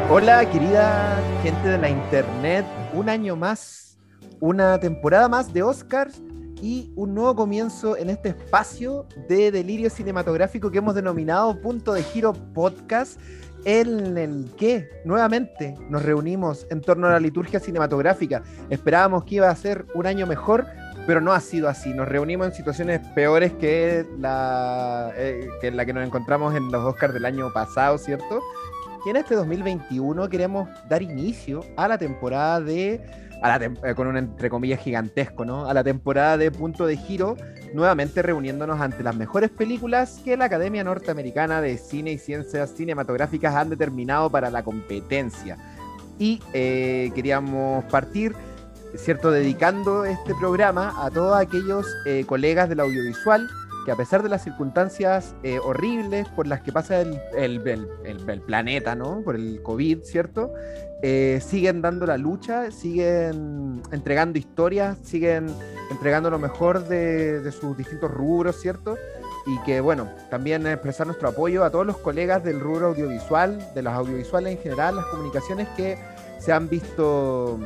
Hola, querida gente de la internet, un año más, una temporada más de Oscars y un nuevo comienzo en este espacio de delirio cinematográfico que hemos denominado Punto de Giro Podcast, en el que nuevamente nos reunimos en torno a la liturgia cinematográfica. Esperábamos que iba a ser un año mejor, pero no ha sido así. Nos reunimos en situaciones peores que la que nos encontramos en los Oscars del año pasado, ¿cierto? Y en este 2021 queremos dar inicio a la temporada con un entre comillas gigantesco, ¿no? A la temporada de Punto de Giro, nuevamente reuniéndonos ante las mejores películas que la Academia Norteamericana de Cine y Ciencias Cinematográficas han determinado para la competencia. Y queríamos partir, ¿cierto?, dedicando este programa a todos aquellos colegas del audiovisual que, a pesar de las circunstancias horribles por las que pasa el planeta, ¿no? Por el COVID, ¿cierto? Siguen dando la lucha, siguen entregando historias, siguen entregando lo mejor de sus distintos rubros, ¿cierto? Y que, bueno, también expresar nuestro apoyo a todos los colegas del rubro audiovisual, de los audiovisuales en general, las comunicaciones que se han visto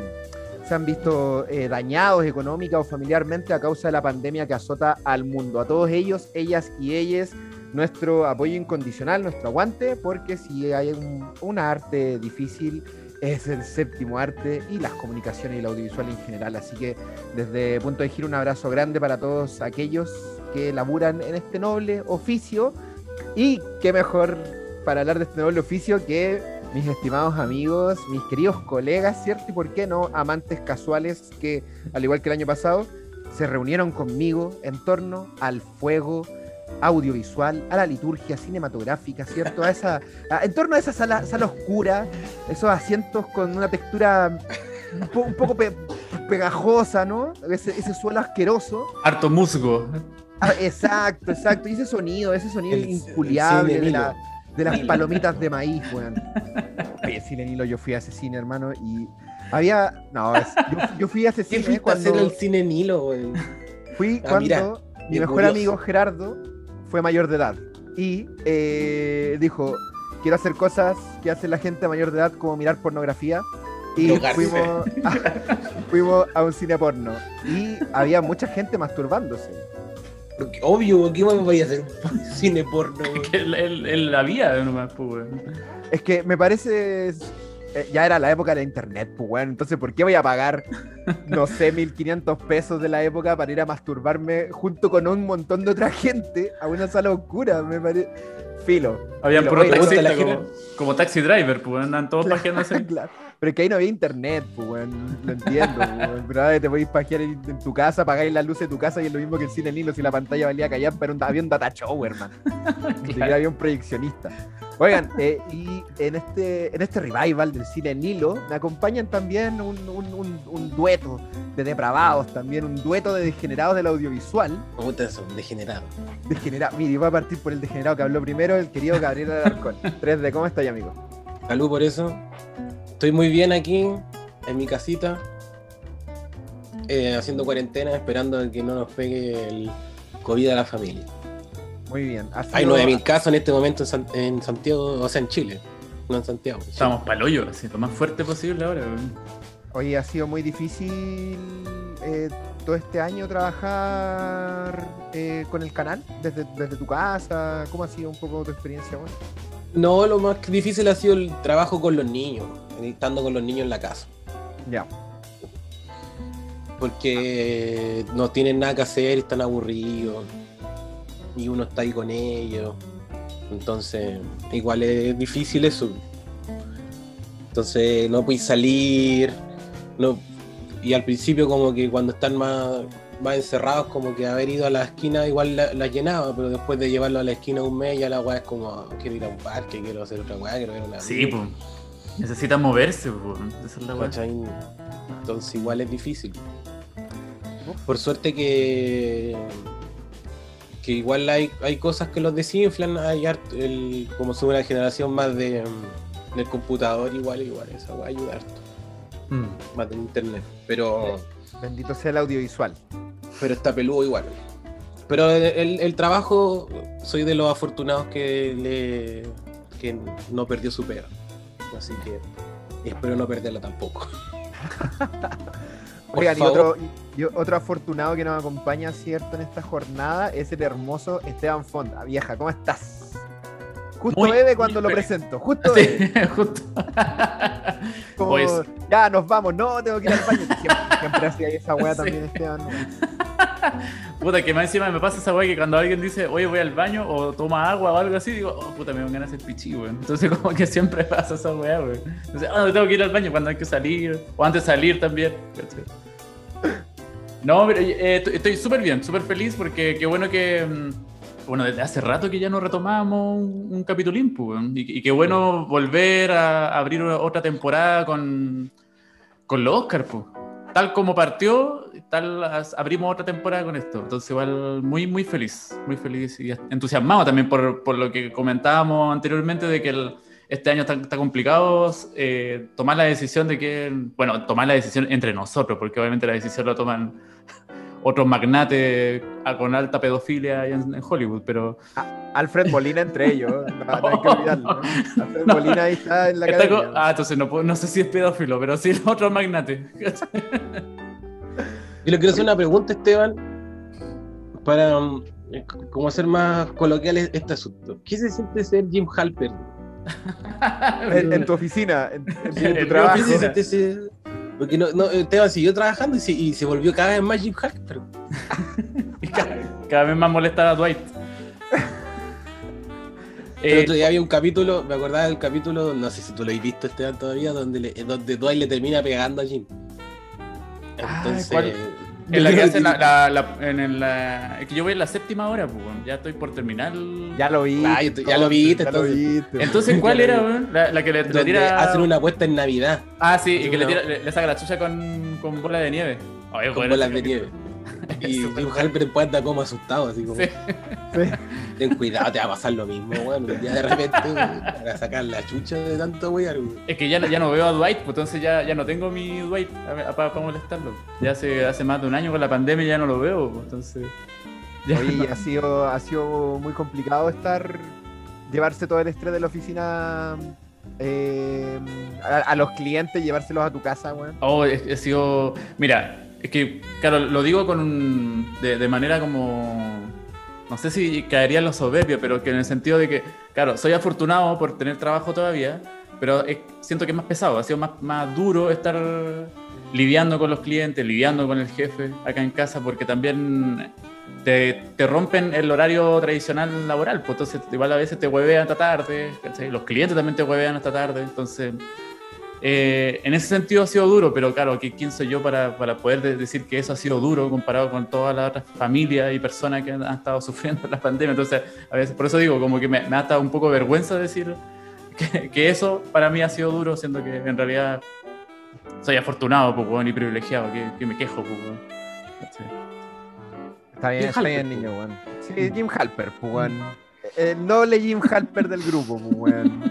dañados económica o familiarmente a causa de la pandemia que azota al mundo. A todos ellos, ellas y ellas, nuestro apoyo incondicional, nuestro aguante, porque si hay una arte difícil es el séptimo arte y las comunicaciones y el audiovisual en general. Así que desde Punto de Giro un abrazo grande para todos aquellos que laburan en este noble oficio, y qué mejor para hablar de este noble oficio que mis estimados amigos, mis queridos colegas, ¿cierto? Y por qué no, amantes casuales que, al igual que el año pasado, se reunieron conmigo en torno al fuego audiovisual, a la liturgia cinematográfica, ¿cierto? En torno a esa sala oscura, esos asientos con una textura un poco pegajosa, ¿no? Ese suelo asqueroso. Harto musgo. Exacto. Y ese sonido inculiable de las palomitas de maíz, weón. Oye, Cine Nilo, yo fui a ese cine, hermano, y había... No, yo fui a ese ¿Qué cine fuiste cuando... a hacer el Cine Nilo, güey? Fui cuando mira, mi mejor amigo Gerardo fue mayor de edad y dijo, quiero hacer cosas que hace la gente mayor de edad, como mirar pornografía, y fuimos a un cine porno y había mucha gente masturbándose. Porque, obvio, ¿qué más voy a hacer un cine porno? Que él la vía nomás, pues, weón. Es que me parece... ya era la época de internet, pues, bueno, entonces ¿por qué voy a pagar, no sé, 1.500 pesos de la época para ir a masturbarme junto con un montón de otra gente a una sala oscura? Me parece... Filo. Habían Filo. puro Oye, taxista ¿te como Taxi Driver, pues, andan todos pajeándose. claro. Pero es que ahí no había internet, pues, bueno, lo entiendo, pues, bueno. Pero ahora te podéis pajear en tu casa, apagáis la luz de tu casa, y es lo mismo que el Cine Nilo si la pantalla valía callar, pero había un data show, hermano. Ni siquiera había un proyeccionista. Oigan, y en este revival del Cine Nilo me acompañan también un dueto de depravados, también un dueto de degenerados del audiovisual. Puta, eso, degenerado. Mire, voy a partir por el degenerado que habló primero, el querido Gabriel Alarcón. 3D, ¿cómo estás, amigo? Salud por eso. Estoy muy bien aquí, en mi casita, haciendo cuarentena, esperando a que no nos pegue el COVID a la familia. Muy bien. Hay 9.000 casos en este momento en Santiago, o sea, en Chile, no en Santiago. Estamos pa'l hoyo, así, lo más fuerte posible ahora, weón. Hoy ha sido muy difícil todo este año trabajar con el canal, desde tu casa. ¿Cómo ha sido un poco tu experiencia, bueno? No, lo más difícil ha sido el trabajo con los niños, estando con los niños en la casa. Ya. Porque no tienen nada que hacer y están aburridos. Y uno está ahí con ellos. Entonces, igual es difícil eso. Entonces, no puedes salir. No. Y al principio, como que cuando están más encerrados, como que haber ido a la esquina igual la llenaba, pero después de llevarlo a la esquina un mes, ya la weá es como, quiero ir a un parque, quiero hacer otra weá, quiero ver una... Sí, pues. Necesitan moverse, pues. Esa es la weá. Entonces igual es difícil. Por suerte que igual hay cosas que los desinflan, como somos una generación más del computador, igual esa weá ayuda harto. Más del internet, pero... Bendito sea el audiovisual. Pero está peludo igual. Pero el trabajo, soy de los afortunados que no perdió su pega. así que espero no perderla tampoco. Oigan, y otro afortunado que nos acompaña, ¿cierto?, en esta jornada es el hermoso Esteban Fonda. Vieja, ¿cómo estás? Justo bebe cuando lo presento, justo Sí, bebe. justo. Como, Pues- ya, nos vamos, no, tengo que ir al baño. Siempre hacía esa weá Sí. también, Esteban. Puta, que más encima me pasa esa weá que cuando alguien dice, oye, voy al baño o toma agua o algo así, digo, oh, puta, me van ganas de hacer pichí, weón. Entonces, como que siempre pasa esa weá, weón. Entonces, tengo que ir al baño cuando hay que salir, o antes de salir también. ¿Cachai? No, pero estoy súper bien, súper feliz porque qué bueno que. Bueno, desde hace rato que ya no retomamos un capitulín, pues, weón. Y qué bueno volver a abrir otra temporada con los Oscars, pues. Tal como partió, abrimos otra temporada con esto. Entonces, igual, muy, muy feliz y entusiasmado también por lo que comentábamos anteriormente de que este año está complicado tomar la decisión tomar la decisión entre nosotros, porque obviamente la decisión la toman otros magnates con alta pedofilia allá en Hollywood, pero... Alfred Molina entre ellos, no hay que olvidarlo, ¿no? Alfred Molina ahí está en la academia. Entonces no sé si es pedófilo, pero sí otros magnates. Yo le quiero hacer una pregunta, Esteban, para como hacer más coloquial este asunto. ¿Qué se siente ser Jim Halpert? En tu oficina, en tu En trabajo. mi ¿Qué se siente ser? Porque Esteban siguió trabajando y se volvió cada vez más Jim Halpert. Y cada vez más molesta a Dwight. El otro día había un capítulo, me acordaba del capítulo, no sé si tú lo has visto, Esteban, todavía, donde Dwight le termina pegando a Jim. Entonces, ¿cuál? En la que hacen es que yo voy en la 7ª hora, pues, weón. Ya estoy por terminar. Ya lo vi. ya lo viste, entonces. Entonces, ¿cuál era, weón? La que le donde tira. hacen una apuesta en Navidad. Sí, y que una- le saca la chucha con bola de nieve. Oye, Con bueno, bolas ese de capítulo. nieve. Y Jim Halpert después anda como asustado, así como, Sí. Sí. ten cuidado, te va a pasar lo mismo, weón. Ya de repente para sacar la chucha de tanto weón. Es que ya no veo a Dwight, pues entonces ya no tengo mi Dwight para molestarlo. Ya hace más de un año con la pandemia ya no lo veo, pues entonces. Ya Oye, no- ha sido muy complicado llevarse todo el estrés de la oficina a los clientes, llevárselos a tu casa, weón. He sido. Mira, es que, claro, lo digo de manera como. No sé si caería en lo soberbio, pero que en el sentido de que, claro, soy afortunado por tener trabajo todavía, pero siento que es más pesado, ha sido más duro estar lidiando con los clientes, lidiando con el jefe acá en casa, porque también te rompen el horario tradicional laboral, pues entonces igual a veces te huevean hasta tarde, ¿cachai? Los clientes también te huevean hasta tarde, entonces en ese sentido ha sido duro, pero claro, ¿quién soy yo para poder decir que eso ha sido duro comparado con todas las otras familias y personas que han estado sufriendo la pandemia? Entonces, a veces, por eso digo, como que me da hasta un poco vergüenza decir que eso para mí ha sido duro, siendo que en realidad soy afortunado, pues, bueno, y privilegiado, que me quejo, pues, bueno. Sí. Está bien, Jim está bien, Halpert, niño, weón. Sí, Jim Halpert, pues, weón. El noble Jim Halpert del grupo, pues, weón.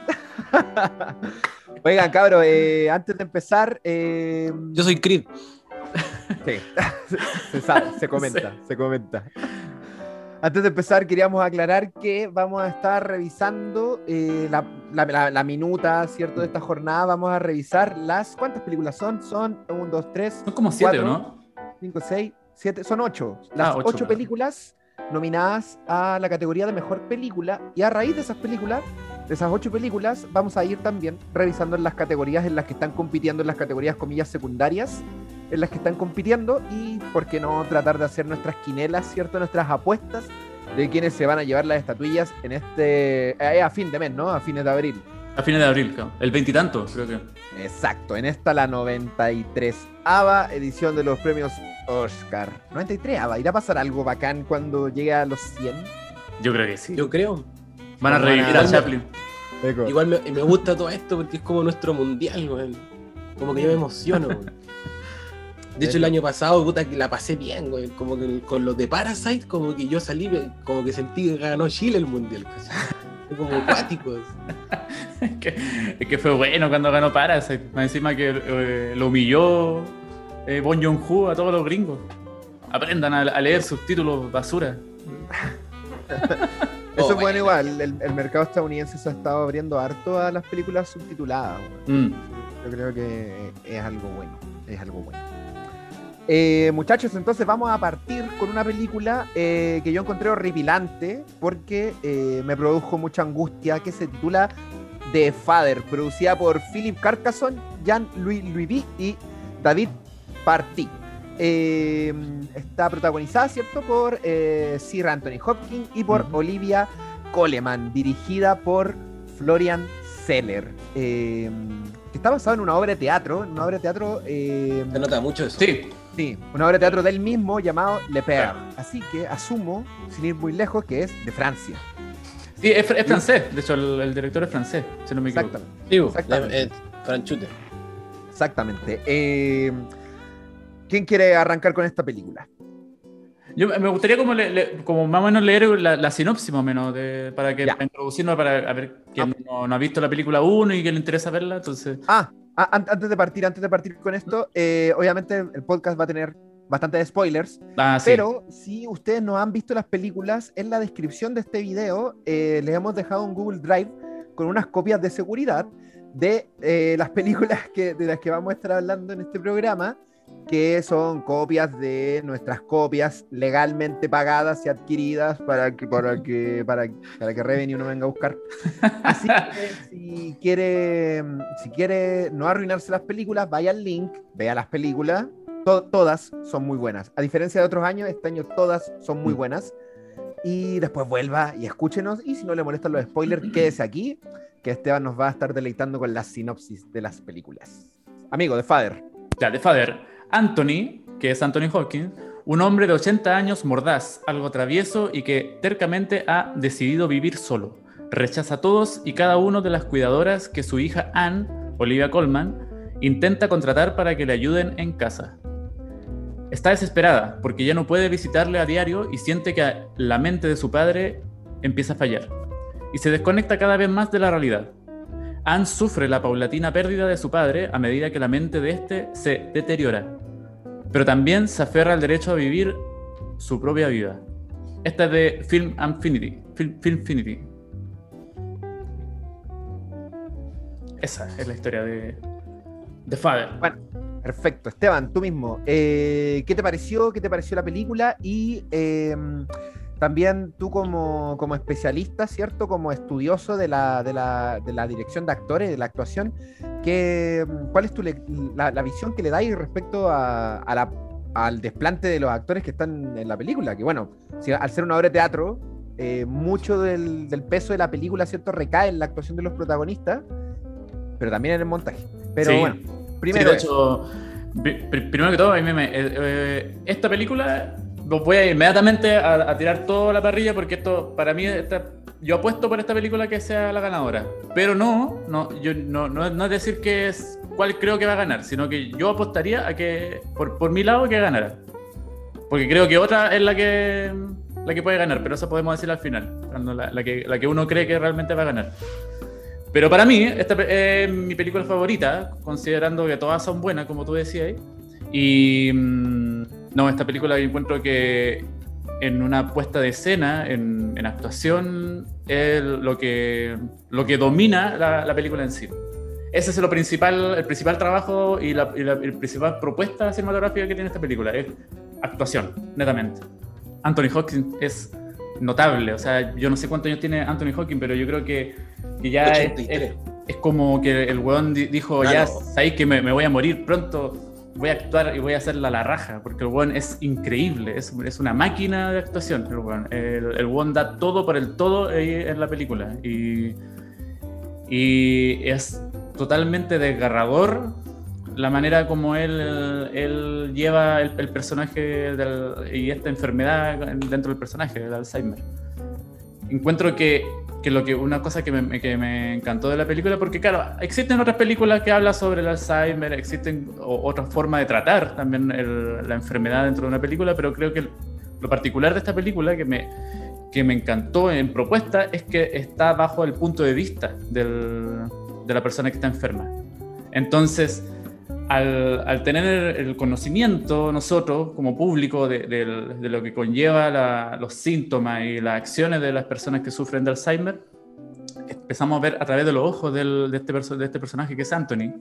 Oigan, cabros, antes de empezar, Yo soy Creed. sí, se sabe, se comenta. Antes de empezar, queríamos aclarar que vamos a estar revisando la minuta, ¿cierto?, de esta jornada. Vamos a revisar ¿cuántas películas son? Son 1, 2, 3, Son como 7, 4, ¿no? 5, 6, 7, son 8. Las 8, 8 claro. películas nominadas a la categoría de mejor película. Y a raíz de esas películas, de esas 8 películas, vamos a ir también revisando en las categorías en las que están compitiendo, en las categorías, comillas, secundarias, en las que están compitiendo. Y por qué no tratar de hacer nuestras quinelas, ¿cierto?, nuestras apuestas de quienes se van a llevar las estatuillas en a fin de mes, ¿no? A fines de abril. A fines de abril, claro. El 20 y tanto, creo que. Exacto, en esta la 93ª edición de los premios Oscar. 93ª, ¿irá a pasar algo bacán cuando llegue a los 100? Yo creo que sí. Yo creo. Van a revivir a Chaplin. Igual me gusta todo esto porque es como nuestro mundial, weón. Como que yo me emociono, weón. De hecho, el año pasado, puta, que la pasé bien, güey. Como que con los de Parasite, como que yo salí, como que sentí que ganó Chile el mundial. Fue como acuáticos. Es que fue bueno cuando ganó Parasite. Más encima que lo humilló Bong Joon-ho a todos los gringos. Aprendan a leer subtítulos basura. Eso es bueno igual, el mercado estadounidense se ha estado abriendo harto a las películas subtituladas. Yo creo que es algo bueno, es algo bueno. Muchachos, entonces vamos a partir con una película que yo encontré horripilante porque me produjo mucha angustia, que se titula The Father, producida por Philip Carcassonne, Jean-Louis Levy y David Party. Está protagonizada, ¿cierto?, por Sir Anthony Hopkins y por Olivia Colman, dirigida por Florian Zeller, que está basado en una obra de teatro. Se nota mucho eso. Sí, una obra de teatro del mismo llamado Le Père. Así que asumo, sin ir muy lejos, que es de Francia. Sí, es francés. De hecho, el director es francés, si no me equivoco. Exactamente. Franchute. Exactamente. ¿Quién quiere arrancar con esta película? Yo me gustaría como más o menos leer la sinopsis más o menos para introducirnos, para ver quién no ha visto la película 1 y que le interesa verla, entonces... Antes de partir con esto, obviamente el podcast va a tener bastantes spoilers, pero si ustedes no han visto las películas, en la descripción de este video les hemos dejado un Google Drive con unas copias de seguridad de las películas de las que vamos a estar hablando en este programa, que son copias de nuestras copias legalmente pagadas y adquiridas para que Revenue no venga a buscar. Así que si quiere no arruinarse las películas, vaya al link, vea las películas. Todas son muy buenas. A diferencia de otros años, este año todas son muy buenas. Y después vuelva y escúchenos. Y si no le molestan los spoilers, quédese aquí, que Esteban nos va a estar deleitando con la sinopsis de las películas. Amigo, The Father. Ya, The Father. Anthony, que es Anthony Hopkins, un hombre de 80 años mordaz, algo travieso y que tercamente ha decidido vivir solo. Rechaza a todos y cada uno de las cuidadoras que su hija Anne, Olivia Colman, intenta contratar para que le ayuden en casa. Está desesperada porque ya no puede visitarle a diario y siente que la mente de su padre empieza a fallar y se desconecta cada vez más de la realidad. Anne sufre la paulatina pérdida de su padre a medida que la mente de este se deteriora, pero también se aferra al derecho a vivir su propia vida. Esta es de Film Infinity. Esa es la historia de The Father. Bueno, perfecto. Esteban, tú mismo, ¿qué te pareció? ¿Qué te pareció la película? Y también tú como especialista, ¿cierto? Como estudioso de la dirección de actores, de la actuación, ¿cuál es la visión que le dais respecto al desplante de los actores que están en la película? Que bueno, al ser una obra de teatro, mucho del peso de la película, ¿cierto?, recae en la actuación de los protagonistas, pero también en el montaje. Pero sí. Bueno, primero... Sí, de hecho, primero que todo, esta película... Voy a inmediatamente a tirar toda la parrilla porque esto, para mí, yo apuesto por esta película que sea la ganadora. Pero no es decir cuál creo que va a ganar, sino que yo apostaría a que, por mi lado, que ganara. Porque creo que otra es la que puede ganar, pero eso podemos decir al final, cuando la que uno cree que realmente va a ganar. Pero para mí, esta es mi película favorita, considerando que todas son buenas, como tú decías. Y no, esta película yo encuentro que en una puesta de escena, en actuación, es lo que domina la película en sí. Ese es el principal trabajo y la principal propuesta cinematográfica que tiene esta película, es actuación, netamente. Anthony Hopkins es notable, o sea, yo no sé cuántos años tiene Anthony Hopkins, pero yo creo que ya es como que el weón dijo, claro, ya sabéis que me voy a morir pronto, voy a actuar y voy a hacerla a la raja, porque el weón es increíble, es una máquina de actuación. El weón da todo por el todo en la película y es totalmente desgarrador la manera como él lleva el personaje y esta enfermedad dentro del personaje, del Alzheimer. Encuentro que una cosa que me encantó de la película, porque claro, existen otras películas que hablan sobre el Alzheimer, existen otras formas de tratar también la enfermedad dentro de una película, pero creo que lo particular de esta película que me encantó en propuesta es que está bajo el punto de vista de la persona que está enferma. Entonces, al tener el conocimiento nosotros como público de lo que conlleva los síntomas y las acciones de las personas que sufren de Alzheimer, empezamos a ver a través de los ojos de este personaje que es Anthony,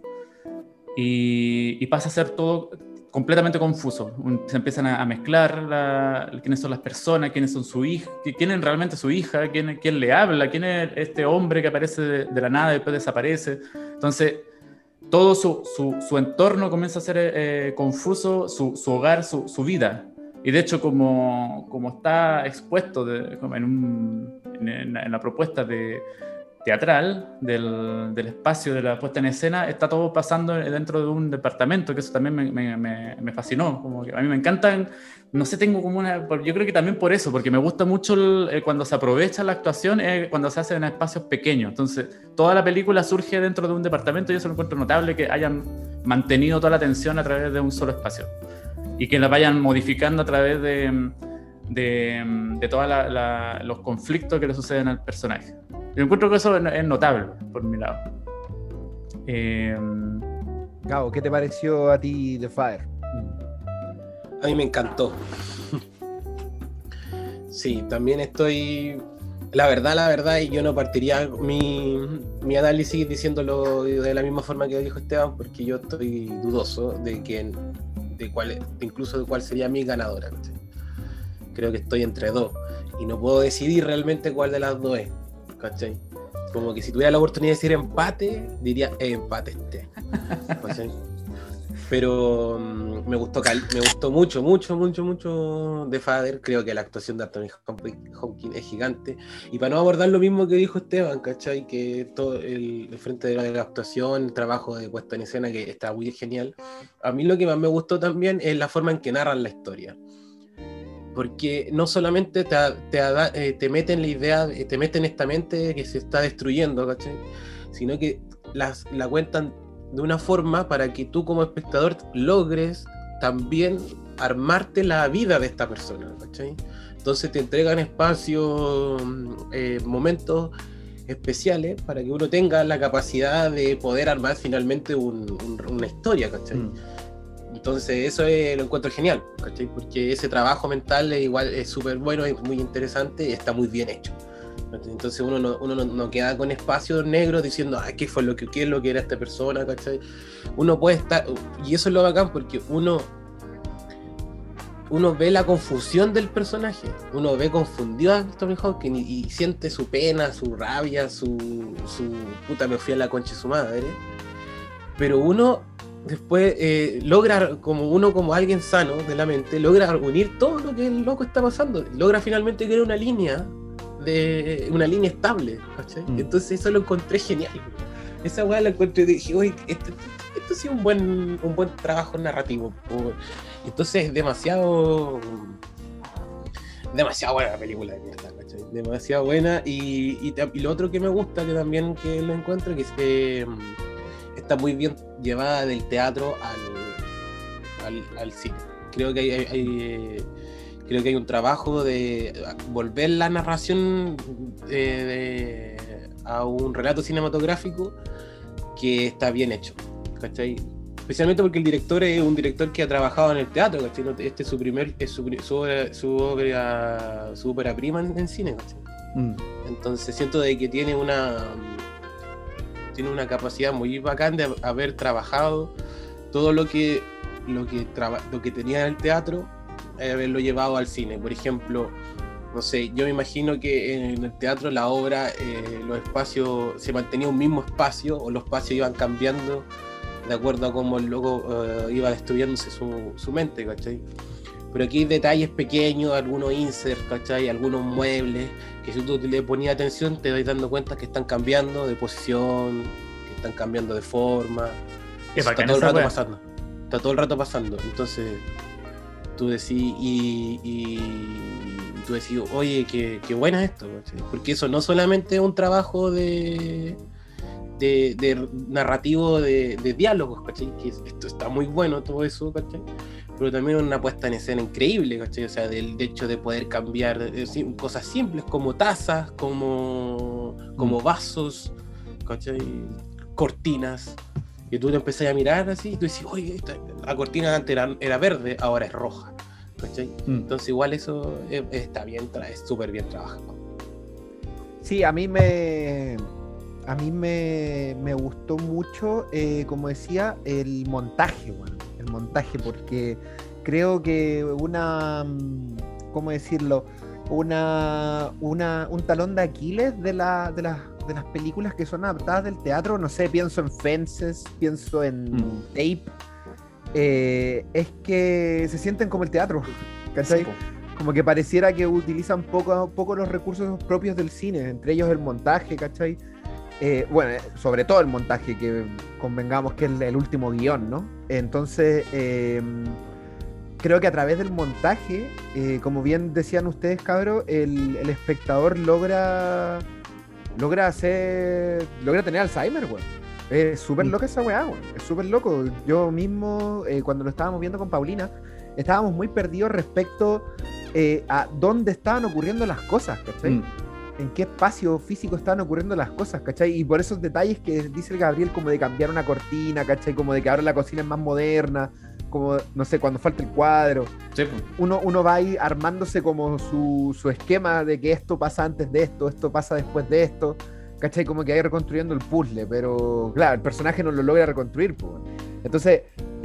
y pasa a ser todo completamente confuso. Se empiezan a mezclar quiénes son las personas, quiénes son su hija, quién es realmente su hija, quién le habla, quién es este hombre que aparece de la nada y después desaparece. Entonces todo su entorno comienza a ser confuso, su hogar, su vida. Y de hecho, como está expuesto en la propuesta teatral del espacio de la puesta en escena, está todo pasando dentro de un departamento, que eso también me fascinó. Como que a mí me encantan, no sé, tengo como yo creo que también por eso, porque me gusta mucho cuando se aprovecha la actuación, cuando se hace en espacios pequeños. Entonces, toda la película surge dentro de un departamento y eso lo encuentro notable, que hayan mantenido toda la atención a través de un solo espacio y que la vayan modificando a través de todos los conflictos que le suceden al personaje. Yo encuentro que eso es notable, por mi lado. Gabo, ¿qué te pareció a ti The Father? A mí me encantó. Sí, también estoy... La verdad, y yo no partiría mi análisis diciéndolo de la misma forma que dijo Esteban, porque yo estoy dudoso incluso de cuál sería mi ganadora. ¿Sí? Creo que estoy entre dos y no puedo decidir realmente cuál de las dos es, ¿cachai? Como que si tuviera la oportunidad de decir empate, diría empate ¿cachai? Pero me gustó mucho The Father. Creo que la actuación de Anthony Hopkins es gigante. Y para no abordar lo mismo que dijo Esteban, ¿cachai? Que todo el frente de la actuación, el trabajo de puesta en escena, que está muy genial. A mí lo que más me gustó también es la forma en que narran la historia. Porque no solamente te meten la idea, te meten esta mente que se está destruyendo, ¿cachai? Sino que la cuentan de una forma para que tú como espectador logres también armarte la vida de esta persona, ¿cachai? Entonces te entregan espacios, momentos especiales para que uno tenga la capacidad de poder armar finalmente una historia, ¿cachai? Entonces eso lo encuentro genial, ¿cachai? Porque ese trabajo mental es súper bueno, es muy interesante y está muy bien hecho. Entonces uno no queda con espacios negros diciendo qué es lo que era esta persona, ¿cachai? Uno puede estar, y eso es lo bacán, porque uno ve la confusión del personaje, uno ve confundido a Tony Hawkins y siente su pena, su rabia, su puta, me fui a la concha de su madre, pero uno después logra, como alguien sano de la mente, logra unir todo lo que el loco está pasando, logra finalmente crear una línea estable, ¿cachai? Entonces eso lo encontré genial. Esa weá la encontré y dije, oye, esto sí es un buen trabajo narrativo. Entonces es demasiado buena la película de mierda, ¿cachai? Demasiado buena. Y lo otro que me gusta, que también que lo encuentro, que es que está muy bien llevada del teatro al cine. Creo que hay un trabajo de volver la narración a un relato cinematográfico que está bien hecho, ¿cachai? Especialmente porque el director es un director que ha trabajado en el teatro, ¿cachai? Este es su ópera prima en cine, ¿cachai? Entonces siento de que tiene una capacidad muy bacán de haber trabajado todo lo que tenía en el teatro, haberlo llevado al cine. Por ejemplo, no sé, yo me imagino que en el teatro la obra, los espacios, se mantenía un mismo espacio o los espacios iban cambiando de acuerdo a cómo el loco iba destruyéndose su mente, ¿cachai? Pero aquí hay detalles pequeños, algunos inserts, ¿cachai? Algunos muebles, que si tú le ponías atención te vas dando cuenta que están cambiando de posición, que están cambiando de forma. Está todo el rato pasando. Está todo el rato pasando. Entonces tú decís, tú decís, oye, qué buena esto, ¿cachai? Porque eso no solamente es un trabajo de narrativo de diálogos, ¿cachai? Que esto está muy bueno, todo eso, ¿cachai? Pero también una puesta en escena increíble, ¿cachai? O sea, del hecho de poder cambiar cosas simples como tazas, como vasos, ¿cachai? Cortinas, Y tú te empezás a mirar así y tú dices, oye, la cortina antes era verde, ahora es roja. ¿Cachai? Entonces igual eso está bien, es súper bien trabajado. Sí, a mí me gustó mucho, como decía, el montaje, bueno, el montaje, porque creo que ¿cómo decirlo? Un talón de Aquiles de las películas que son adaptadas del teatro, no sé, pienso en Fences, pienso en Tape, es que se sienten como el teatro, ¿cachai? Sí, Como que pareciera que utilizan poco los recursos propios del cine, entre ellos el montaje, ¿cachai? Bueno, sobre todo el montaje, que convengamos que es el último guión, ¿no? Entonces, creo que a través del montaje, como bien decían ustedes, cabros, el espectador logra tener Alzheimer, güey. Es súper loca esa weá, güey. Es súper loco. Yo mismo, cuando lo estábamos viendo con Paulina, estábamos muy perdidos respecto a dónde estaban ocurriendo las cosas, ¿cachai? En qué espacio físico estaban ocurriendo las cosas, ¿cachai? Y por esos detalles que dice el Gabriel, como de cambiar una cortina, ¿cachai? Como de que ahora la cocina es más moderna, como, no sé, cuando falta el cuadro. Sí, pues. Uno va ahí armándose como su esquema de que esto pasa antes de esto pasa después de esto, ¿cachai? Como que ahí reconstruyendo el puzzle, pero claro, el personaje no lo logra reconstruir, pues. Entonces,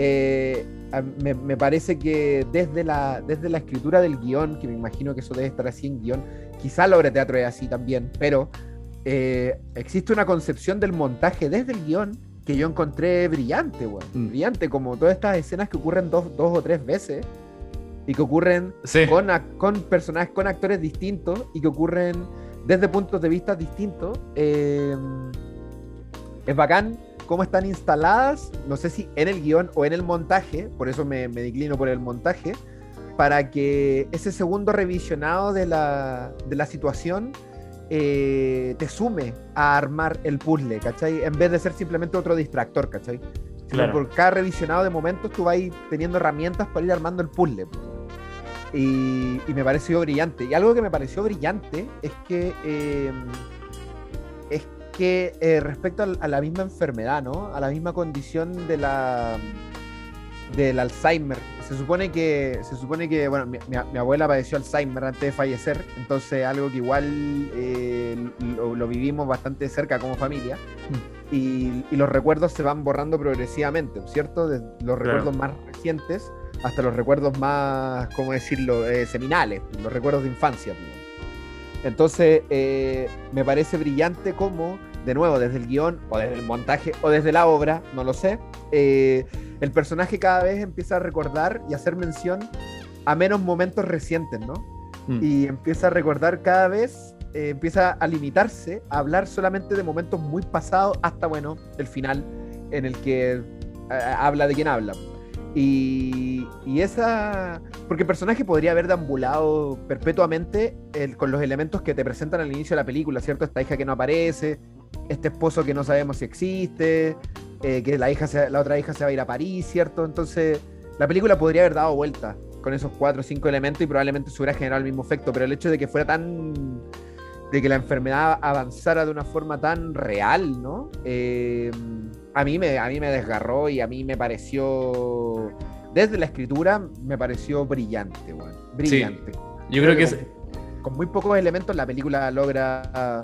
me parece que desde la escritura del guión, que me imagino que eso debe estar así en guión, quizá la obra de teatro es así también, pero existe una concepción del montaje desde el guión que yo encontré brillante, bueno. Brillante, como todas estas escenas que ocurren dos o tres veces y que ocurren con personajes, con actores distintos y que ocurren desde puntos de vista distintos. Es bacán cómo están instaladas, no sé si en el guión o en el montaje, por eso me declino por el montaje, para que ese segundo revisionado de la situación te sume a armar el puzzle, ¿cachai? En vez de ser simplemente otro distractor, ¿cachai? Claro. Por cada revisionado de momentos tú vas teniendo herramientas para ir armando el puzzle. Y me pareció brillante. Y algo que me pareció brillante es que respecto a la misma enfermedad, ¿no? A la misma condición del Alzheimer. Se supone que bueno, mi abuela padeció Alzheimer antes de fallecer, entonces algo que igual lo vivimos bastante de cerca como familia, y los recuerdos se van borrando progresivamente, ¿cierto? Desde los recuerdos más recientes hasta los recuerdos más, ¿cómo decirlo?, seminales, los recuerdos de infancia. Entonces, me parece brillante cómo, de nuevo, desde el guión, o desde el montaje, o desde la obra, no lo sé, el personaje cada vez empieza a recordar y a hacer mención a menos momentos recientes, ¿no? Y empieza a recordar cada vez, empieza a limitarse a hablar solamente de momentos muy pasados hasta, bueno, el final, en el que habla de quién habla. Y esa... Porque el personaje podría haber deambulado perpetuamente con los elementos que te presentan al inicio de la película, ¿cierto? Esta hija que no aparece, este esposo que no sabemos si existe, que la otra hija se va a ir a París, ¿cierto? Entonces, la película podría haber dado vuelta con esos 4 o 5 elementos y probablemente se hubiera generado el mismo efecto, pero el hecho de que fuera de que la enfermedad avanzara de una forma tan real, ¿no? A mí me desgarró y a mí me pareció, desde la escritura, me pareció brillante, bueno, brillante. Sí, yo creo que con muy pocos elementos la película logra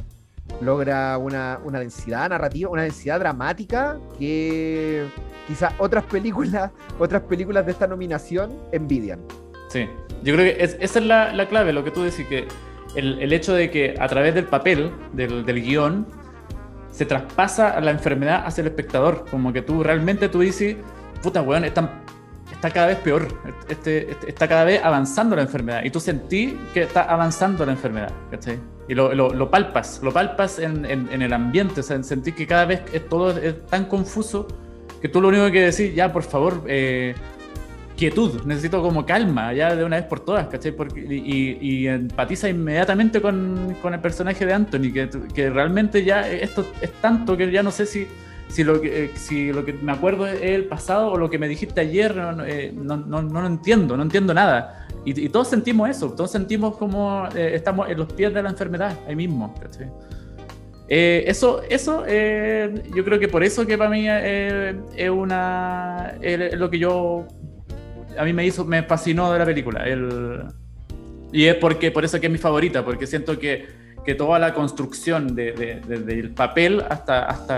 una densidad narrativa, una densidad dramática que quizá otras películas de esta nominación envidian. Sí, yo creo que esa es la clave, lo que tú decís, que el hecho de que a través del papel, del guión, se traspasa a la enfermedad hacia el espectador, como que tú realmente dices, puta weón, está cada vez peor, está cada vez avanzando la enfermedad, y tú sentís que está avanzando la enfermedad, ¿cachai? Y lo palpas en el ambiente, o sea, sentís que cada vez todo es tan confuso que tú lo único que decís, ya, por favor, quietud, necesito como calma, ya de una vez por todas, ¿cachai? Y empatiza inmediatamente con el personaje de Anthony, que realmente ya esto es tanto que ya no sé si lo que me acuerdo es el pasado o lo que me dijiste ayer, no lo entiendo, no entiendo nada. Y todos sentimos eso, todos sentimos como estamos en los pies de la enfermedad, ahí mismo, ¿cachai? Yo creo que por eso que para mí es lo que a mí me fascinó de la película. Y es por eso que es mi favorita, porque siento que toda la construcción desde el papel hasta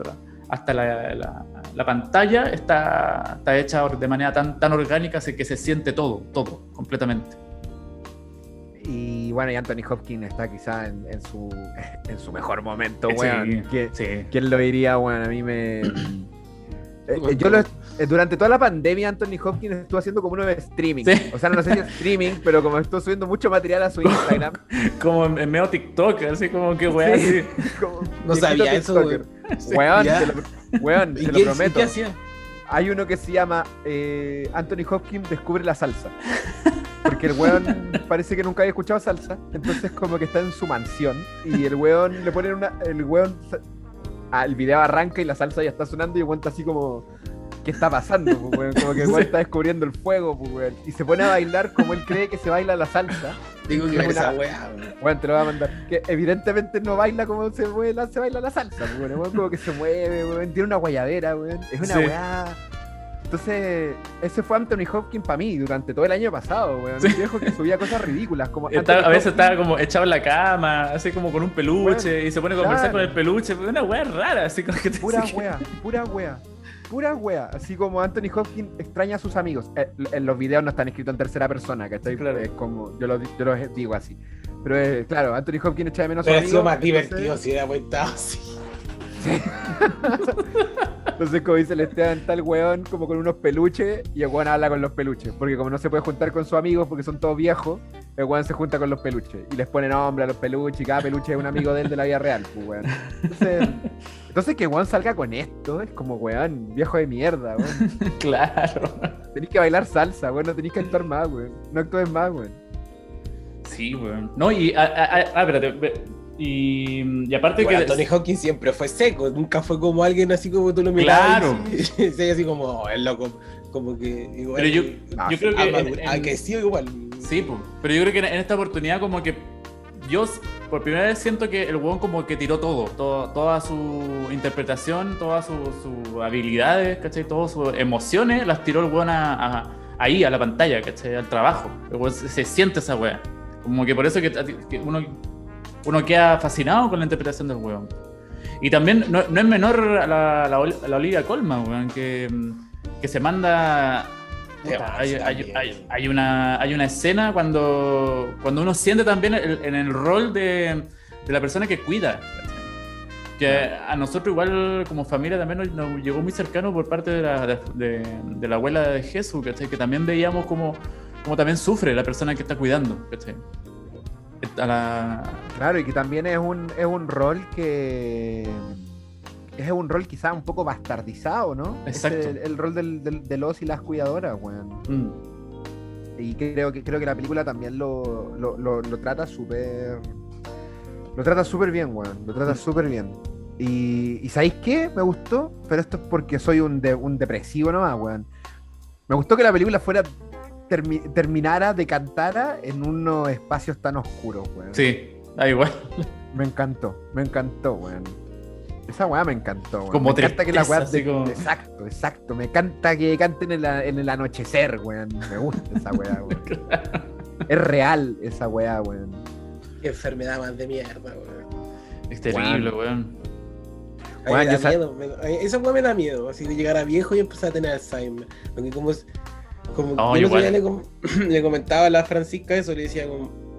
la pantalla está hecha de manera tan orgánica que se siente todo, completamente. Y bueno, y Anthony Hopkins está quizá en su mejor momento, weón. Sí. ¿Quién lo diría, weón? A mí me... durante toda la pandemia Anthony Hopkins estuvo haciendo como uno de streaming. Sí. O sea, no sé si es streaming, pero como estuvo subiendo mucho material a su Instagram. Como en medio TikTok, así como que weón. Sí, no sabía eso, weón. Weón, te lo prometo. ¿Qué hacía? Hay uno que se llama Anthony Hopkins descubre la salsa. Porque el weón parece que nunca había escuchado salsa. Entonces como que está en su mansión. Y el weón le ponen el video arranca y la salsa ya está sonando. Y el weón está así como... ¿Qué está pasando? Pues, weón? Como que el weón está descubriendo el fuego, pues, weón. Y se pone a bailar como él cree que se baila la salsa. Digo que esa weá, weón, te lo voy a mandar. Que evidentemente no baila como se baila la salsa, pues, weón. El weón como que se mueve, weón. Tiene una guayadera, weón. Es una weá... Entonces, ese fue Anthony Hopkins para mí durante todo el año pasado, weón. Un viejo que subía cosas ridículas. Como a veces estaba como echado en la cama, así como con un peluche, weón, y se pone a conversar con el peluche. Una wea rara, así como que pura wea. Así como Anthony Hopkins extraña a sus amigos. En los videos no están escritos en tercera persona, ¿cachai? Claro. Es como, yo lo digo así. Pero claro, Anthony Hopkins echa de menos a sus amigos. Pero ha sido más divertido si hubiera estado así. Sí. Entonces, como dice el Esteban, está el weón como con unos peluches y el weón habla con los peluches. Porque como no se puede juntar con sus amigos porque son todos viejos, el weón se junta con los peluches y les pone nombre a los peluches y cada peluche es un amigo de él de la vida real, pues, weón. Entonces que weón salga con esto es como weón, viejo de mierda, weón. Claro. Tenés que bailar salsa, weón, no tenés que actuar más, weón. No actúes más, weón. Sí, weón. No, espérate. Y aparte bueno, que... Anthony Hopkins siempre fue seco, nunca fue como alguien así como tú lo mirabas. Claro. Sí, así como, el loco, como que igual. Pero yo creo que... que sí, igual. Sí, pues. Pero yo creo que en esta oportunidad como que yo por primera vez siento que el huevón como que tiró toda su interpretación, todas sus habilidades, ¿cachai? Todas sus emociones las tiró el huevón ahí, a la pantalla, ¿cachai? Al trabajo. El huevón se siente esa wea. Como que por eso que uno queda fascinado con la interpretación del huevón. Y también no es menor a la Olivia Colman, weón, que se manda... Hay una escena cuando uno siente también en el rol de la persona que cuida, que a nosotros igual como familia también nos llegó muy cercano por parte de la abuela de Jesús, ¿cachai? Que también veíamos como también sufre la persona que está cuidando, ¿cachai? Claro, y que también es un rol que... Es un rol quizá un poco bastardizado, ¿no? Exacto. El rol de los y las cuidadoras, weón. Y creo que la película también lo trata súper... Lo trata súper bien, weón. Lo trata súper bien. Y ¿sabéis qué? Me gustó, pero esto es porque soy un depresivo nomás, weón. Me gustó que la película terminara, decantara en unos espacios tan oscuros, weón. Sí, da igual. Me encantó, weón. Esa weá me encantó, weón. Como me encanta que la weá como... Exacto. Me encanta que canten en el anochecer, weón. Me gusta esa weá, weón. Claro. Es real esa weá, weón. Qué enfermedad más de mierda, weón. Es terrible, weón. Me da miedo. Esa weá me da miedo, así de llegar a viejo y empezar a tener Alzheimer. Porque como yo le comentaba a la Francisca eso, le decía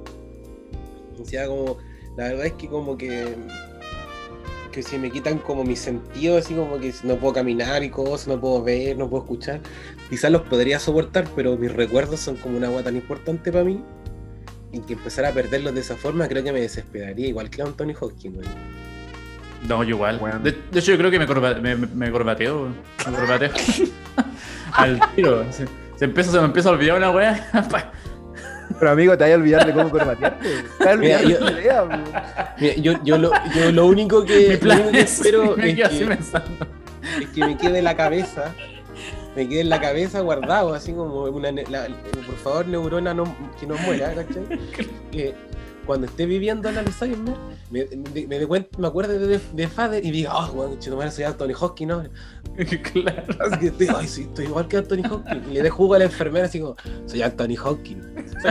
como la verdad es que como que se me quitan como mis sentidos, así como que no puedo caminar y cosas, no puedo ver, no puedo escuchar. Quizás los podría soportar, pero mis recuerdos son como una agua tan importante para mí, y que empezar a perderlos de esa forma creo que me desesperaría, igual que Anthony Hopkins, güey. No, yo igual. Bueno. De hecho, yo creo que me corbateo. Me corbateo. Al tiro. Se me empieza a olvidar una weá. Pero amigo, te vas a olvidar de cómo corbatearte. Te vas a olvidar de tu idea, yo lo único que, mi plan lo único que espero es que me quede en la cabeza. Me quede en la cabeza guardado, así como por favor, neurona que no muera, ¿cachai? cuando esté viviendo el Alzheimer, me acuerdo de Father y diga, oh, bueno, chido, soy Anthony Hopkins, ¿no? Claro. Así que estoy igual que Anthony Hopkins. Y le de jugo a la enfermera así como, soy Anthony Hopkins.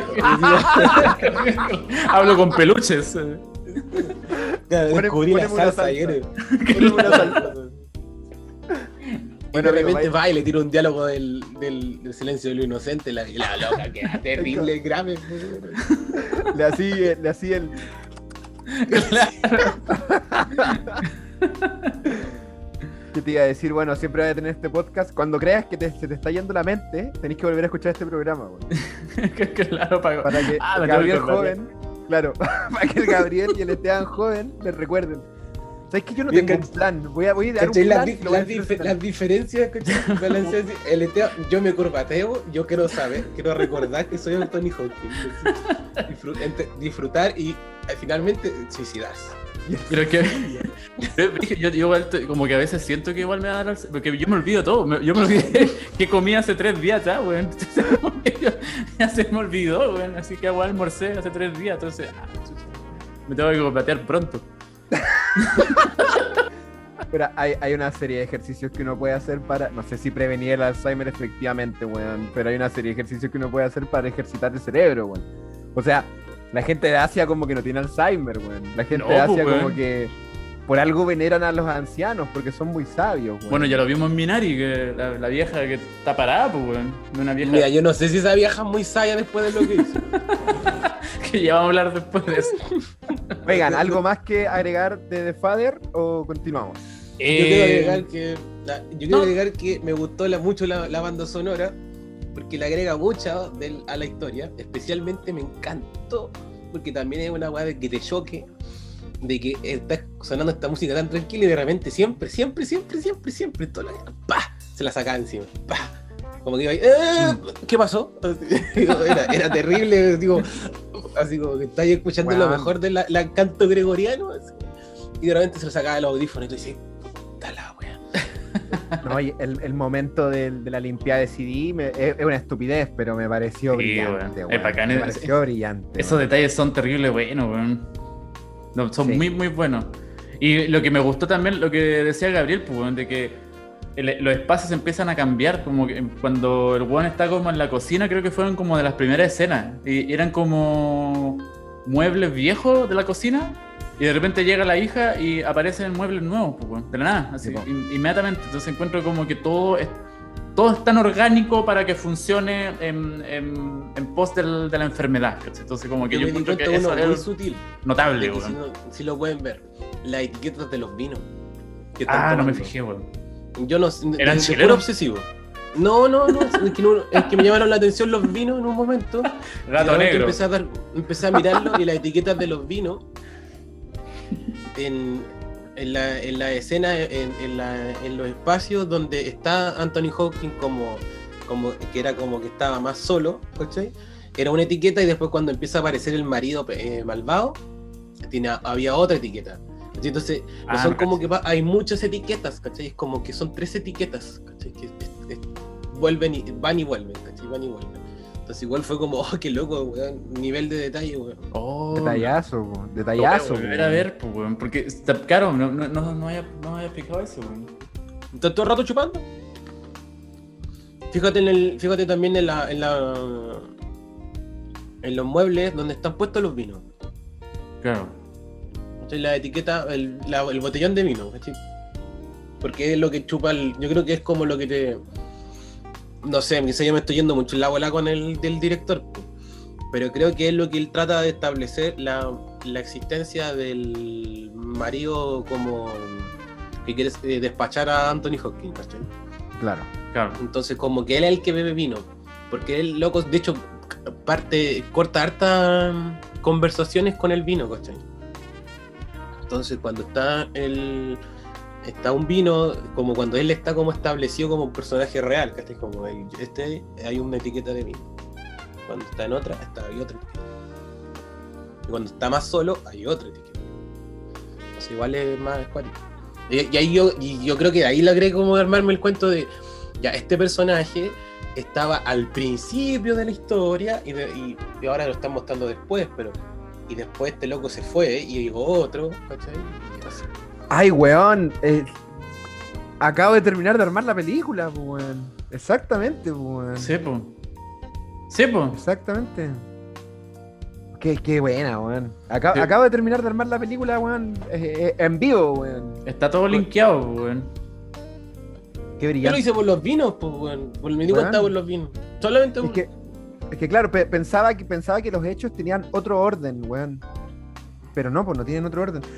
Hablo con peluches. Descubrí la salsa ayer. Bueno, de repente va y le tira un diálogo del silencio de lo inocente, la loca queda terrible, grave. Le hacía el... ¿Qué te iba a decir? Bueno, siempre voy a tener este podcast. Cuando creas que se te está yendo la mente, tenés que volver a escuchar este programa, Claro, para que el Gabriel joven, claro, para que el Gabriel y el Esteban joven les recuerden. ¿Sabes que yo no tengo un plan? Voy a dar un plan. Las diferencias, el Esteban, yo me corbateo, yo quiero recordar que soy Anthony Hopkins. Disfrutar y finalmente suicidarse. Pero que yo igual como que a veces siento que igual me va a dar, porque yo me olvido todo, yo me olvidé que comí hace 3 días ya, weón. Ya se me olvidó, weón, así que igual almorcé hace 3 días, entonces me tengo que platear pronto. Pero hay una serie de ejercicios que uno puede hacer para, no sé si prevenir el Alzheimer efectivamente, weón, pero hay una serie de ejercicios que uno puede hacer para ejercitar el cerebro, weón. O sea, la gente de Asia como que no tiene Alzheimer, weón. La gente de Asia como que por algo veneran a los ancianos, porque son muy sabios, weón. Bueno, ya lo vimos en Minari, que la vieja que está parada, pues, weón. Una vieja... Mira, yo no sé si esa vieja es muy sabia después de lo que hizo. Que ya vamos a hablar después de eso. Oigan, ¿algo más que agregar de The Father o continuamos? Yo quiero agregar que me gustó mucho la banda sonora, porque le agrega mucho a la historia. Especialmente me encantó, porque también es una weá de que te choque, de que está sonando esta música tan tranquila y de repente siempre, toda la ¡pah! Se la saca encima, ¡pah! Como que iba ahí, ¿qué pasó? Era terrible, digo, así como que estáis escuchando lo mejor del canto gregoriano, así, y de repente se lo sacaba de los audífonos y tú dices, puta la wea. No, y el momento de la limpiada de CD es una estupidez, pero me pareció brillante, weón. Bacán, me pareció brillante. Esos detalles son terribles buenos, weón. No, son muy, muy buenos. Y lo que me gustó también, lo que decía Gabriel, pues, weón, de que los espacios empiezan a cambiar, como que cuando el weón está como en la cocina, creo que fueron como de las primeras escenas, y eran como muebles viejos de la cocina, y de repente llega la hija y aparecen muebles nuevos, pues, weón, de la nada, así, inmediatamente. Entonces encuentro como que todo es tan orgánico para que funcione en pos de la enfermedad. Entonces como que yo encuentro que eso es muy sutil, notable, weón. Si lo pueden ver, las etiquetas de los vinos. No me fijé, weón. Yo no ¿Eran chilenos? Puro obsesivo. No, es que me llamaron la atención los vinos en un momento. Gato negro. Empecé a mirarlo y las etiquetas de los vinos en la escena, en los espacios donde está Anthony Hopkins como que era como que estaba más solo, ¿cachai? Era una etiqueta y después cuando empieza a aparecer el marido malvado, había otra etiqueta. Entonces, son como que hay muchas etiquetas, ¿cachai? Es como que son 3 etiquetas, ¿cachai? Que van y vuelven, ¿cachai? Van y vuelven. Entonces igual fue como, qué loco, weón, nivel de detalle, weón. Detallazo, weón. Detallazo, weón. A ver, pues, weón, porque, claro, no había fijado eso, weón. ¿Estás todo el rato chupando? Fíjate también en los muebles donde están puestos los vinos. Claro. La etiqueta, el botellón de vino, ¿cachai? Porque es lo que chupa yo creo que es como lo que te... No sé, quizá yo me estoy yendo mucho en la bola con el del director, pero creo que es lo que él trata de establecer, la existencia del marido como que quiere despachar a Anthony Hopkins, ¿cachai? Claro. Entonces como que él es el que bebe vino, porque él, loco, de hecho, corta hartas conversaciones con el vino, ¿cachai? Entonces cuando está un vino, como cuando él está como establecido como un personaje real, ¿cachai? Como hay una etiqueta de vino. Cuando está en otra, hay otra etiqueta. Y cuando está más solo, hay otra etiqueta. Entonces igual es más escuático. Y ahí yo creo que ahí logré como armarme el cuento de, ya, este personaje estaba al principio de la historia y ahora lo están mostrando después, pero y después este loco se fue y llegó otro, ¿cachai? Y así. Ay, weón. Acabo de terminar de armar la película, pues, weón. Exactamente, pues, weón. Sí, po. Sí, po. Exactamente. Qué buena, weón. Sí. Acabo de terminar de armar la película, weón. En vivo, weón. Está todo linkeado, weón. Qué Yo lo brillante. hice por los vinos, pues, weón. Me di Weón. cuenta por los vinos. Solamente por... Es que claro, pensaba que los hechos tenían otro orden, weón. Pero no, pues no tienen otro orden.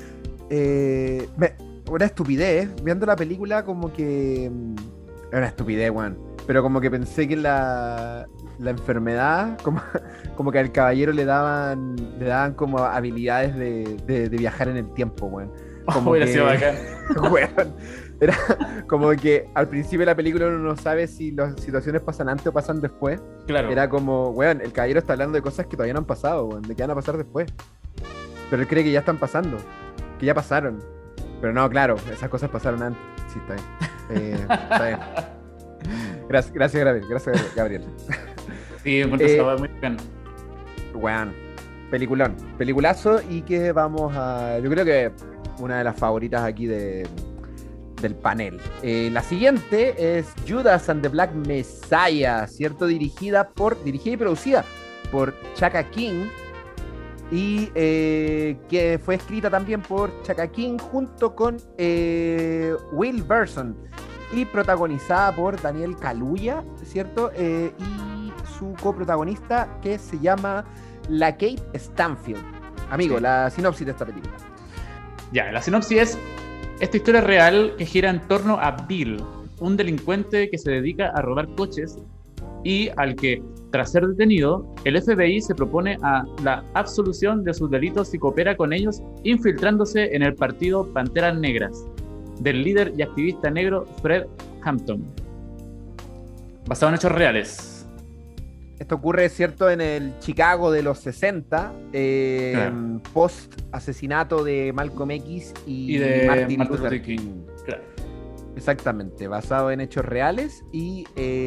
Una estupidez. Viendo la película, como que. Era una estupidez, weón. Pero como que pensé que la enfermedad, como que al caballero le daban como habilidades de viajar en el tiempo, weón. Como Hubiera que- sido bacán. Weón, era como que al principio de la película uno no sabe si las situaciones pasan antes o pasan después. Claro. Era como, weón, el caballero está hablando de cosas que todavía no han pasado, weón, de que van a pasar después. Pero él cree que ya están pasando, que ya pasaron. Pero no, claro, esas cosas pasaron antes. Sí, está bien. Está bien. Gracias, Gabriel. Gracias, Gabriel. Sí, encuentro esa weá muy bacán. Weón, peliculón. Peliculazo y que vamos a... Yo creo que una de las favoritas aquí del panel. La siguiente es Judas and the Black Messiah, ¿cierto? Dirigida y producida por Chaka King y que fue escrita también por Chaka King junto con Will Burson y protagonizada por Daniel Kaluuya, ¿cierto? Y su coprotagonista que se llama la Kate Stanfield. Amigo, Sí. la sinopsis de esta película. Ya, la sinopsis es esta historia real que gira en torno a Bill, un delincuente que se dedica a robar coches y al que, tras ser detenido, el FBI se propone a la absolución de sus delitos y coopera con ellos infiltrándose en el partido Panteras Negras del líder y activista negro Fred Hampton. Basado en hechos reales. Esto ocurre, ¿cierto?, en el Chicago de los 60, Claro. post asesinato de Malcolm X y, Y de Martin Martin Luther Luther King. King. Claro. Exactamente, basado en hechos reales y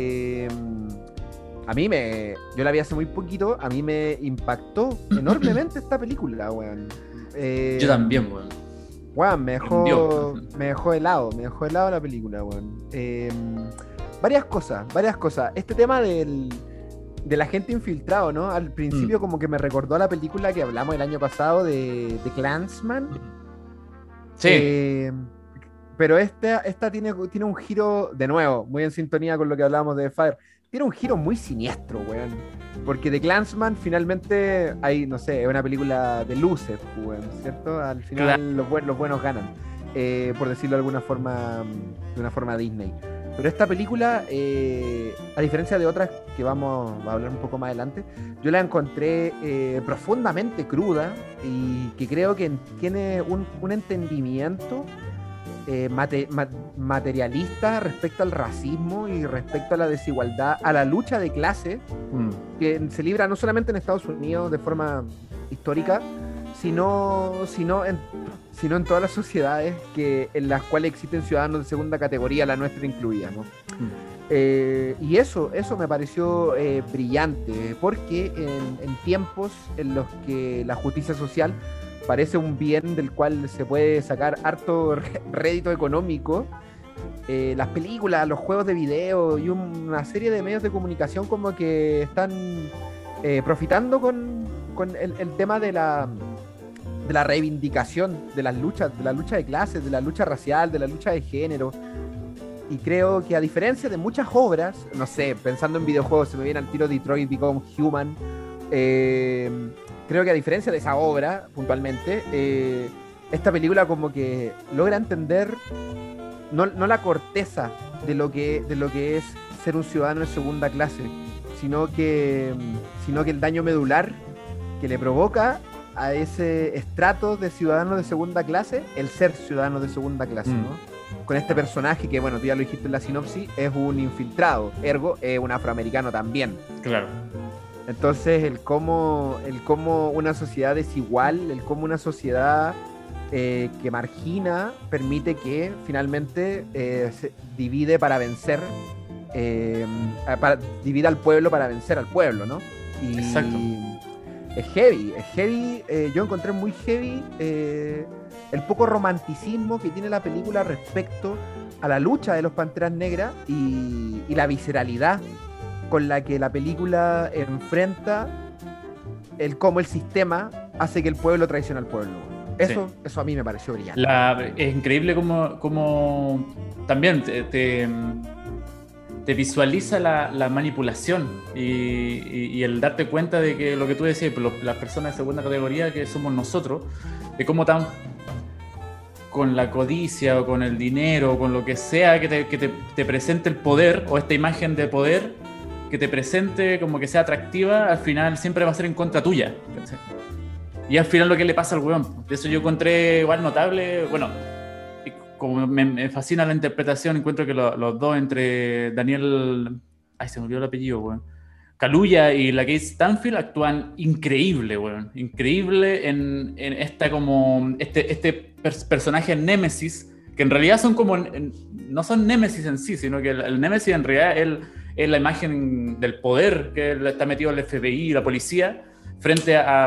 yo la vi hace muy poquito, a mí me impactó enormemente esta película, weón. Yo también, weón. Weón, Prendió. me dejó helado la película, weón. Varias cosas. Este tema del agente infiltrado, ¿no? Al principio como que me recordó a la película que hablamos el año pasado de Clansman. Sí. Pero esta tiene un giro, de nuevo, muy en sintonía con lo que hablábamos de Fire. Tiene un giro muy siniestro, weón. Porque The Clansman finalmente hay, no sé, es una película de luces, weón, ¿cierto? Al final los buenos ganan. Por decirlo de alguna forma, de una forma Disney. Pero esta película, a diferencia de otras que vamos a hablar un poco más adelante, yo la encontré profundamente cruda y que creo que tiene un entendimiento materialista respecto al racismo y respecto a la desigualdad, a la lucha de clase que se libra no solamente en Estados Unidos de forma histórica, sino en todas las sociedades en las cuales existen ciudadanos de segunda categoría, la nuestra incluida, ¿no? Y eso me pareció brillante, porque en tiempos en los que la justicia social parece un bien del cual se puede sacar harto rédito económico, las películas, los juegos de video y una serie de medios de comunicación como que están profitando con el tema de la reivindicación de las luchas, de la lucha de clases, de la lucha racial, de la lucha de género. Y creo que a diferencia de muchas obras, no sé, pensando en videojuegos, se me viene al tiro Detroit Become Human. Creo que a diferencia de esa obra, puntualmente, esta película como que logra entender no la corteza de lo que es ser un ciudadano de segunda clase, sino que el daño medular que le provoca a ese estrato de ciudadanos de segunda clase, el ser ciudadano de segunda clase, ¿no? Con este personaje que, bueno, tú ya lo dijiste en la sinopsis, es un infiltrado, ergo, es un afroamericano también. Claro. Entonces, el cómo una sociedad desigual, el cómo una sociedad que margina permite que finalmente se divide para vencer, divide al pueblo para vencer al pueblo, ¿no? Exacto. Es heavy, es heavy. Yo encontré muy heavy el poco romanticismo que tiene la película respecto a la lucha de los Panteras Negras y la visceralidad con la que la película enfrenta cómo el sistema hace que el pueblo traicione al pueblo. Eso a mí me pareció brillante. Es increíble como también te visualiza la manipulación y el darte cuenta de que lo que tú decías, las personas de segunda categoría que somos nosotros, de cómo tan con la codicia o con el dinero o con lo que sea que te presente el poder o esta imagen de poder que te presente como que sea atractiva, al final siempre va a ser en contra tuya, ¿sí? Y al final lo que le pasa al weón, de eso yo encontré igual notable, bueno, como me fascina la interpretación, encuentro que los dos entre Daniel, ay se me olvidó el apellido, weón, Kaluuya y la Kate Stanfield actúan increíble, weón, increíble en esta como, personaje Némesis, que en realidad son como, no son Némesis en sí, sino que el Némesis en realidad es la imagen del poder que está metido el FBI y la policía frente a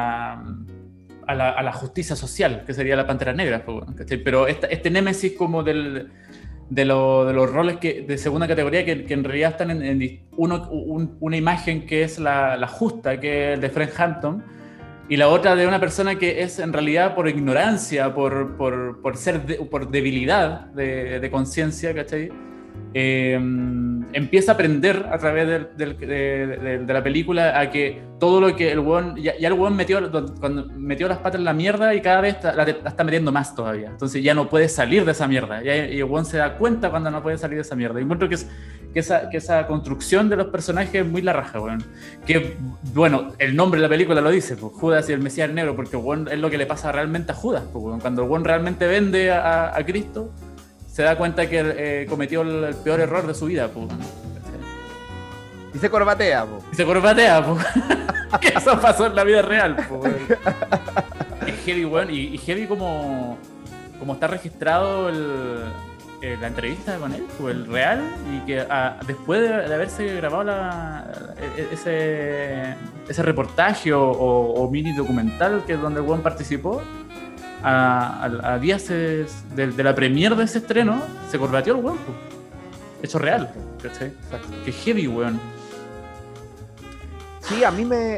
la justicia social, que sería la Pantera Negra, ¿cachai? Pero este némesis como de los roles de segunda categoría que en realidad están en una imagen que es la justa, que es de Fred Hampton, y la otra de una persona que es en realidad por ignorancia, por debilidad de conciencia, ¿cachai? Empieza a aprender a través de la película a que todo lo que el weón ya el weón cuando metió las patas en la mierda y cada vez la está metiendo más todavía, entonces ya no puede salir de esa mierda y el weón se da cuenta cuando no puede salir de esa mierda y encuentro que esa construcción de los personajes es muy la raja, weón. Que bueno, el nombre de la película lo dice, pues, Judas y el Mesías Negro, porque weón, es lo que le pasa realmente a Judas, pues, weón. Cuando el weón realmente vende a Cristo se da cuenta que cometió el peor error de su vida, pues. Y se corbatea, po. Y se corbatea, pues. Que eso pasó en la vida real, pues. Es heavy, weón. Y heavy como está registrado la entrevista con él, pues, el real, y que después de haberse grabado ese reportaje o mini documental que es donde el weón participó, a días de la premiere de ese estreno se corbateó el weón, pues. Hecho real, ¿cachai? Exacto. Que heavy, weón. Sí, a mí me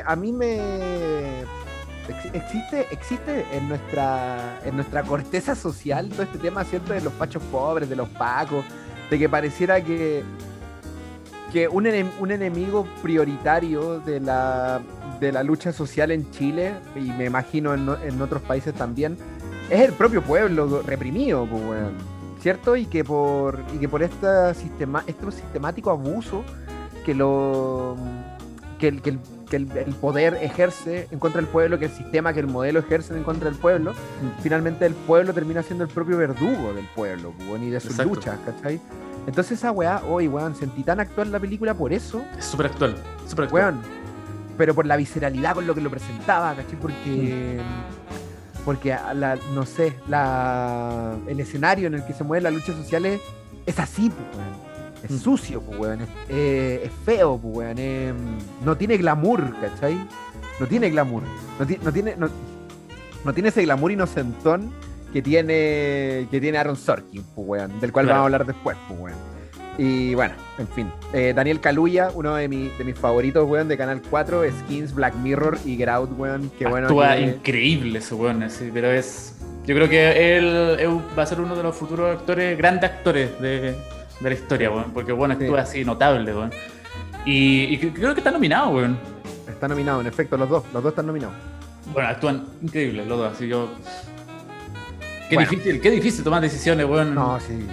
existe en nuestra corteza social todo este tema, ¿cierto? De los pachos pobres, de los pacos, de que pareciera que un enemigo prioritario de la lucha social en Chile, y me imagino en otros países también, es el propio pueblo reprimido, pues, bueno, ¿cierto? Y que por este sistemático abuso que el poder ejerce en contra del pueblo, que el sistema, que el modelo ejerce en contra del pueblo, finalmente el pueblo termina siendo el propio verdugo del pueblo, pues, bueno, y de sus Exacto. luchas, ¿cachai? Entonces esa weá, weón, sentí tan actual la película por eso. Es súper actual, súper actual. Weón, pero por la visceralidad con lo que lo presentaba, ¿cachai? Porque no sé, el escenario en el que se mueven las luchas sociales es así, pues, weón. Es sucio, pues, weón. Es feo, pues, weón. No tiene glamour, ¿cachai? No tiene glamour. No tiene ese glamour inocentón que tiene Aaron Sorkin, pues, weón, del cual Claro. vamos a hablar después, pues, weón. Y bueno, en fin. Daniel Kaluuya, uno de mis favoritos, weón, de Canal 4, Skins, Black Mirror y Get Out, weón. Que bueno. Actúa increíble ese weón, sí, pero yo creo que él va a ser uno de los futuros grandes actores de la historia, weón, porque bueno, actúa así notable, weón. Y creo que está nominado, weón. Está nominado, en efecto, los dos están nominados. Bueno, actúan increíbles los dos, así yo. Qué Bueno. difícil tomar decisiones, weón. No, sí.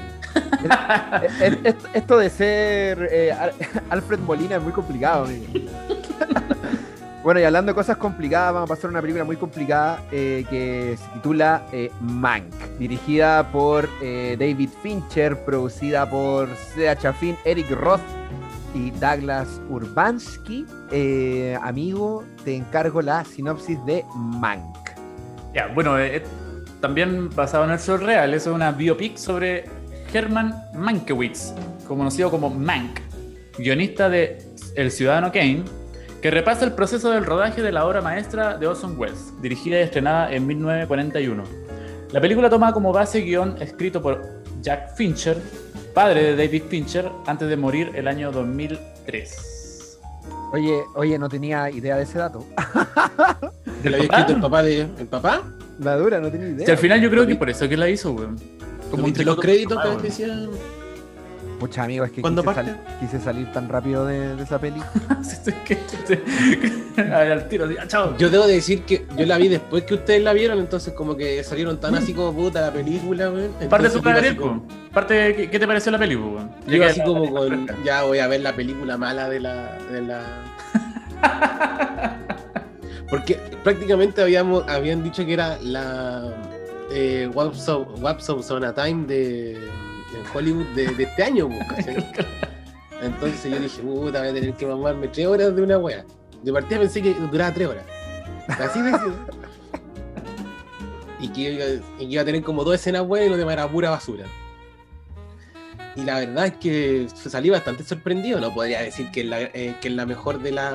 Esto de ser Alfred Molina es muy complicado, amigo. Bueno, y hablando de cosas complicadas, vamos a pasar a una película muy complicada que se titula Mank, dirigida por David Fincher, producida por Sea Chaffin, Eric Roth y Douglas Urbanski. Amigo, te encargo la sinopsis de Mank. Ya, bueno, también basado en hechos reales, es una biopic sobre Herman Mankiewicz, conocido como Mank, guionista de El Ciudadano Kane que repasa el proceso del rodaje de la obra maestra de Orson Welles, dirigida y estrenada en 1941. La película toma como base guión escrito por Jack Fincher, padre de David Fincher, antes de morir el año 2003. Oye, no tenía idea de ese dato. ¿Que lo había escrito el papá de... ¿El papá? La dura, no tenía idea. Si al final yo creo que por eso que la hizo, weón. Como entre los créditos que decían... Muchos amigos, es que ¿Cuándo parte? quise salir tan rápido de esa peli. A ver, al tiro, chao. Yo debo decir que yo la vi después que ustedes la vieron, entonces como que salieron tan así como puta la película, weón. Parte Entonces tu yo iba Gabriel, así como- parte, ¿qué te pareció la película, weón? yo iba así como con... Ya voy a ver la película mala de la... Porque prácticamente habían dicho que era la Once Upon a Time de Hollywood de este año, ¿cachai? Entonces yo dije, puta, voy a tener que mamarme 3 horas de una wea. De partida pensé que duraba 3 horas. Así de y que iba a tener como 2 escenas buenas y lo demás era pura basura. Y la verdad es que salí bastante sorprendido. No podría decir que es la mejor de la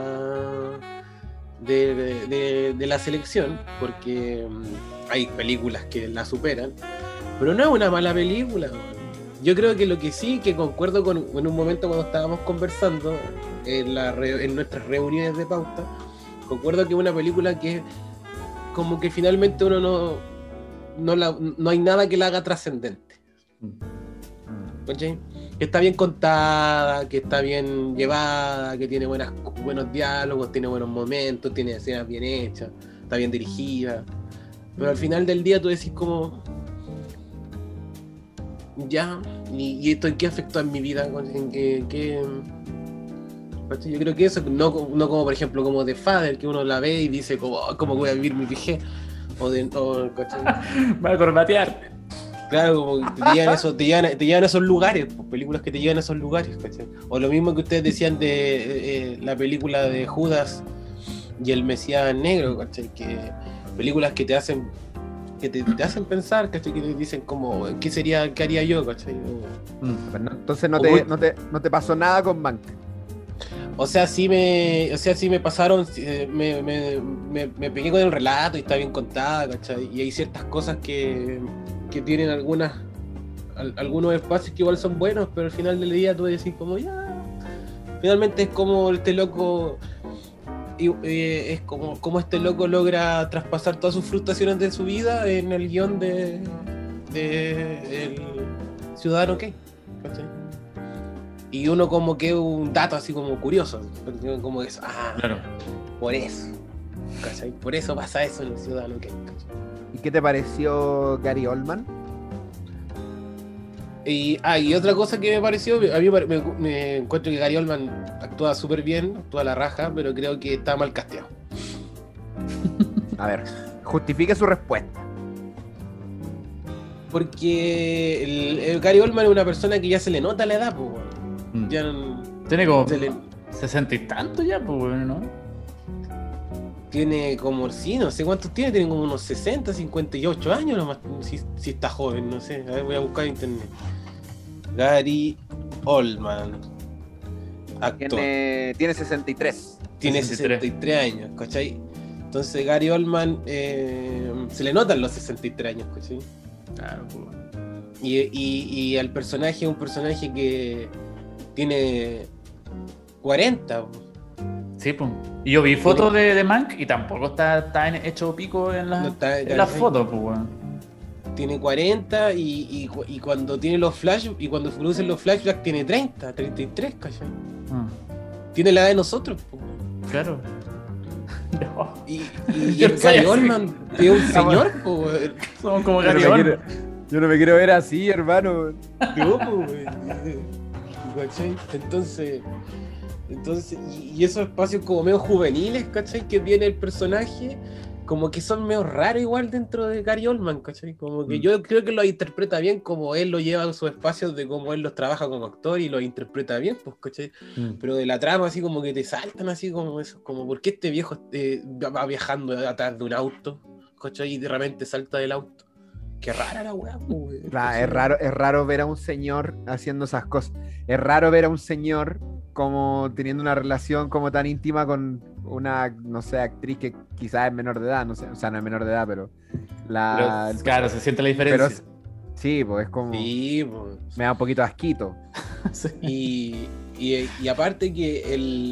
de la selección, porque hay películas que la superan, pero no es una mala película. Yo creo que lo que sí, que concuerdo en un momento cuando estábamos conversando en nuestras reuniones de pauta, concuerdo que es una película que como que finalmente uno no hay nada que la haga trascendente. ¿Cachai? Que está bien contada, que está bien llevada, que tiene buenos diálogos, tiene buenos momentos, tiene escenas bien hechas, está bien dirigida. Pero al final del día tú decís como... Ya, ¿y esto en qué afectó en mi vida? ¿En qué? Yo creo que eso, no como por ejemplo como The Father, que uno la ve y dice como, oh, ¿cómo voy a vivir mi vejez? ¿Cachai? Va a corbatear. Claro, como te llevan a esos lugares, pues, películas que te llevan a esos lugares, ¿cachai? O lo mismo que ustedes decían de la película de Judas y el Mesías Negro, ¿cachai? Que películas que te hacen pensar, ¿cachai? Que te dicen como, ¿qué haría yo, ¿cachai? Entonces no te pasó nada con Mank. O sea, sí me pasaron, me pegué con el relato y está bien contada, ¿cachai? Y hay ciertas cosas que tienen algunos espacios que igual son buenos, pero al final del día tú decís como, ya, finalmente es como este loco, es como este loco logra traspasar todas sus frustraciones de su vida en el guión de el Ciudadano Kane, ¿cachai? Y uno como que un dato así como curioso, como eso, claro. Por eso, ¿cachai? Por eso pasa eso en el Ciudadano Kane, ¿cachai? ¿Y qué te pareció Gary Oldman? Y otra cosa que me pareció, a mí me encuentro que Gary Oldman actúa súper bien, actúa a la raja, pero creo que está mal casteado. A ver, justifique su respuesta. Porque el Gary Oldman es una persona que ya se le nota la edad, pues, bueno. Ya tiene como se le... 60 y tanto ya, pues, bueno, ¿no? Tiene como, sí, no sé cuántos tiene como unos 60, 58 años nomás, si está joven, no sé, a ver, voy a buscar en internet. Gary Oldman, actor. Tiene 63. Tiene 63 años, ¿cachai? Entonces Gary Oldman se le notan los 63 años, ¿cachai? Claro, pues. Y al personaje, un personaje que tiene 40, sí, pues. Y yo vi fotos de Mank y tampoco está hecho pico en las fotos, pues, weón. Tiene 40 y cuando tiene los flash y cuando producen los flashbacks tiene 30, 33, ¿cachai? Tiene la edad de nosotros, pues. Claro. No. Y Gary Oldman es un señor, pues. Somos como Gary Oldman. Yo no me quiero ver así, hermano. No, pues, ¿cachai? Entonces, y esos espacios como medio juveniles, ¿cachai? Que tiene el personaje, como que son medio raros igual dentro de Gary Oldman, ¿cachai? Como que yo creo que lo interpreta bien, como él lo lleva en sus espacios, de cómo él los trabaja como actor y lo interpreta bien, pues, ¿cachai? Pero de la trama así como que te saltan así como eso, como ¿por qué este viejo va viajando atrás de un auto, ¿cachai? Y de repente salta del auto. Qué rara la weá, pues. Es raro ver a un señor haciendo esas cosas. Es raro ver a un señor como teniendo una relación como tan íntima con una, no sé, actriz que quizás es menor de edad, no sé, o sea, no es menor de edad, pero Claro, se siente la pero diferencia. sí, pues es como Sí, pues. me da un poquito de asquito. Y, y aparte que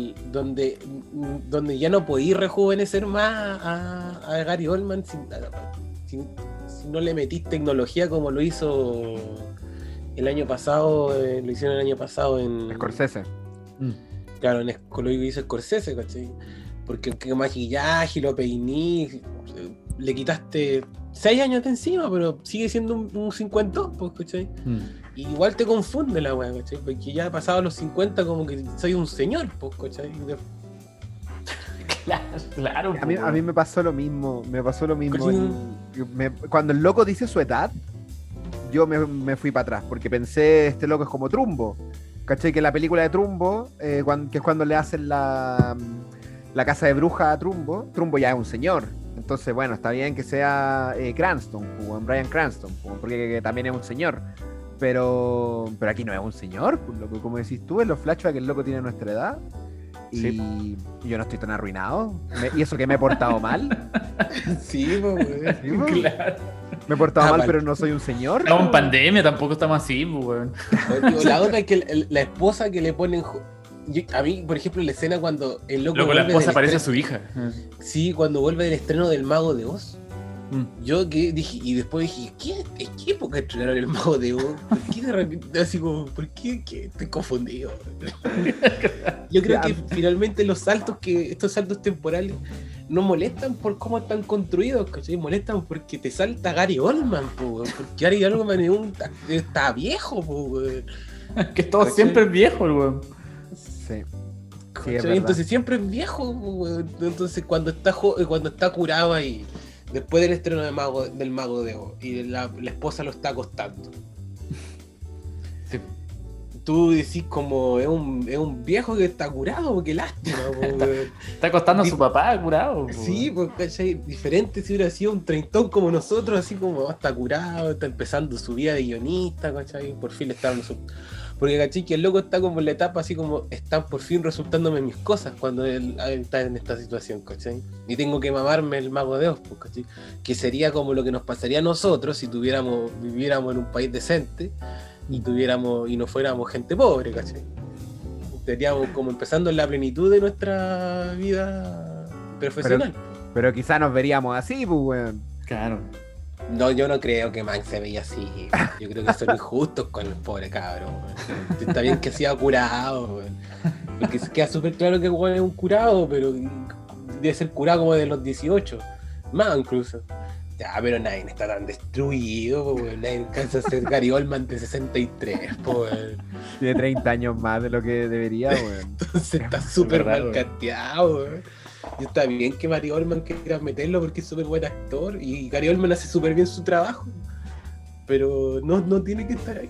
donde ya no podí rejuvenecer más a Gary Oldman si no le metís tecnología como lo hizo el año pasado, lo hicieron el año pasado en... Scorsese. Claro, lo hizo Scorsese, ¿cachai? Porque qué maquillaje, lo peiní, le quitaste 6 años de encima, pero sigue siendo un 50, pues, ¿cachai? Y igual te confunde la weá, ¿cachai? Porque ya pasado los 50 como que soy un señor, pues, ¿cachai? Claro. A mí me pasó lo mismo, Coño. Cuando el loco dice su edad, yo me fui para atrás, porque pensé, este loco es como Trumbo. ¿Cachai? Que la película de Trumbo, que es cuando le hacen la casa de bruja a Trumbo ya es un señor. Entonces, bueno, está bien que sea Cranston, Bryan Cranston, porque también es un señor. Pero aquí no es un señor, pues, loco, como decís tú, en los flashbacks el loco tiene nuestra edad. Y yo no estoy tan arruinado. Y eso que me he portado mal. Sí, pues, weón. Sí, pues. Claro. Me he portado mal, Mal. pero no soy un señor. Estamos en pandemia, tampoco estamos así, pues, weón. La otra es que la esposa que le ponen... a mí, por ejemplo, la escena cuando el loco Loco, la vuelve esposa del parece a estreno- su hija. Sí, cuando vuelve del estreno del Mago de Oz. Yo que dije, y después dije, ¿en qué época estrenaron el Mago de Oz? ¿Por qué de repente, así como, por qué estoy confundido? Yo creo que finalmente estos saltos temporales no molestan por cómo están construidos, ¿cachai? Molestan porque te salta Gary Oldman, po, weón, porque Gary Oldman está viejo, po, weón. Que todo ¿Cachai? siempre es viejo, weón. Sí. ¿Cachai? es verdad. Entonces siempre es viejo, weón. Entonces cuando está curado ahí, después del estreno del Mago de Oz, y la esposa lo está acostando, Sí. tú decís como es un viejo que está curado, qué lástima, po, weón. Está acostando a su papá curado. Sí, pues, ¿cachai? Diferente si hubiera sido un treintón como nosotros, así como está curado, está empezando su vida de guionista, ¿cachai? Por fin le estaban porque, ¿cachai? Que el loco está como en la etapa así como están por fin resultándome mis cosas cuando él está en esta situación, ¿cachai? Y tengo que mamarme el Mago de Oz, pues, ¿cachai? Que sería como lo que nos pasaría a nosotros si viviéramos en un país decente y no fuéramos gente pobre, ¿cachai? Estaríamos como empezando en la plenitud de nuestra vida profesional. Pero quizá nos veríamos así, pues, weón. Claro. No, yo no creo que Mank se veía así. Yo creo que son injustos con el pobre cabrón. Weón. Está bien que sea curado, weón. Porque se queda súper claro que el weón es un curado, pero debe ser curado como de los 18. Más incluso. Ya, pero nadie está tan destruido, weón. Nadie alcanza a ser Gary Oldman de 63, weón. Tiene 30 años más de lo que debería, weón. Entonces está súper verdad, mal weón. casteado, weón. Y está bien que Gary Oldman quiera meterlo porque es súper buen actor y Gary Oldman hace súper bien su trabajo, pero no tiene que estar ahí.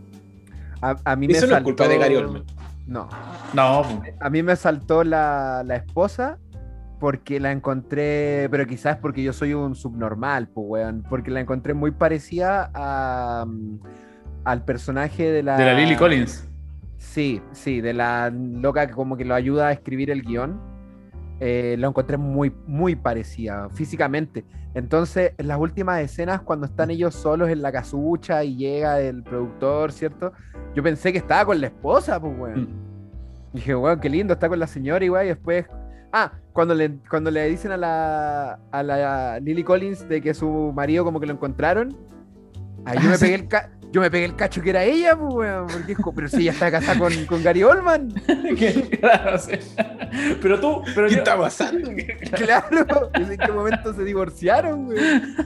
A mí me Eso no es saltó... culpa de Gary Oldman. No. No, A mí me saltó la esposa porque la encontré, pero quizás porque yo soy un subnormal, pues, weón. Porque la encontré muy parecida al personaje de de la Lily Collins. Sí, de la loca que como que lo ayuda a escribir el guión. Lo encontré muy, muy parecida físicamente. Entonces, en las últimas escenas, cuando están ellos solos en la casucha y llega el productor, ¿cierto? Yo pensé que estaba con la esposa, pues, weón. Dije, weón, qué lindo, está con la señora, y weón, y después... cuando le dicen a la Lily Collins de que su marido como que lo encontraron, ahí yo me pegué el cacho que era ella, pues, weón, porque pero si ella está casada con Gary Oldman. Claro, sí. Pero ¿Qué yo- está pasando? Claro, ¿en qué momento se divorciaron, güey?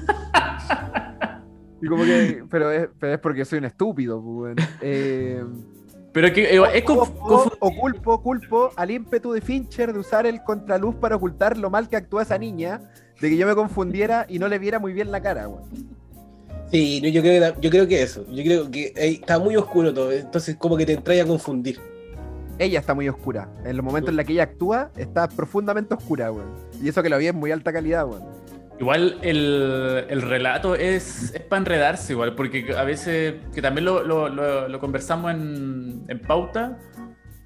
Y como que, pero es porque soy un estúpido, pues, weón. Pero que Culpo al ímpetu de Fincher de usar el contraluz para ocultar lo mal que actúa esa niña, de que yo me confundiera y no le viera muy bien la cara, güey. Sí, no, yo creo que eso. Yo creo que está muy oscuro todo, entonces como que te entra a confundir. Ella está muy oscura. En los momentos en los que ella actúa, está profundamente oscura, güey. Y eso que lo vi en muy alta calidad, güey. igual el relato es para enredarse igual, porque a veces, que también lo conversamos en pauta,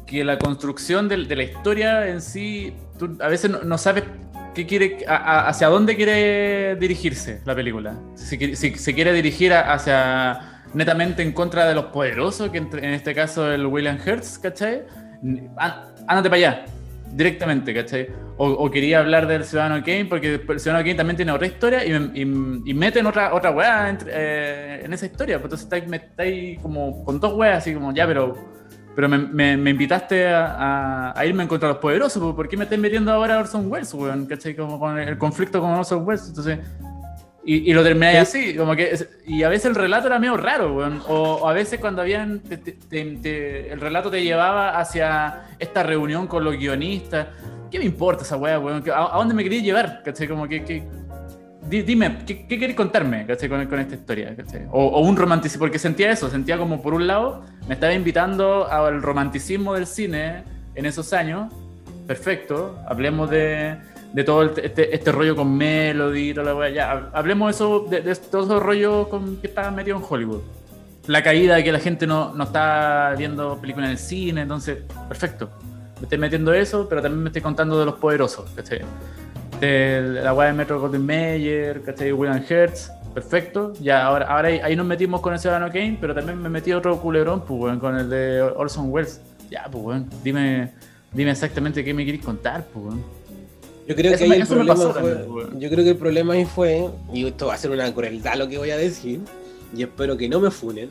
que la construcción de la historia en sí, tú a veces no sabes qué quiere, hacia dónde quiere dirigirse la película. Si se quiere dirigir hacia netamente en contra de los poderosos, que en este caso el William Hurt, ¿cachai? Ándate para allá, directamente, ¿cachai? O quería hablar del Ciudadano Kane, porque el Ciudadano Kane también tiene otra historia y meten otra weá en esa historia. Pues entonces estáis como con dos weas, así como, ya, pero me invitaste a irme en contra de los poderosos, pues, ¿por qué me estáis metiendo ahora a Orson Welles, weón? ¿Cachai? Como con el conflicto con Orson Welles, entonces... Y lo termináis así, como que... Y a veces el relato era medio raro, weón. O a veces cuando habían... el relato te llevaba hacia esta reunión con los guionistas. ¿Qué me importa esa weá, weón? ¿A dónde me querías llevar? ¿Cachai? Como que dime, ¿qué querés contarme, ¿cachai? Con esta historia, ¿cachai? O un romanticismo, porque sentía eso, sentía como por un lado me estaba invitando al romanticismo del cine en esos años. Perfecto, hablemos de todo este rollo con Melody y toda la weá, ya, hablemos de todos esos rollos que estaban metidos en Hollywood. La caída de que la gente no está viendo películas en el cine, entonces, perfecto. Me estoy metiendo eso, pero también me estoy contando de los poderosos, ¿cachai? De la weá de Metro Golden Mayer, ¿cachai? William Hurt, perfecto. Ya, ahora ahí nos metimos con el Ciudadano Kane, pero también me metí otro culebrón, pues, weón, con el de Orson Welles. Ya, pues, weón, dime exactamente qué me querés contar, pues, weón. Yo creo que el problema ahí fue, y esto va a ser una crueldad lo que voy a decir, y espero que no me funen,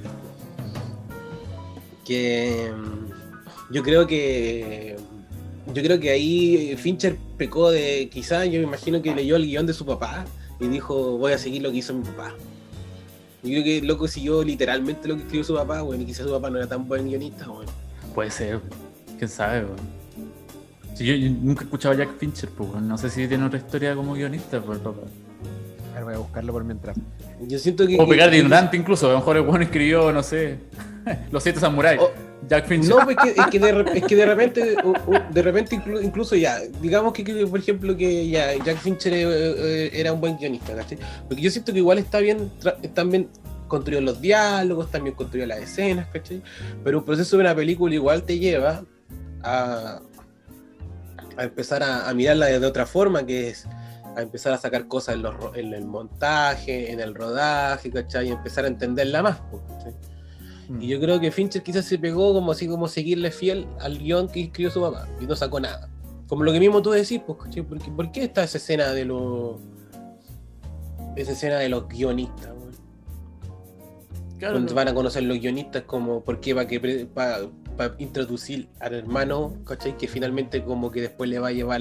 que yo creo que ahí Fincher pecó de, quizás yo me imagino que leyó el guión de su papá y dijo, voy a seguir lo que hizo mi papá. Yo creo que el loco siguió literalmente lo que escribió su papá, bueno, y quizás su papá no era tan buen guionista, bueno. Puede ser, quién sabe, weón. Si yo nunca he escuchado a Jack Fincher, pues, no sé si tiene otra historia como guionista, pues, papá. A ver, voy a buscarlo por mientras. Yo siento que... O pegar de ignorante incluso, a lo mejor el bueno escribió, no sé, Los 7 Samuráis. Jack Fincher. No, es que de repente incluso ya, digamos que por ejemplo que ya Jack Fincher era un buen guionista, ¿cachai? Porque yo siento que igual están bien construidos los diálogos, están bien construidas las escenas, ¿cachai? Pero un proceso de una película igual te lleva a empezar a mirarla de otra forma, que es a empezar a sacar cosas en el montaje, en el rodaje, ¿cachai? Y empezar a entenderla más, ¿cachai? Y yo creo que Fincher quizás se pegó como así, como seguirle fiel al guión que escribió su papá, y no sacó nada. Como lo que mismo tú decís, pues, ¿cachai? ¿Por qué está esa escena de los guionistas, güey? Claro, Donde van a conocer los guionistas, como por qué para introducir al hermano, ¿cachai? Que finalmente como que después le va a llevar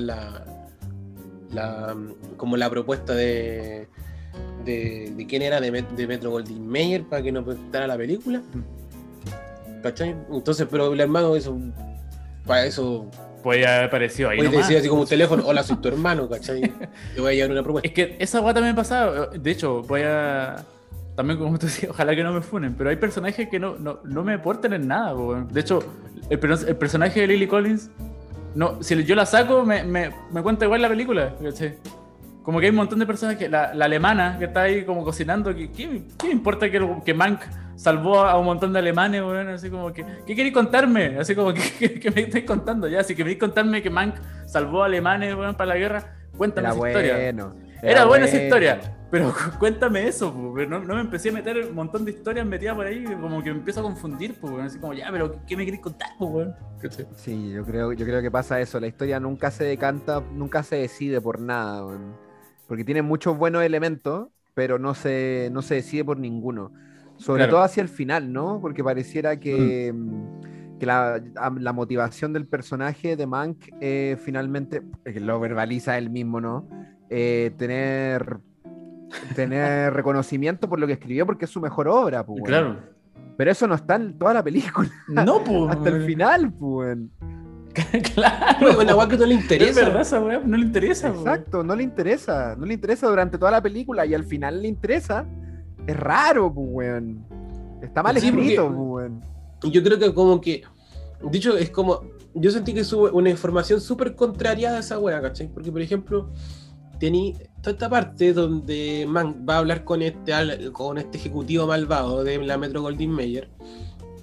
como la propuesta de quién era, de Metro Goldwyn Mayer, para que nos presentara la película, ¿cachai? Entonces, pero el hermano, para eso puede haber aparecido ahí. Puede nomás. decir así como un teléfono, hola, soy tu hermano, ¿cachai? Te voy a llevar una propuesta. Es que esa guata me pasaba. De hecho, también, como tú decías, ojalá que no me funen, pero hay personajes que no me aportan en nada, weón. De hecho, el personaje de Lily Collins, si yo la saco, me cuenta igual la película, ¿cachai? Como que hay un montón de personas la alemana que está ahí como cocinando, ¿qué me importa que Mank salvó a un montón de alemanes, weón? Así como que, ¿qué queréis contarme? Así como que me estáis contando ya, si queréis contarme que Mank salvó a alemanes, weón, para la guerra, cuéntame esa historia. Era buena esa historia, pero cuéntame eso, pues. No me empecé a meter un montón de historias metidas por ahí, como que me empiezo a confundir, pues, así como, ya, pero ¿qué me querés contar, pues, weón? Sí, yo creo que pasa eso, la historia nunca se decanta, nunca se decide por nada, weón. Porque tiene muchos buenos elementos, pero no se decide por ninguno. Sobre todo hacia el final, ¿no? Porque pareciera que la motivación del personaje de Mank finalmente, que lo verbaliza él mismo, ¿no? Tener reconocimiento por lo que escribió, porque es su mejor obra, pues. Claro. Bueno. Pero eso no está en toda la película. No, pues. Hasta el final, pues. Claro, una weá que no le interesa. Es verdad, esa weá, no le interesa. Exacto, no le interesa durante toda la película y al final le interesa. Es raro, pues, weón. Está mal escrito, pues, weón. Yo creo que como que, dicho, es como, yo sentí que sube una información súper contrariada a esa weá, ¿cachai? Porque, por ejemplo, tení toda esta parte donde Mank va a hablar con este ejecutivo malvado de la Metro Goldwyn Mayer,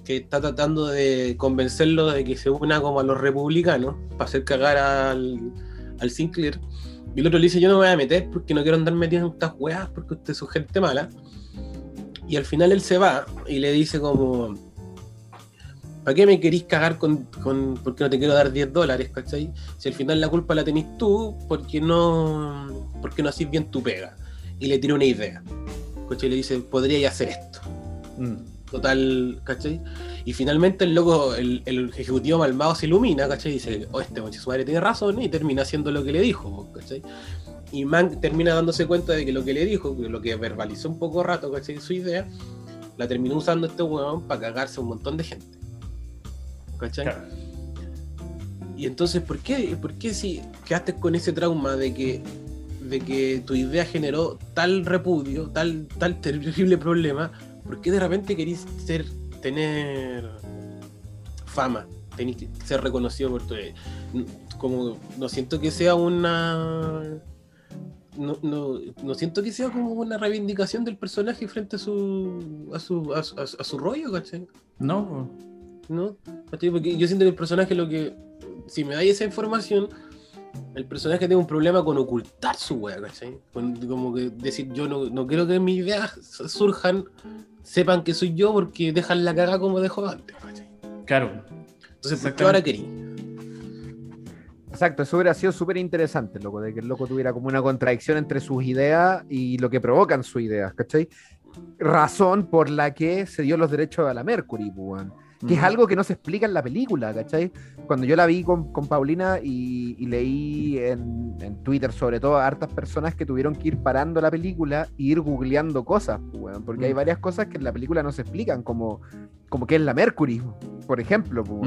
que está tratando de convencerlo de que se una como a los republicanos para hacer cagar al Sinclair. Y el otro le dice, yo no me voy a meter porque no quiero andar metido en estas weas porque usted es gente mala. Y al final él se va y le dice como, ¿para qué me querís cagar porque no te quiero dar $10, ¿cachai? Si al final la culpa la tenés tú porque no hacís bien tu pega. Y le tira una idea, ¿cachai? Le dice, podría hacer esto. Total, ¿cachai? Y finalmente el loco, el ejecutivo malvado se ilumina, ¿cachai? Y dice, este moche su madre tiene razón, y termina haciendo lo que le dijo, ¿cachai? Y Mank termina dándose cuenta de que lo que le dijo, lo que verbalizó un poco rato, ¿cachai? Su idea, la terminó usando este huevón para cagarse a un montón de gente, ¿cachai? Claro. Y entonces, ¿por qué si quedaste con ese trauma de que tu idea generó tal repudio, tal terrible problema? ¿Por qué de repente querís tener fama? Tenés que ser reconocido por tu... Como, no siento que sea una... No siento que sea como una reivindicación del personaje frente a su rollo, ¿cachai? No, ¿cachai? Porque yo siento que el personaje si me dais esa información, el personaje tiene un problema con ocultar su wea, ¿cachai? Como que decir, yo no quiero que mis ideas surjan, sepan que soy yo porque dejan la caga como dejó antes, ¿cachai? Claro. Entonces, ¿por qué ahora querí? Exacto, eso hubiera sido súper interesante, loco, de que el loco tuviera como una contradicción entre sus ideas y lo que provocan sus ideas, ¿cachai? Razón por la que se dio los derechos a la Mercury, pues, que es algo que no se explica en la película, ¿cachai? Cuando yo la vi con Paulina y leí en Twitter, sobre todo, a hartas personas que tuvieron que ir parando la película e ir googleando cosas, pues, porque hay varias cosas que en la película no se explican, como que es la Mercury, por ejemplo, pues,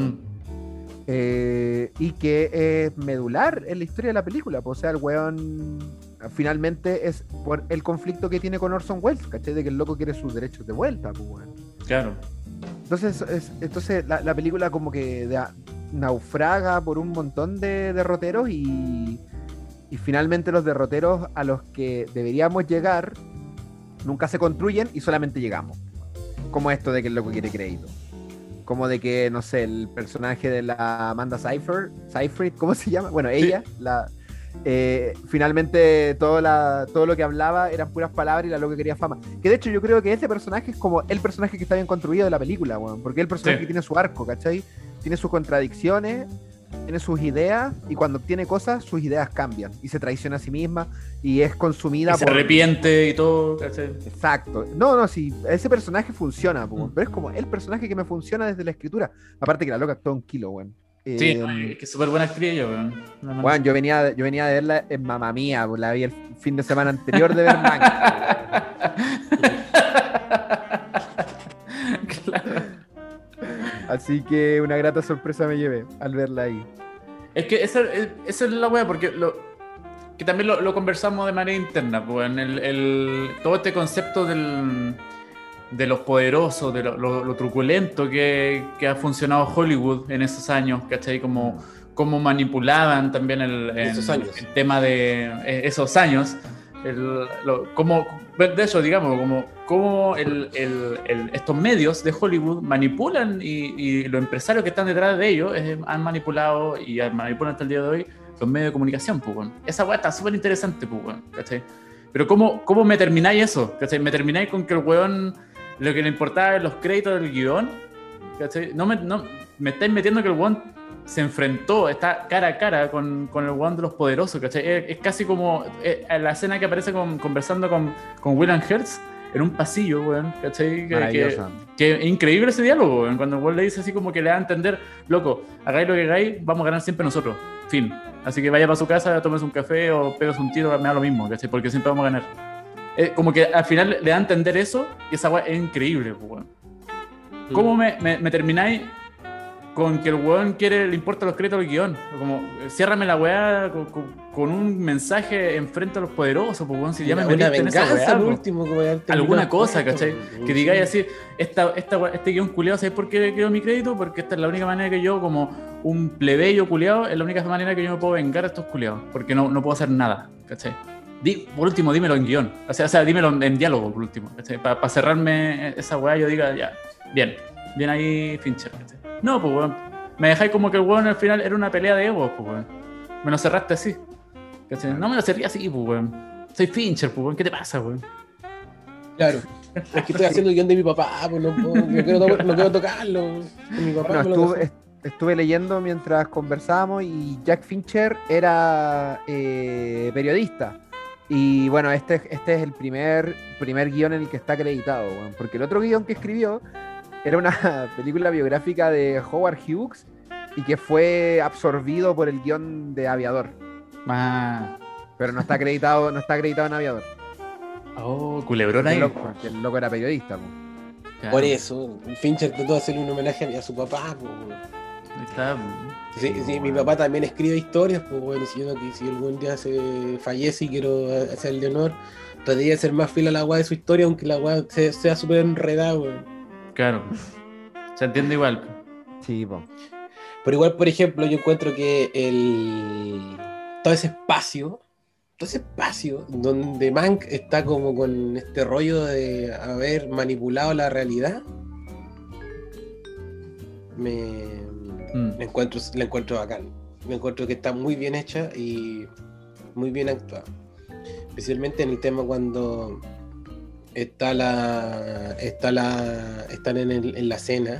y que es medular en la historia de la película, pues, o sea, el weón finalmente es por el conflicto que tiene con Orson Welles, ¿cachai? De que el loco quiere sus derechos de vuelta, pues, weón. Claro. Entonces la película como que naufraga por un montón de derroteros y finalmente los derroteros a los que deberíamos llegar nunca se construyen y solamente llegamos. Como esto de que el loco quiere crédito. Como de que, no sé, el personaje de la Amanda Seyfried, ¿cómo se llama? Bueno, ella, finalmente todo lo que hablaba eran puras palabras y la loca quería fama. Que de hecho yo creo que ese personaje es como el personaje que está bien construido de la película, bueno, porque es el personaje que tiene su arco, ¿cachai? Tiene sus contradicciones, tiene sus ideas, y cuando obtiene cosas, sus ideas cambian y se traiciona a sí misma y es consumida y se arrepiente y todo, ¿cachai? Exacto. No, sí, ese personaje funciona, pero es como el personaje que me funciona desde la escritura. Aparte que la loca actuó un kilo, weón. Sí, que es súper buena actriz ella, weón. Bueno, yo venía de verla en Mamma Mía, pues la vi el fin de semana anterior de ver Mank. Claro. Así que una grata sorpresa me llevé al verla ahí. Es que esa es la wea, porque que también lo conversamos de manera interna, pues, todo este concepto de los poderosos, de lo truculento que ha funcionado Hollywood en esos años, ¿cachai? Cómo manipulaban también el tema de esos años. De eso, digamos, como estos medios de Hollywood manipulan y los empresarios que están detrás de ellos han manipulado y manipulan hasta el día de hoy los medios de comunicación, pues, bueno. Esa weá está súper interesante, pues, bueno, ¿cachai? Pero ¿cómo me termináis eso? ¿Cachai? Me termináis con que el weón lo que le importaba es los créditos del guión, ¿cachai? No me estáis metiendo que el weón se enfrentó, está cara a cara con el weón de los poderosos, ¿cachai? Es casi como la escena que aparece conversando con William Hertz en un pasillo, weón, ¿cachai? Que es increíble ese diálogo, weón, cuando el weón le dice así como que le da a entender, loco, hagáis lo que hagáis, vamos a ganar siempre nosotros, fin. Así que vaya para su casa, tomes un café o pegas un tiro, me da lo mismo, ¿cachai? Porque siempre vamos a ganar. Como que al final le da a entender eso y esa weá es increíble, weón. ¿Cómo me termináis con que el weón le importa los créditos del guión? Como, ciérrame la weá con un mensaje enfrente a los poderosos, pues, weón, si ya me metiste en esa weá, último, alguna cosa, ¿cachai? Que digáis así, este guión culiado, ¿sabes por qué quiero mi crédito? Porque esta es la única manera que yo, como un plebeyo culiado, es la única manera que yo me puedo vengar a estos culiados, porque no puedo hacer nada, ¿cachai? Por último, dímelo en guión, o sea, dímelo en diálogo, por último, ¿cachai? Para cerrarme esa weá, yo diga, ya, bien, Bien ahí Fincher, ¿cachai? No, pues, weón. Me dejáis como que el weón al final era una pelea de egos, pues, weón. Me lo cerraste así. ¿Cachai? No me lo cerrí así, pues, weón. Soy Fincher, pues, weón. ¿Qué te pasa, weón? Claro. Es que estoy haciendo el guión de mi papá, pues no quiero tocarlo. Mi papá Bueno, estuve leyendo mientras conversábamos y Jack Fincher era periodista. Y bueno, este es el primer guión en el que está acreditado, weón, porque el otro guión que escribió era una película biográfica de Howard Hughes y que fue absorbido por el guión de Aviador. Ah. Pero no está acreditado en Aviador. Oh, culebrón ahí. Porque el loco era periodista, pues. Claro. Por eso, Fincher trató de hacerle un homenaje a su papá, pues. Ahí está. Sí, mi papá también escribe historias, pues bueno, si algún día se fallece y quiero hacerle honor, trataría de ser más fiel a la weá de su historia, aunque la weá sea súper enredada, weón. Claro. Se entiende igual. Sí, po. Pero igual, por ejemplo, yo encuentro que todo ese espacio donde Mank está como con este rollo de haber manipulado la realidad, la encuentro bacán. Me encuentro que está muy bien hecha y muy bien actuada. Especialmente en el tema cuando están en la cena.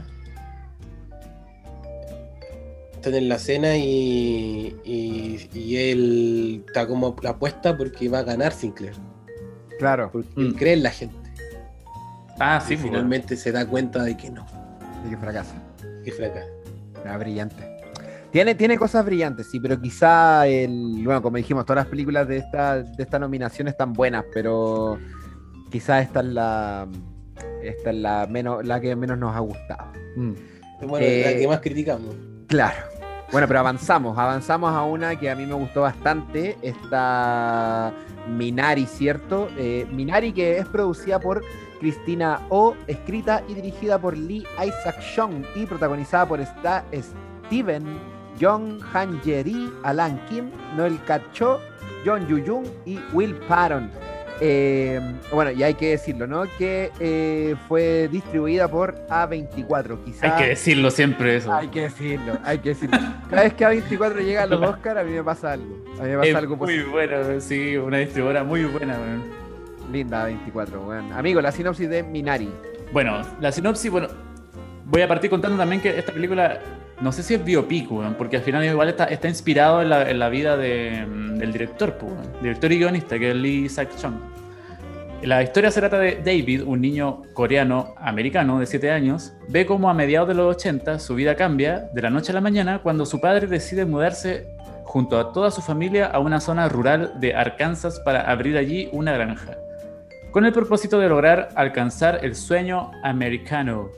Están en la cena y él está como la apuesta porque va a ganar Sinclair. Claro. Porque él cree en la gente. Ah, sí, Y finalmente se da cuenta de que no. Y que fracasa. Que fracasa. Era brillante. Tiene cosas brillantes, sí, pero quizá bueno, como dijimos, todas las películas de esta nominación están buenas, pero quizá esta es la que menos nos ha gustado. Bueno, la que más criticamos. Claro. Bueno, pero avanzamos a una que a mí me gustó bastante, esta Minari, ¿cierto? Minari, que es producida por Cristina Oh, escrita y dirigida por Lee Isaac-Chung y protagonizada por Steven Jong Han-Yeri, Alan Kim, Noel Kat-cho, John Yu-jung y Will Patton. Bueno, y hay que decirlo, ¿no? Que fue distribuida por A24. Quizá... Hay que decirlo siempre eso. Hay que decirlo. Cada vez que A24 llega a los Oscars, a mí me pasa algo. Muy bueno, sí, una distribuidora muy buena, man. Linda A24, weón. Amigo, la sinopsis de Minari. Bueno, la sinopsis, voy a partir contando también que esta película, no sé si es biopic, weón, porque al final igual está inspirado en la vida del director, director y guionista, que es Lee Isaac-Chung. La historia se trata de David, un niño coreano-americano de 7 años, ve cómo a mediados de los 80 su vida cambia de la noche a la mañana cuando su padre decide mudarse junto a toda su familia a una zona rural de Arkansas para abrir allí una granja, con el propósito de lograr alcanzar el sueño americano.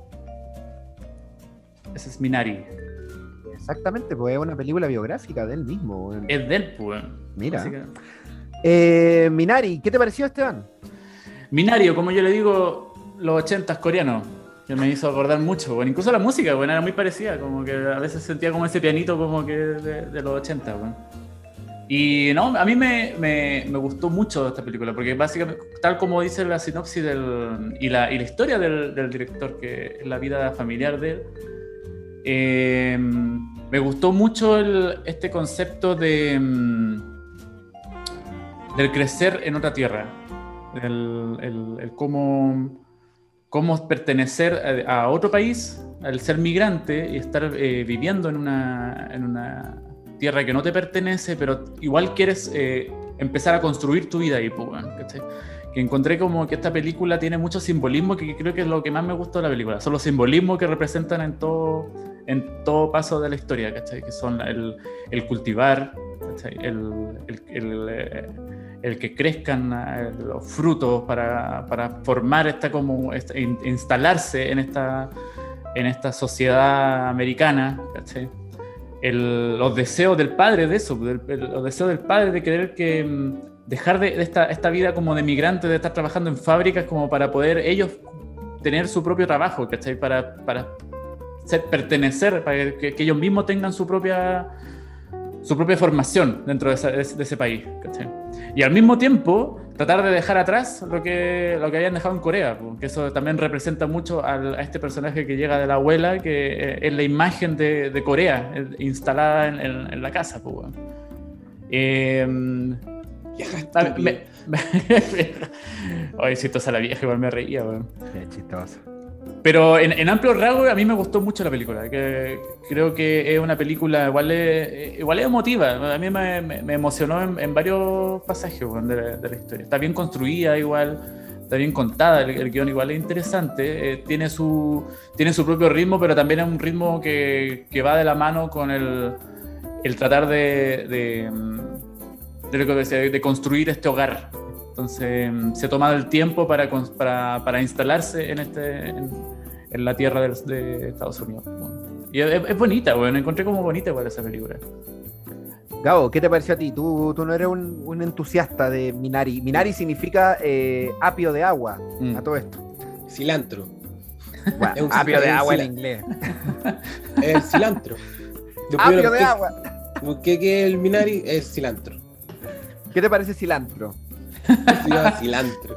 Ese es Minari. Exactamente, pues es una película biográfica de él mismo, weón. Es de él, pues. Mira. Que... Minari, ¿qué te pareció, Esteban? Minari, como yo le digo, los 80s coreanos, que me hizo acordar mucho, bueno, incluso la música, bueno, era muy parecida, como que a veces sentía como ese pianito como que de los 80, bueno. Y no, a mí me gustó mucho esta película, porque básicamente, tal como dice la sinopsis y la historia del director, que es la vida familiar de él, me gustó mucho este concepto del crecer en otra tierra, el cómo pertenecer a otro país, al ser migrante y estar viviendo en una tierra que no te pertenece, pero igual quieres empezar a construir tu vida ahí, ¿cachai? Que encontré como que esta película tiene mucho simbolismo, que creo que es lo que más me gustó de la película. Son los simbolismos que representan en todo paso de la historia, ¿cachai? Que son el cultivar, ¿cachai? El que crezcan los frutos para formar instalarse en esta sociedad americana, ¿cachai? Los deseos del padre de eso, los deseos del padre de querer dejar de esta vida como de migrante, de estar trabajando en fábricas como para poder ellos tener su propio trabajo, ¿cachai? Para pertenecer, para que ellos mismos tengan su propia formación dentro de ese país, ¿cachai? Y al mismo tiempo tratar de dejar atrás lo que habían dejado en Corea, porque eso también representa mucho a este personaje que llega de la abuela, que es la imagen de Corea instalada en la casa. Pues, bueno. Oye, chistosa la vieja, igual me reía. Bueno. Qué chistosa. Pero en amplio rasgo a mí me gustó mucho la película, que creo que es una película igual es emotiva. A mí me emocionó en varios pasajes, bueno, de la historia. Está bien construida igual, está bien contada, el guión igual es interesante, tiene su propio ritmo, pero también es un ritmo que va de la mano con el tratar de lo que decía, de construir este hogar. Entonces se toma el tiempo para instalarse en la tierra de Estados Unidos. Bueno. Y es bonita, bueno, encontré como bonita igual esa película. Gabo, ¿qué te pareció a ti? Tú no eres un entusiasta de Minari. Minari significa apio de agua, a todo esto. Cilantro. Bueno, apio de agua en inglés. Es cilantro. Apio de agua. ¿Qué el Minari es cilantro? ¿Qué te parece cilantro? Cilantro.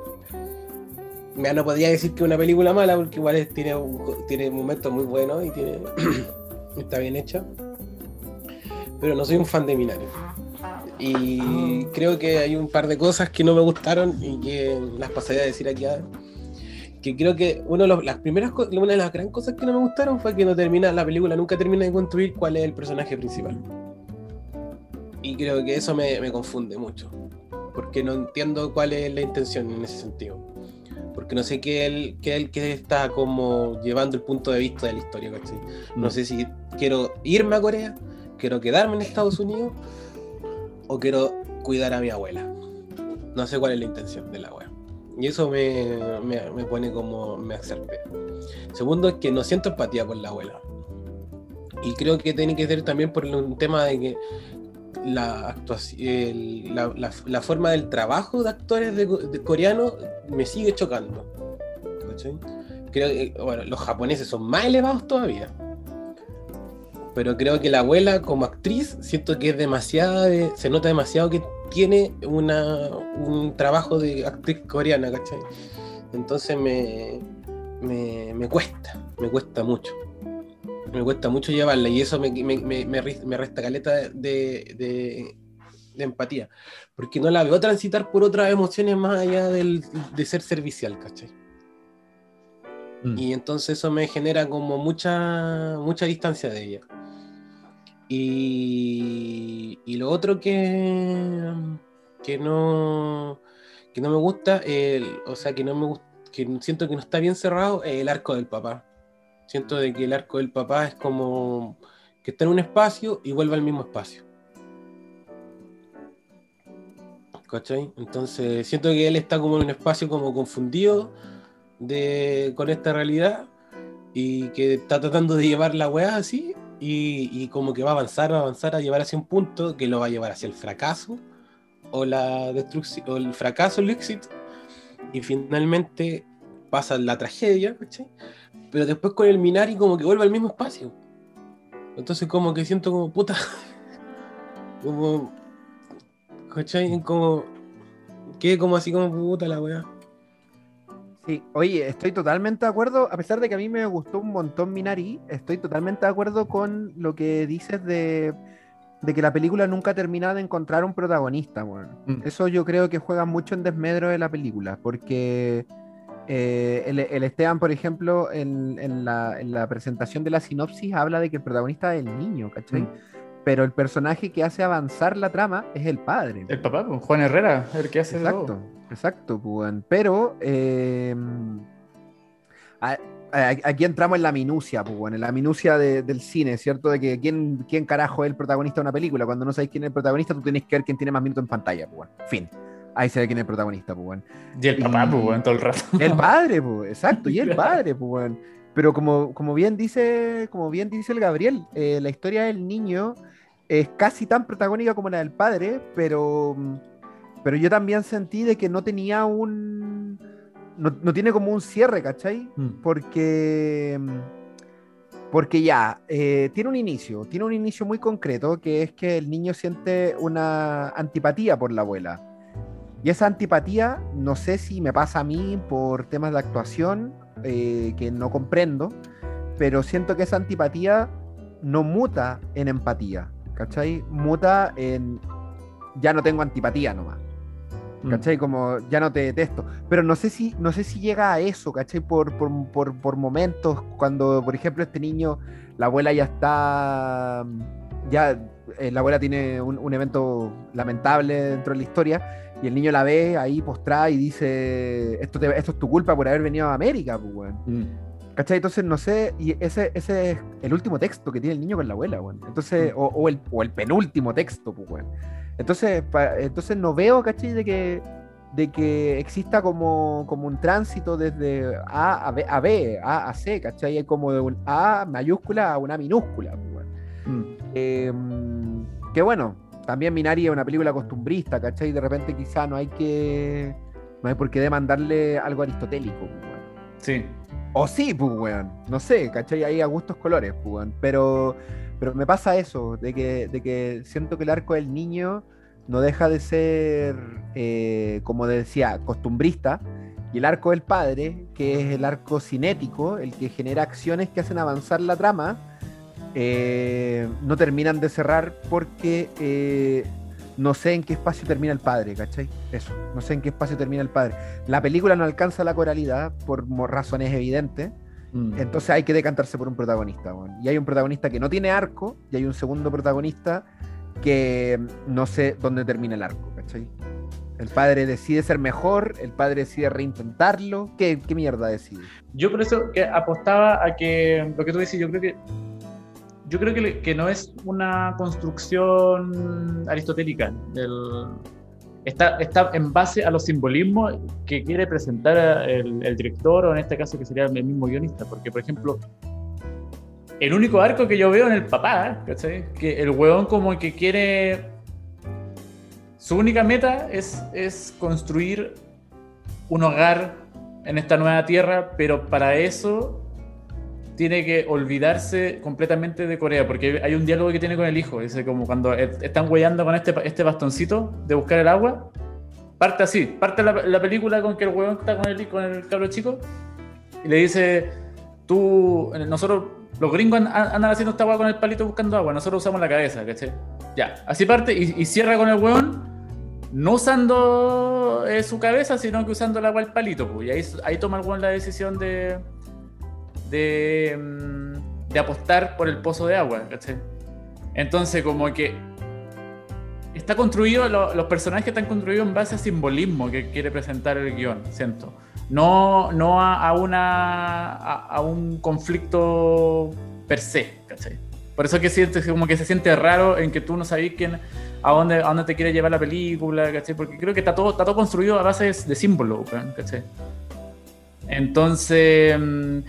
No podría decir que es una película mala, porque igual tiene momentos muy buenos y está bien hecha. Pero no soy un fan de Minari. Y creo que hay un par de cosas que no me gustaron y que las pasaré a decir aquí. Que creo que una de las grandes cosas que no me gustaron fue que la película nunca termina de construir cuál es el personaje principal. Y creo que eso me confunde mucho, porque no entiendo cuál es la intención en ese sentido, porque no sé qué él que está como llevando el punto de vista de la historia, ¿cachai? No sé si quiero irme a Corea, quiero quedarme en Estados Unidos o quiero cuidar a mi abuela. No sé cuál es la intención de la abuela. Y eso me pone como me absorbe. Segundo es que no siento empatía con la abuela. Y creo que tiene que ser también por un tema de que la forma del trabajo de actores de coreanos me sigue chocando. ¿Cachai? Creo que los japoneses son más elevados todavía. Pero creo que la abuela como actriz siento que es se nota demasiado que tiene un trabajo de actriz coreana, ¿cachai? Entonces me cuesta mucho. Me cuesta mucho llevarla y eso me resta caleta de empatía, porque no la veo transitar por otras emociones más allá de ser servicial, ¿cachai? Y entonces eso me genera como mucha distancia de ella. Y lo otro que no me gusta, que siento que no está bien cerrado, es el arco del papá. Siento de que el arco del papá es como que está en un espacio y vuelve al mismo espacio. ¿Cachai? Entonces siento que él está como en un espacio como confundido con esta realidad y que está tratando de llevar la weá así y como que va a avanzar a llevar hacia un punto que lo va a llevar hacia el fracaso o la destrucción, o el fracaso, el éxito, y finalmente pasa la tragedia, ¿cachai? Pero después con el Minari como que vuelve al mismo espacio. Entonces como que siento como puta. Como. ¿Cachai? Como. Que como así como puta la weá. Sí, oye, estoy totalmente de acuerdo, a pesar de que a mí me gustó un montón Minari, estoy totalmente de acuerdo con lo que dices de que la película nunca termina de encontrar un protagonista, bueno. Eso yo creo que juega mucho en desmedro de la película, porque el Esteban, por ejemplo, en la presentación de la sinopsis habla de que el protagonista es el niño, ¿cachai? Pero el personaje que hace avanzar la trama es el padre. El papá, pues, Juan Herrera, el que hace todo. Exacto, pues, pero aquí entramos en la minucia, pues, bueno, en la minucia del cine, ¿cierto? De que quién carajo es el protagonista de una película. Cuando no sabes quién es el protagonista, tú tienes que ver quién tiene más minutos en pantalla, pues, bueno. Fin. Ahí se ve quién es el protagonista, pues, bueno. Y el papá, pues, bueno, todo el rato. El padre, pues, exacto, y el padre, pues, bueno. Pero como bien dice el Gabriel, la historia del niño es casi tan protagónica como la del padre, pero yo también sentí de que no tenía no tiene como un cierre, ¿cachai? Porque ya, tiene un inicio muy concreto, que es que el niño siente una antipatía por la abuela. Y esa antipatía, no sé si me pasa a mí por temas de actuación que no comprendo, pero siento que esa antipatía no muta en empatía, ¿cachai? Muta en ya no tengo antipatía nomás. ¿Cachai? Como ya no te detesto. Pero no sé si llega a eso, ¿cachai? Por momentos, cuando, por ejemplo, este niño, la abuela ya está. Ya la abuela tiene un evento lamentable dentro de la historia, y el niño la ve ahí postrada y dice: esto es tu culpa por haber venido a América, pues, weón. ¿Cachai? Entonces, no sé, y ese es el último texto que tiene el niño con la abuela, weón. Entonces, o el penúltimo texto, pues, weón. Entonces no veo, ¿cachai? De que exista como un tránsito desde A a C, ¿cachai? Hay como de un A mayúscula a una minúscula, pues, weón. Que bueno, también Minari es una película costumbrista, ¿cachai? De repente quizá no hay por qué demandarle algo aristotélico, pues, weón. Sí. O sí, pues, weón. No sé, ¿cachai? Ahí a gustos colores, pues, weón. Pero me pasa eso, de que siento que el arco del niño no deja de ser, como decía, costumbrista, y el arco del padre, que es el arco cinético, el que genera acciones que hacen avanzar la trama, no terminan de cerrar porque no sé en qué espacio termina el padre, ¿cachai? Eso, no sé en qué espacio termina el padre. La película no alcanza la coralidad por razones evidentes, entonces hay que decantarse por un protagonista, bueno. Y hay un protagonista que no tiene arco, y hay un segundo protagonista que no sé dónde termina el arco, ¿cachai? El padre decide ser mejor, el padre decide reintentarlo. ¿Qué mierda decide? Yo por eso que apostaba a que, lo que tú dices, yo creo que no es una construcción aristotélica. Está en base a los simbolismos que quiere presentar el director, o en este caso que sería el mismo guionista. Porque, por ejemplo, el único arco que yo veo en el papá, ¿cachai? Que el huevón como que quiere... Su única meta es construir un hogar en esta nueva tierra, pero para eso tiene que olvidarse completamente de Corea, porque hay un diálogo que tiene con el hijo, dice como cuando están hueando con este bastoncito de buscar el agua, parte así, parte la película con que el huevón está con el cabro chico, y le dice, nosotros, los gringos andan haciendo esta agua con el palito buscando agua, nosotros usamos la cabeza, ¿cachai? Ya, así parte, y cierra con el huevón, no usando su cabeza, sino que usando el agua al palito, pues, y ahí toma el huevón la decisión de apostar por el pozo de agua, ¿cachai? Entonces, como que está construido, los personajes están construidos en base a simbolismo que quiere presentar el guión, siento. No a un conflicto per se, ¿cachai? Por eso que como que se siente raro en que tú no sabes a dónde te quiere llevar la película, ¿cachai? Porque creo que está todo construido a base de símbolos, ¿cachai? Entonces...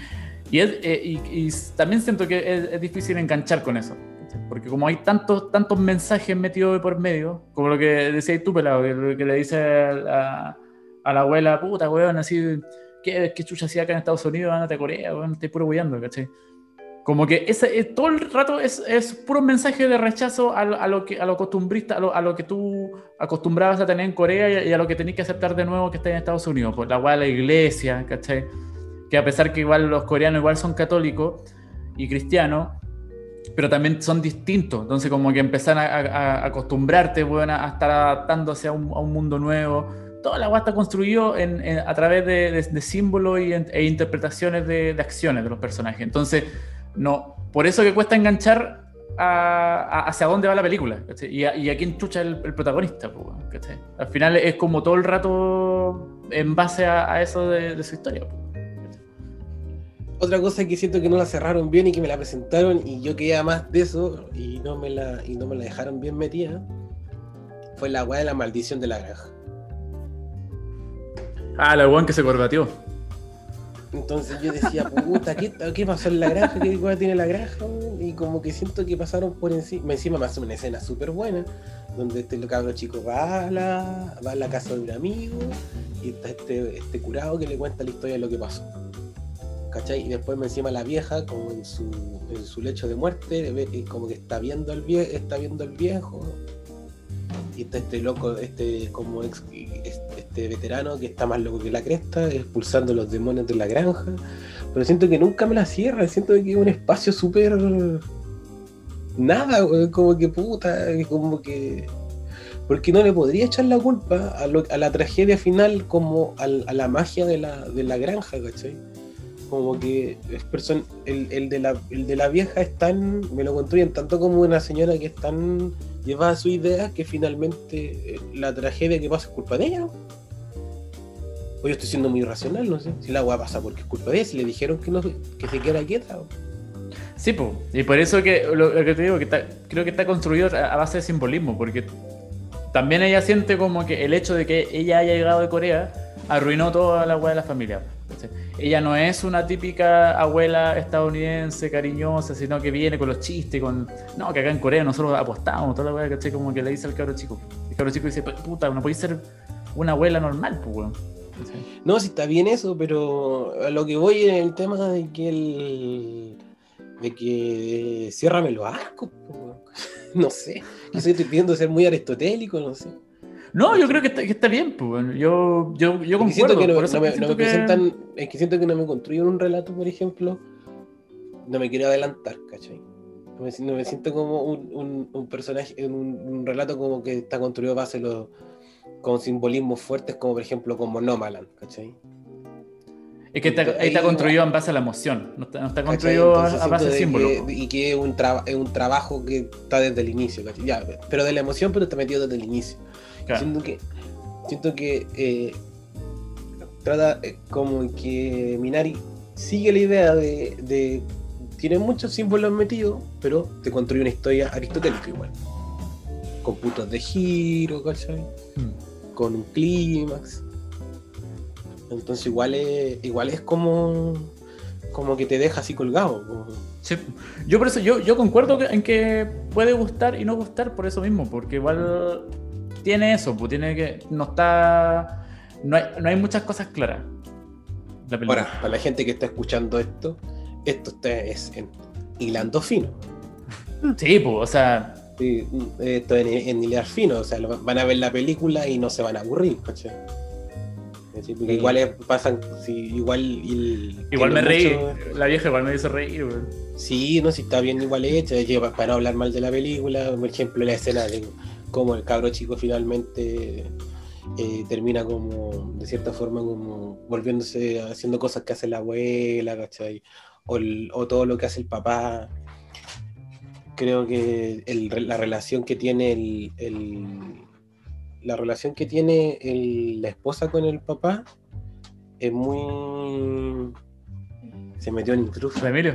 Y también siento que es difícil enganchar con eso, ¿cachai? Porque como hay tantos mensajes metidos de por medio, como lo que decías tú, pelado, que le dice a la abuela, puta, weón, así, ¿qué chucha hacía acá en Estados Unidos? Ándate a Corea, weón, estoy puro weyando, ¿cachai? Como que todo el rato es puro mensaje de rechazo a lo costumbrista, a lo que tú acostumbrabas a tener en Corea, y a lo que tenés que aceptar de nuevo que está en Estados Unidos, pues la weá de la iglesia, ¿cachai? Que a pesar que igual los coreanos igual son católicos y cristianos, pero también son distintos. Entonces como que empezar a acostumbrarte, bueno, a estar adaptándose a un mundo nuevo. Toda la guay está construido a través de símbolos e interpretaciones de acciones de los personajes. Entonces, no, por eso que cuesta enganchar hacia dónde va la película, ¿cachai? Y a quién chucha el protagonista, ¿cachai? Al final es como todo el rato en base a eso de su historia. Otra cosa que siento que no la cerraron bien y que me la presentaron y yo quería más de eso y no me la dejaron bien metida, fue la weá de la maldición de la granja. Ah, la weón que se corbateó. Entonces yo decía, puta, ¿qué pasó en la granja? ¿Qué weá tiene la granja? Y como que siento que pasaron por encima. Encima me hace una escena súper buena, donde este cabro chico va a la casa de un amigo y está este curado que le cuenta la historia de lo que pasó. ¿Cachai? Y después me encima la vieja como en su lecho de muerte, como que está viendo el viejo y está este loco, como este veterano que está más loco que la cresta, expulsando los demonios de la granja. Pero siento que nunca me la cierra, siento que es un espacio súper... Nada, como que puta, como que... Porque no le podría echar la culpa a la tragedia final como a la magia de la granja, ¿cachai? Como que el de la vieja es tan... Me lo construyen tanto como una señora que es tan llevada a su idea que finalmente la tragedia que pasa es culpa de ella, ¿no? O yo estoy siendo muy irracional, no sé. Si la weá pasa porque es culpa de ella, si le dijeron que se quedara quieta, ¿no? Sí, pues. Y por eso que lo que te digo, creo que está construido a base de simbolismo, porque también ella siente como que el hecho de que ella haya llegado de Corea arruinó toda la weá de la familia. Entonces, ella no es una típica abuela estadounidense cariñosa, sino que viene con los chistes, no, que acá en Corea nosotros apostamos, toda la weá, ¿cachai? Como que le dice al cabro chico. El cabro chico dice, puta, no podéis ser una abuela normal, pues, weón. ¿Sí? No, sí está bien eso, pero a lo que voy en el tema de que ciérrame los arcos, no sé, quizás estoy pidiendo ser muy aristotélico, no sé. No, yo creo que está bien, pues, bueno. Yo concuerdo. Siento que por eso no me presentan, es que siento que no me construyen un relato, por ejemplo, no me quiero adelantar, ¿cachai? No me siento como un personaje, un relato como que está construido a base con simbolismos fuertes, como por ejemplo como Nomadland, ¿cachai? Es que está construido en base a la emoción, no está construido a base de símbolos. Y que es un trabajo que está desde el inicio, ¿cachai? Ya, pero de la emoción, pero está metido desde el inicio. Claro. Siento que trata como que Minari sigue la idea de tiene muchos símbolos metidos, pero te construye una historia aristotélica igual. Con puntos de giro, ¿cachai? Con un clímax. Entonces igual es como que te deja así colgado. Como... Sí. Yo por eso yo concuerdo en que puede gustar y no gustar por eso mismo, porque igual tiene eso, pues tiene que no hay muchas cosas claras. Ahora, para la gente que está escuchando esto es en hilando fino. Sí, pues, o sea, sí, esto es en hilar fino, o sea, van a ver la película y no se van a aburrir, ¿cachai? Sí, porque igual pasan, sí, igual me reí, la vieja igual me hizo reír, güey. Sí, no, si está bien igual hecha, para no hablar mal de la película, por ejemplo la escena de cómo el cabro chico finalmente termina como, de cierta forma, como volviéndose, haciendo cosas que hace la abuela, ¿cachai? O todo lo que hace el papá. Creo que la relación que tiene la esposa con el papá es muy... Se metió en intruso. Emilio.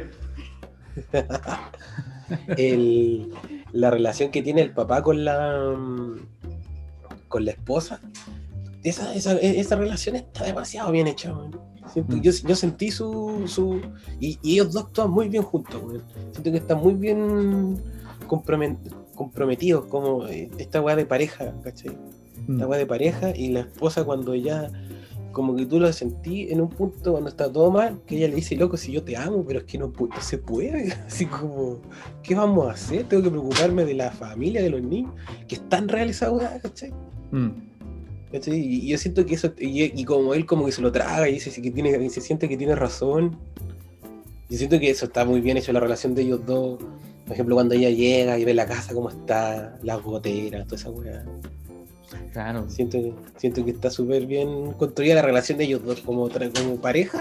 La relación que tiene el papá con la esposa, esa relación está demasiado bien hecha, man. Yo sentí y ellos dos actúan muy bien juntos, man. Siento que están muy bien comprometidos, como esta weá de pareja, ¿cachai? Esta weá de pareja, y la esposa cuando ya como que tú lo sentí en un punto cuando está todo mal, que ella le dice, loco, si yo te amo, pero es que no se puede, así como, ¿qué vamos a hacer? Tengo que preocuparme de la familia, de los niños, que están realizados, ¿cachai? ¿Cachai? Y yo siento que eso, y como él como que se lo traga y dice y se siente que tiene razón. Yo siento que eso está muy bien hecho, la relación de ellos dos. Por ejemplo, cuando ella llega y ve la casa como está, las goteras, toda esa weá. Claro. Siento que está súper bien construida la relación de ellos dos como pareja.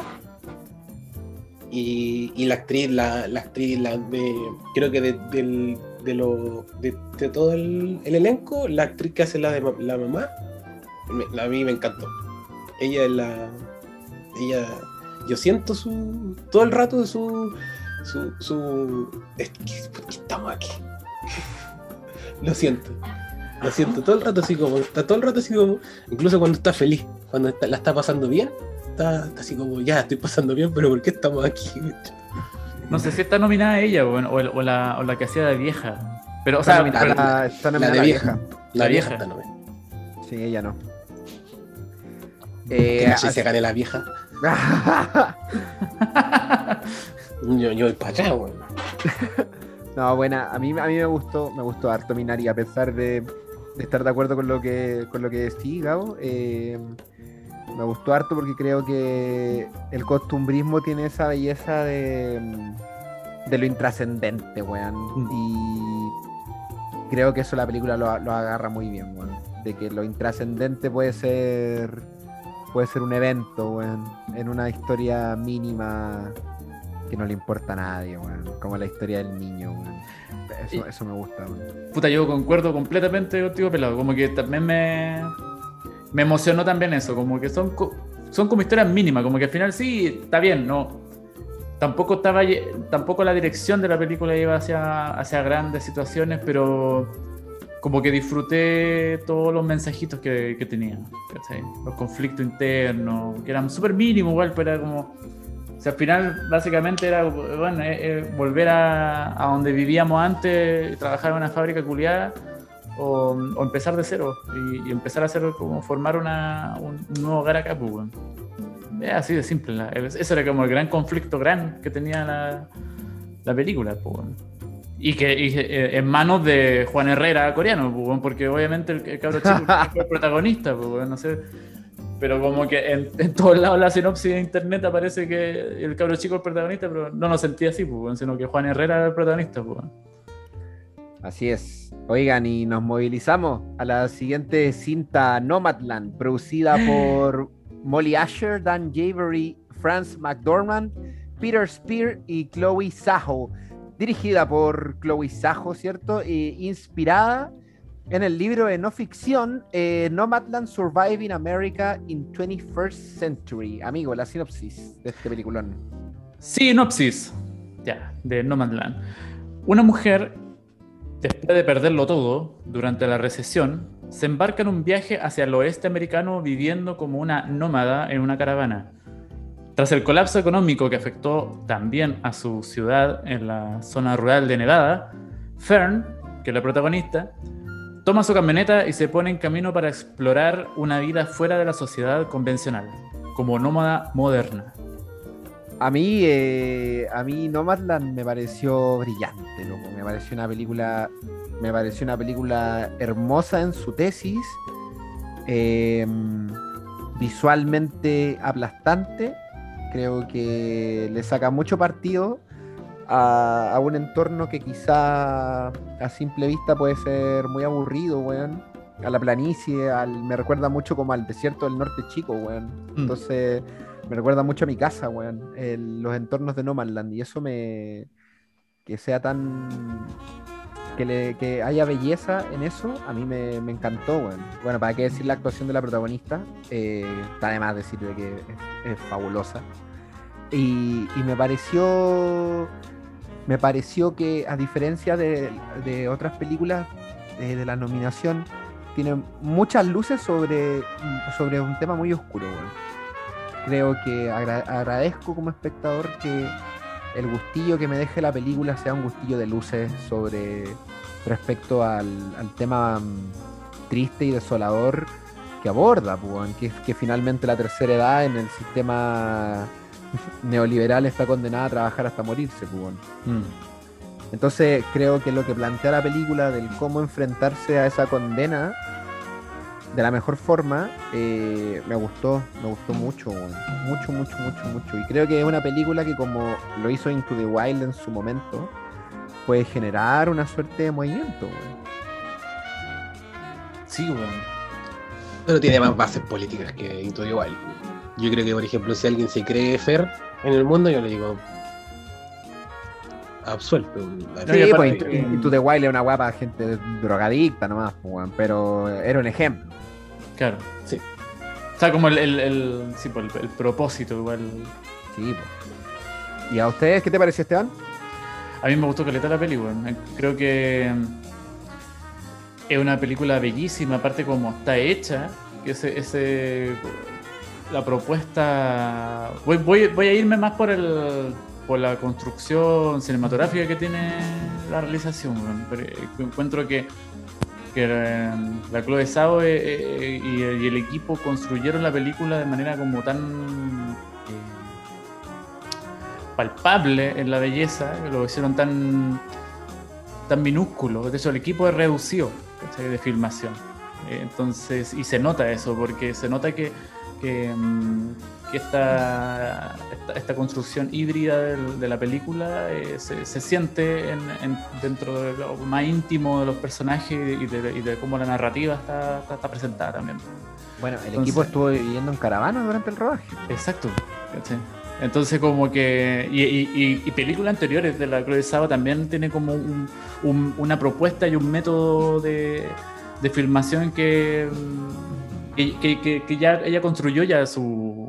Y la actriz, creo que de todo el elenco, la actriz que hace la mamá, a mí me encantó. Ella yo siento todo el rato de ¿por qué estamos aquí? Lo siento todo el rato así como, incluso cuando está feliz, cuando la está pasando bien, está así como, ya estoy pasando bien, pero ¿por qué estamos aquí? No sé si está nominada ella o la que hacía de vieja. Pero, o sea, está nominada la de vieja. La vieja. Está nominada. Sí, ella no. No sé si se gane la vieja. yo voy para allá, weón. No, buena, a mí me gustó harto Minari, a pesar de estar de acuerdo con lo que decís, Gabo. Me gustó harto porque creo que el costumbrismo tiene esa belleza de lo intrascendente, weón. Y creo que eso la película lo agarra muy bien, weón. De que lo intrascendente puede ser un evento, weón, en una historia mínima que no le importa a nadie, weón. Como la historia del niño, weón. Eso me gusta, weón. Puta, yo concuerdo completamente contigo, pelado. Como que también me emocionó también eso. Como que son como historias mínimas. Como que al final sí, está bien, no. Tampoco la dirección de la película iba hacia grandes situaciones, pero como que disfruté todos los mensajitos que tenía, ¿cachai? Los conflictos internos, que eran súper mínimos igual, pero era como... O sea, al final básicamente era, bueno, volver a donde vivíamos antes, trabajar en una fábrica culiada, o empezar de cero, y empezar a hacer como formar un nuevo hogar acá, pues, bueno. Es así de simple. Ese era como el gran conflicto que tenía la película, pues, bueno. Y que en manos de Juan Herrera, coreano, pues, bueno, porque obviamente el cabro chico fue el protagonista, pues, bueno, no sé. Pero como que en todos lados la sinopsis de internet aparece que el cabro chico es el protagonista, pero no lo sentí así, pues, bueno, sino que Juan Herrera era el protagonista, pues, bueno. Así es. Oigan, y nos movilizamos a la siguiente cinta, Nomadland, producida por Molly Asher, Dan Javery, Frances McDormand, Peter Spear y Chloe Zhao. Dirigida por Chloe Zhao, ¿cierto? Inspirada en el libro de no ficción Nomadland Surviving America in 21st Century. Amigo, la sinopsis de este peliculón. Sinopsis, ya, de Nomadland. Una mujer, después de perderlo todo durante la recesión, se embarca en un viaje hacia el oeste americano viviendo como una nómada en una caravana. Tras el colapso económico que afectó también a su ciudad en la zona rural de Nevada, Fern, que es la protagonista, toma su camioneta y se pone en camino para explorar una vida fuera de la sociedad convencional, como nómada moderna. A mí Nomadland me pareció brillante, loco. Me pareció una película hermosa en su tesis, visualmente aplastante. Creo que le saca mucho partido a un entorno que quizá a simple vista puede ser muy aburrido, weón. A la planicie, me recuerda mucho como al desierto del norte chico, weón. Entonces me recuerda mucho a mi casa, weón. Los entornos de Nomadland. Y eso que sea tan... Que haya belleza en eso, a mí me encantó, weón. Bueno, para qué decir la actuación de la protagonista, está de más decir de que es fabulosa. Y me pareció que, a diferencia de otras películas de la nominación, tiene muchas luces sobre un tema muy oscuro, weón. Creo que agradezco como espectador que el gustillo que me deje la película sea un gustillo de luces respecto al tema triste y desolador que aborda, pues, que finalmente la tercera edad en el sistema neoliberal está condenada a trabajar hasta morirse, pues. Entonces creo que lo que plantea la película del cómo enfrentarse a esa condena de la mejor forma, me gustó mucho, mucho. Y creo que es una película que, como lo hizo Into the Wild en su momento, puede generar una suerte de movimiento, weón. Sí, weón. Pero tiene más bases políticas que Into the Wild. Yo creo que, por ejemplo, si alguien se cree Fer en el mundo, yo le digo absuelto. Sí, pues Into the Wild es una guapa gente drogadicta nomás, weón, pero era un ejemplo. Claro, sí. O sea, como el propósito igual. Sí, pues. ¿Y a ustedes qué te pareció, Esteban? A mí me gustó caleta la película. Creo que es una película bellísima, aparte como está hecha, que la propuesta... Voy a irme más por la construcción cinematográfica que tiene la realización. Pero encuentro que la Chloe Zhao y el equipo construyeron la película de manera como tan palpable en la belleza, lo hicieron tan minúsculo. De hecho, el equipo es reducido, ¿cachai? De filmación. Entonces, y se nota eso, porque se nota que esta construcción híbrida de la película se siente dentro de lo más íntimo de los personajes y de cómo la narrativa está presentada también. Bueno, el equipo estuvo viviendo en caravana durante el rodaje. Exacto, ¿cachai? Entonces como que y películas anteriores de la Chloe Zhao también tiene como una propuesta y un método de filmación que ya ella construyó ya su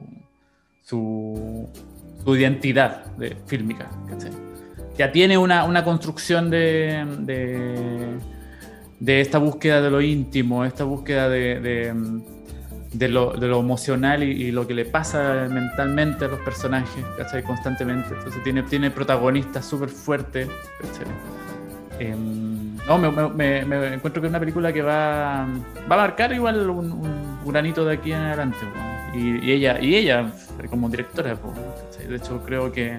identidad fílmica, ¿cachai? Ya tiene una construcción de esta búsqueda de lo íntimo, esta búsqueda de lo emocional y lo que le pasa mentalmente a los personajes, ¿cachai? Constantemente. Entonces tiene protagonistas súper fuertes, ¿cachai? No, me encuentro que es una película que va a marcar igual un granito de aquí en adelante, ¿no? y ella como directora, ¿cachai? De hecho creo que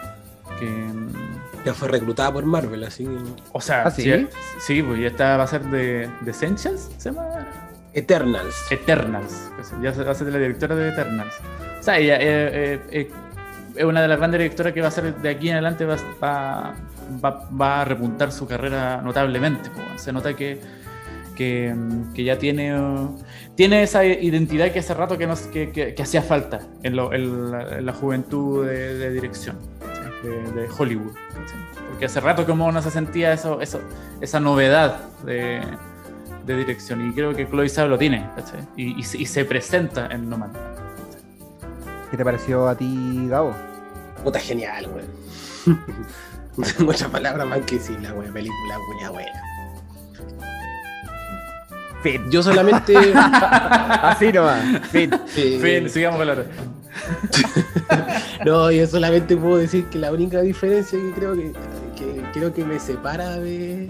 ya fue reclutada por Marvel, así. O sea, ¿Ah, sí? Sí, pues ya esta va a ser de Essentials, ¿se llama? Eternals. Ya va a ser la directora de Eternals. O sea, ella es una de las grandes directoras que va a ser de aquí en adelante, va a repuntar su carrera notablemente. Se nota que ya tiene esa identidad que hace rato que hacía falta en la juventud de dirección, de Hollywood. Porque hace rato como no se sentía esa novedad de dirección, y creo que Chloe Zhao lo tiene, ¿cachai? Y se presenta en Nomadland. ¿Qué te pareció a ti, Gabo? Puta, genial, güey. No tengo otra palabra más que decir la güey, película buena. Fin. Yo solamente... Así nomás. Fin. Fin, sigamos con la otra. No, yo solamente puedo decir que la única diferencia que creo que me separa del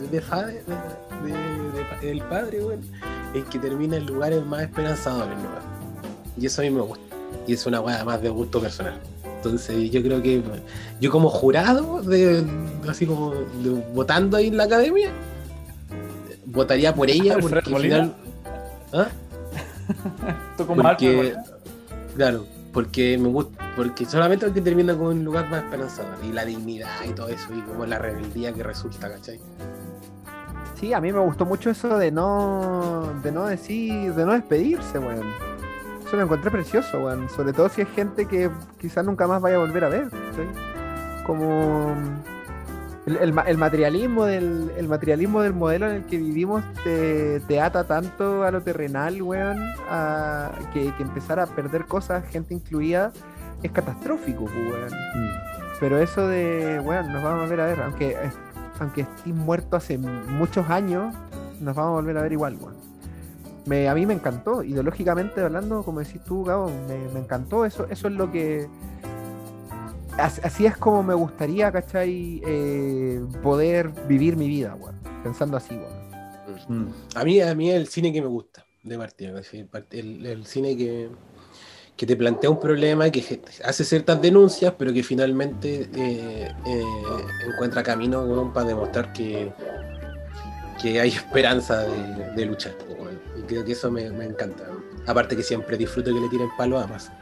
padre, güey, es que termina en lugares más esperanzadores, ¿no? Y eso a mí me gusta. Y es una weá más de gusto personal. Entonces yo creo que yo como jurado, así como votando ahí en la academia, votaría por ella porque al final... ¿Ah? ¿Tú como porque, claro, porque me gusta, porque solamente porque termina con un lugar más esperanzador y la dignidad y todo eso y como la rebeldía que resulta, ¿cachai? Sí, a mí me gustó mucho eso de no despedirse, weón. Eso lo encontré precioso, weón. Sobre todo si es gente que quizás nunca más vaya a volver a ver, ¿sí? Como el materialismo del modelo en el que vivimos te ata tanto a lo terrenal, weón, que empezar a perder cosas, gente incluida, es catastrófico, weón. Pero eso de, weón, nos vamos a volver a ver, aunque estés muerto hace muchos años, nos vamos a volver a ver igual, weón. A mí me encantó, ideológicamente hablando, como decís tú, Gabo, me encantó eso. Eso es lo que... Así es como me gustaría, ¿cachai? Poder vivir mi vida, weón. Pensando así, weón. A mí es el cine que me gusta, de partida. El cine que te plantea un problema y que hace ciertas denuncias, pero que finalmente encuentra camino, weón, para demostrar que hay esperanza de luchar, weón. Y creo que eso me encanta. Aparte que siempre disfruto que le tiren palo a Amazon.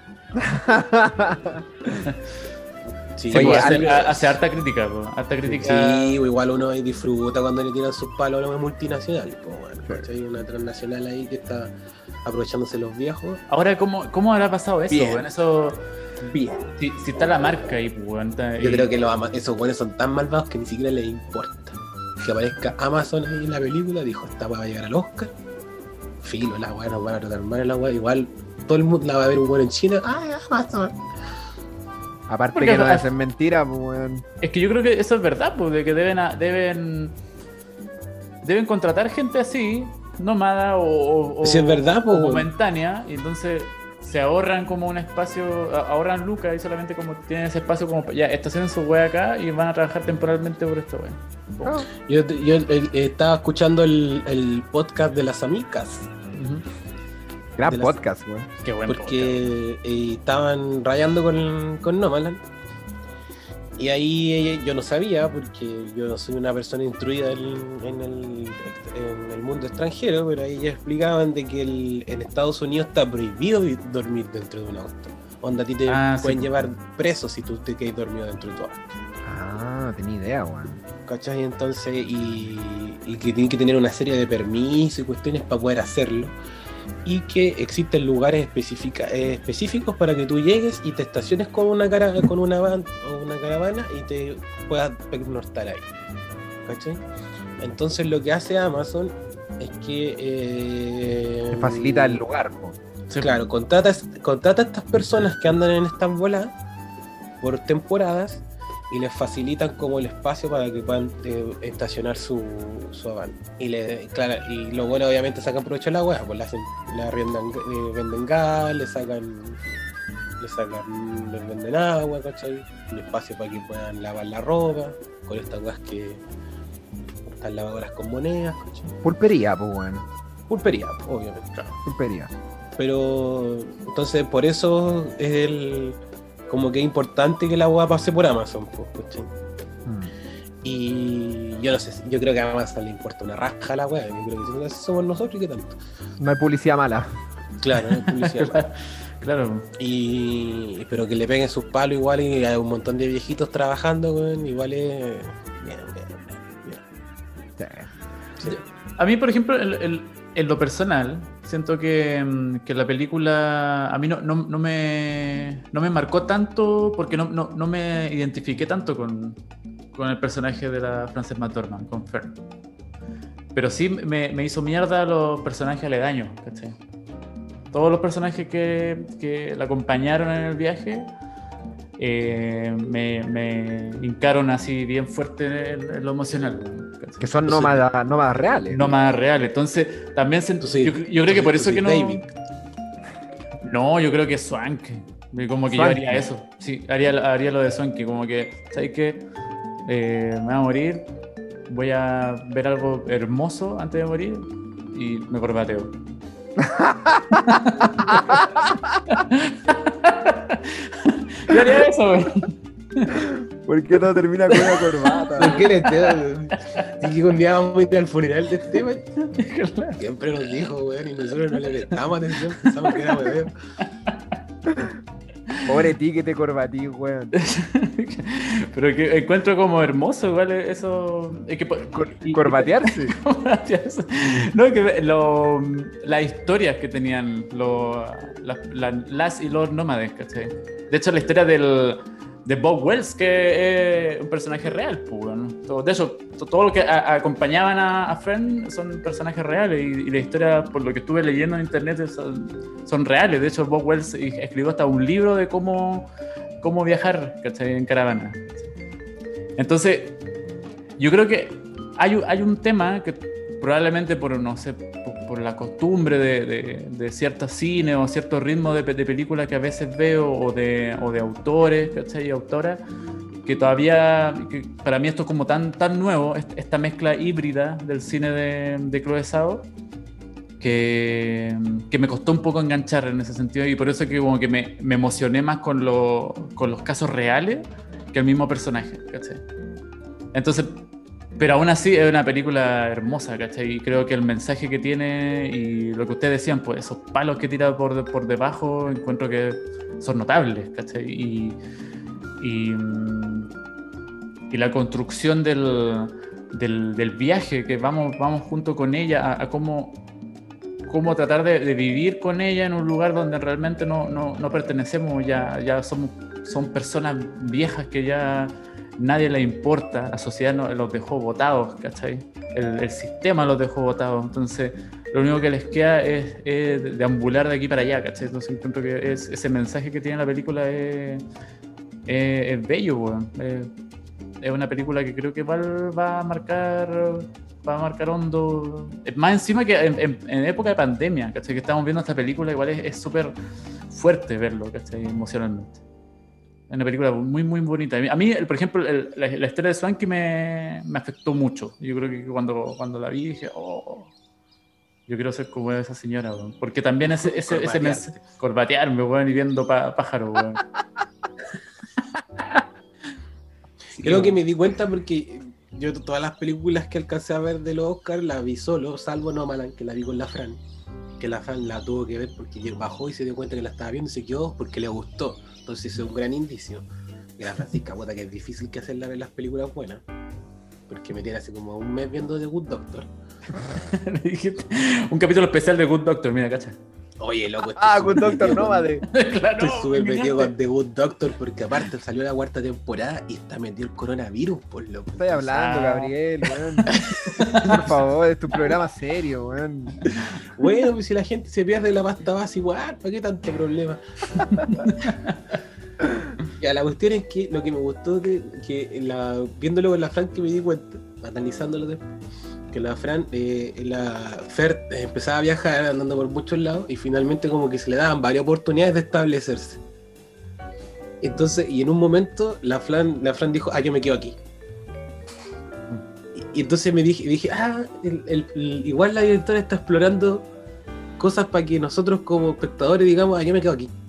Sí, sí, hace harta crítica, harta crítica. Sí, igual uno disfruta cuando le tiran sus palos a los multinacionales, bueno, hay una transnacional ahí que está aprovechándose los viejos. Ahora, ¿cómo habrá pasado eso? Bien. Bueno, eso Bien. Si está la marca ahí, pues. Yo creo que esos buenos son tan malvados que ni siquiera les importa. Que aparezca Amazon ahí en la película, dijo, esta weá va a llegar al Oscar. Filo, la weá nos van a tratar mal, la weá. Igual todo el mundo la va a ver un bueno en China. ¡Ay, Amazon! Aparte porque que no es mentira, pues, weón. Es que yo creo que eso es verdad, pues, de que deben contratar gente así, nómada o si es verdad, pues, momentánea, y entonces se ahorran como un espacio, ahorran lucas y solamente como tienen ese espacio como ya estacionan su wea acá y van a trabajar temporalmente por esto, wea. Oh. Yo estaba escuchando el podcast de las amigas. Gran podcast, weón. Qué buen porque estaban rayando con Nomadland Y ahí yo no sabía, porque yo no soy una persona instruida en el mundo extranjero, pero ahí ya explicaban de que en Estados Unidos está prohibido dormir dentro de un auto. Onda, a ti te pueden llevar preso si tú te quedas dormido dentro de tu auto. Ah, tenía idea, weón. ¿Cachai? Entonces, y que tienen que tener una serie de permisos y cuestiones para poder hacerlo. Y que existen lugares específicos para que tú llegues y te estaciones con una van o una caravana y te puedas pernoctar ahí. ¿Cachai? Entonces lo que hace Amazon es que Te facilita el lugar, po. Claro, contrata a estas personas que andan en estas bolas por temporadas y les facilitan como el espacio para que puedan estacionar su van. Y lo bueno, obviamente, sacan provecho de la hueá, pues le arriendan, venden gas, les venden agua, ¿cachai? Un espacio para que puedan lavar la ropa, con estas weas que están lavadoras con monedas, ¿cachai? Pulpería, pues, weón. Pulpería, obviamente, claro. Pulpería. Pero, entonces, por eso es como que es importante que la hueá pase por Amazon, ¿cachai? Y yo no sé, yo creo que a Amazon le importa una raja a la weá. Yo creo que somos nosotros y qué tanto. No hay publicidad mala. Claro, no hay publicidad mala. Claro. Pero que le peguen sus palos igual y hay un montón de viejitos trabajando, weón, igual es bien. Sí. A mí, por ejemplo, en lo personal, siento que la película a mí no me marcó tanto porque no me identifiqué tanto con el personaje de la Frances McDormand, con Fern. Pero sí me hizo mierda los personajes aledaños, ¿cachai? Todos los personajes que la acompañaron en el viaje me hincaron así bien fuerte en lo emocional, ¿cachai? Que son nómadas reales. Nómadas reales. Entonces, también yo creo que por eso que no... David. No, yo creo que es Swanky. Como que yo haría eso. Sí, haría lo de Swanky. Como que, ¿sabes qué? Me voy a morir. Voy a ver algo hermoso antes de morir. Y me corbateo. Yo haría eso, güey. ¿Por qué no termina con una corbata? ¿Por qué le dije que un día vamos a ir al funeral de este, güey? Siempre nos dijo, güey, y nosotros no le prestamos atención, pensamos que era güey. Pobre ti que te corbatí, weón. Pero que encuentro como hermoso, igual eso. Es que, ¿Corbatearse? No, es que las historias que tenían las y los nómades, ¿cachai? De hecho, la historia de Bob Wells, que es un personaje real, pues, ¿no? De hecho, todo lo que acompañaban a Fern son personajes reales y la historia, por lo que estuve leyendo en internet, son reales. De hecho, Bob Wells escribió hasta un libro de cómo viajar, ¿cachai? En caravana. Entonces, yo creo que hay un tema que probablemente por la costumbre de ciertos cines o ciertos ritmos de películas que a veces veo o de autores, ¿cachai? Y autoras, que todavía, que para mí esto es como tan nuevo, esta mezcla híbrida del cine de Chloe Zhao, que me costó un poco enganchar en ese sentido, y por eso que como que me emocioné más con los casos reales que el mismo personaje, ¿cachai? Entonces, pero aún así es una película hermosa, ¿cachai? Y creo que el mensaje que tiene y lo que ustedes decían, pues esos palos que tira por debajo, encuentro que son notables, ¿cachai? Y la construcción del viaje, que vamos junto con ella a cómo tratar de vivir con ella en un lugar donde realmente no pertenecemos, ya son personas viejas que ya nadie le importa, la sociedad los dejó botados, ¿cachai? El sistema los dejó botados, entonces lo único que les queda es deambular de aquí para allá, ¿cachai? Entonces encuentro que ese mensaje que tiene la película es bello, weón. Es una película que creo que va a marcar hondo, más encima que en época de pandemia, ¿cachai? Que estamos viendo esta película, igual es súper fuerte verlo, ¿cachai? Emocionalmente. Es una película muy, muy bonita. A mí, por ejemplo, la historia de Swanky me afectó mucho. Yo creo que cuando la vi dije, yo quiero ser como esa señora, weón. Porque también ese mensaje, corbatearme, weón, y viendo pájaros, weón. Creo que me di cuenta porque yo todas las películas que alcancé a ver de los Oscars las vi solo, salvo Nomadland, que la vi con la Fran. Que la Fran la tuvo que ver porque bajó y se dio cuenta que la estaba viendo y se quedó porque le gustó. Entonces es un gran indicio. Y la Francisca, puta, que es difícil que hacerla ver las películas buenas. Porque me tiene hace como un mes viendo The Good Doctor. Un capítulo especial de Good Doctor, mira, cacha. Oye, loco. Good Doctor Nómade. Claro, Estoy súper metido con The Good Doctor porque aparte salió la 4ª temporada y está metido el coronavirus, por loco. Estoy hablando, Gabriel, weón. Por favor, es tu programa serio, weón. Bueno, pues si la gente se pierde la pasta base igual, ¿para qué tanto problema? Ya, la cuestión es que lo que me gustó viéndolo con la Fran que me di cuenta, analizándolo después, que la Fran, la Fer empezaba a viajar andando por muchos lados y finalmente como que se le daban varias oportunidades de establecerse. Entonces, y en un momento la Fran dijo, yo me quedo aquí. Y entonces me dije, igual la directora está explorando cosas para que nosotros como espectadores digamos, yo me quedo aquí.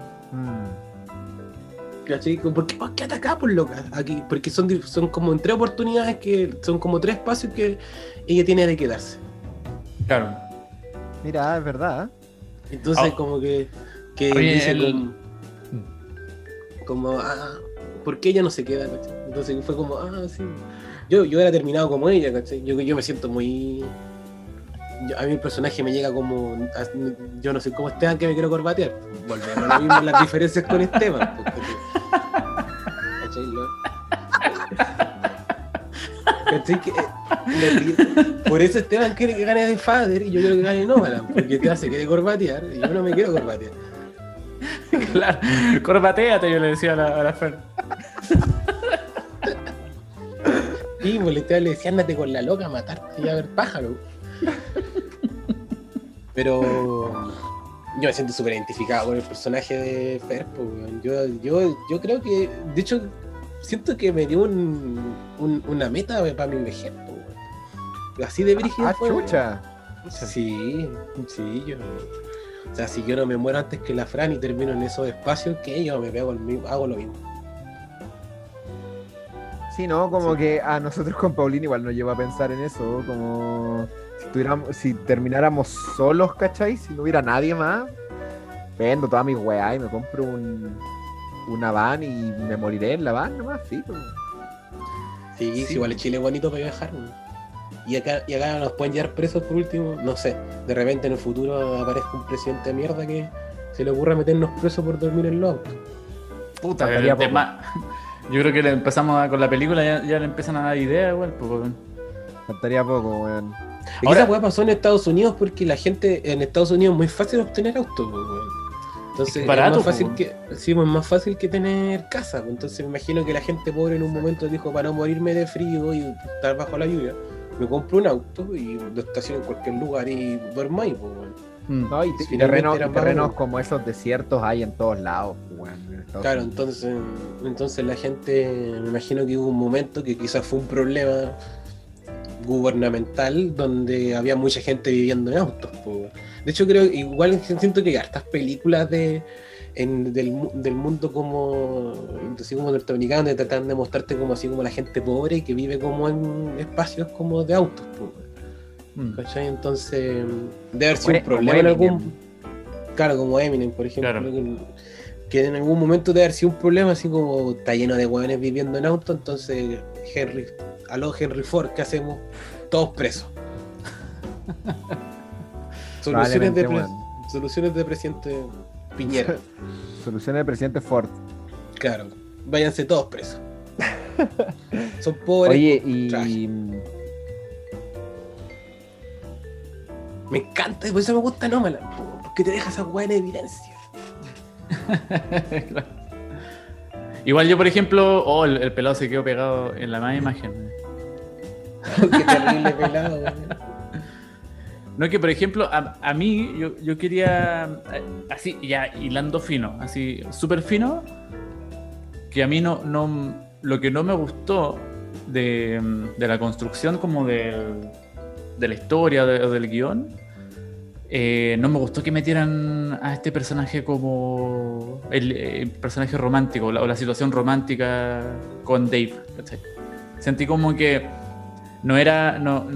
¿Cachai? ¿Por qué acá, por loca? Aquí, porque son como en 3 oportunidades que son como 3 espacios que ella tiene de quedarse. Claro. Mira, es verdad. Entonces como que oye, dice como ¿por qué ella no se queda? ¿Cachai? Entonces fue como, sí. Yo era terminado como ella, ¿cachai? Yo me siento muy... a mí el personaje me llega como... Yo no sé cómo Esteban que me quiero corbatear. Volvemos a lo mismo, las diferencias con Esteban. ¿Cachai? Por eso Esteban quiere que gane de Father y yo quiero que gane Nomadland, porque Esteban se quiere corbatear y yo no me quiero corbatear. Claro, corbateate, yo le decía a la Fer. Y pues Esteban le decía, ándate con la loca a matarte y a ver pájaro. Pero yo me siento súper identificado con el personaje de Fer, pues, yo creo que, de hecho, siento que me dio una meta para mi vejez, pues, así de brígido fue. Chucha. Sí, yo. O sea, si yo no me muero antes que la Fran y termino en esos espacios, que yo me pego hago lo mismo. Sí, ¿no? Como que a nosotros con Paulina igual nos lleva a pensar en eso, como si termináramos solos, ¿cachai? Si no hubiera nadie más, vendo todas mis weas y me compro una van y me moriré en la van nomás, sí. Sí, igual el Chile es bonito para viajar, ¿no? Y acá nos pueden llevar presos por último, no sé, de repente en el futuro aparezca un presidente de mierda que se le ocurra meternos presos por dormir en los autos. Puta, el tema... Yo creo que con la película ya le empiezan a dar ideas, igual, pues, weón. Faltaría poco, weón. Ahora, esa weá pasó en Estados Unidos porque la gente en Estados Unidos es muy fácil obtener autos, weón. Entonces es barato, más fácil es más fácil que tener casa. Entonces me imagino que la gente pobre en un momento dijo, para no morirme de frío y estar bajo la lluvia, me compro un auto y lo estaciono en cualquier lugar y duermo ahí, pues, weón. No, y terrenos como esos desiertos hay en todos lados, weón. Claro, entonces la gente, me imagino que hubo un momento que quizás fue un problema gubernamental donde había mucha gente viviendo en autos, pues. De hecho igual siento que hay hartas películas del mundo como así como norteamericano, donde tratan de mostrarte como así como la gente pobre que vive como en espacios como de autos, pues. ¿Cachai? Entonces debe haber sido un problema en algún... Claro, como Eminem, por ejemplo, claro. Que en algún momento debe haber sido un problema así como está lleno de hueones viviendo en auto, entonces Henry Ford, ¿qué hacemos? Todos presos. Soluciones de presidente Piñera. Soluciones de presidente Ford. Claro, váyanse todos presos. Son pobres. Oye, y... Me encanta, y por eso me gusta Nomadland, porque te deja esa hueá en evidencia. Claro. Igual yo, por ejemplo, el pelado se quedó pegado en la misma imagen. Qué terrible pelado, güey. No, que por ejemplo, a mí, yo quería, así, ya hilando fino, así, súper fino, que a mí lo que no me gustó de la construcción como de la historia o del guión, No me gustó que metieran a este personaje como el personaje romántico o la situación romántica con Dave, ¿cachai? Sentí como que no era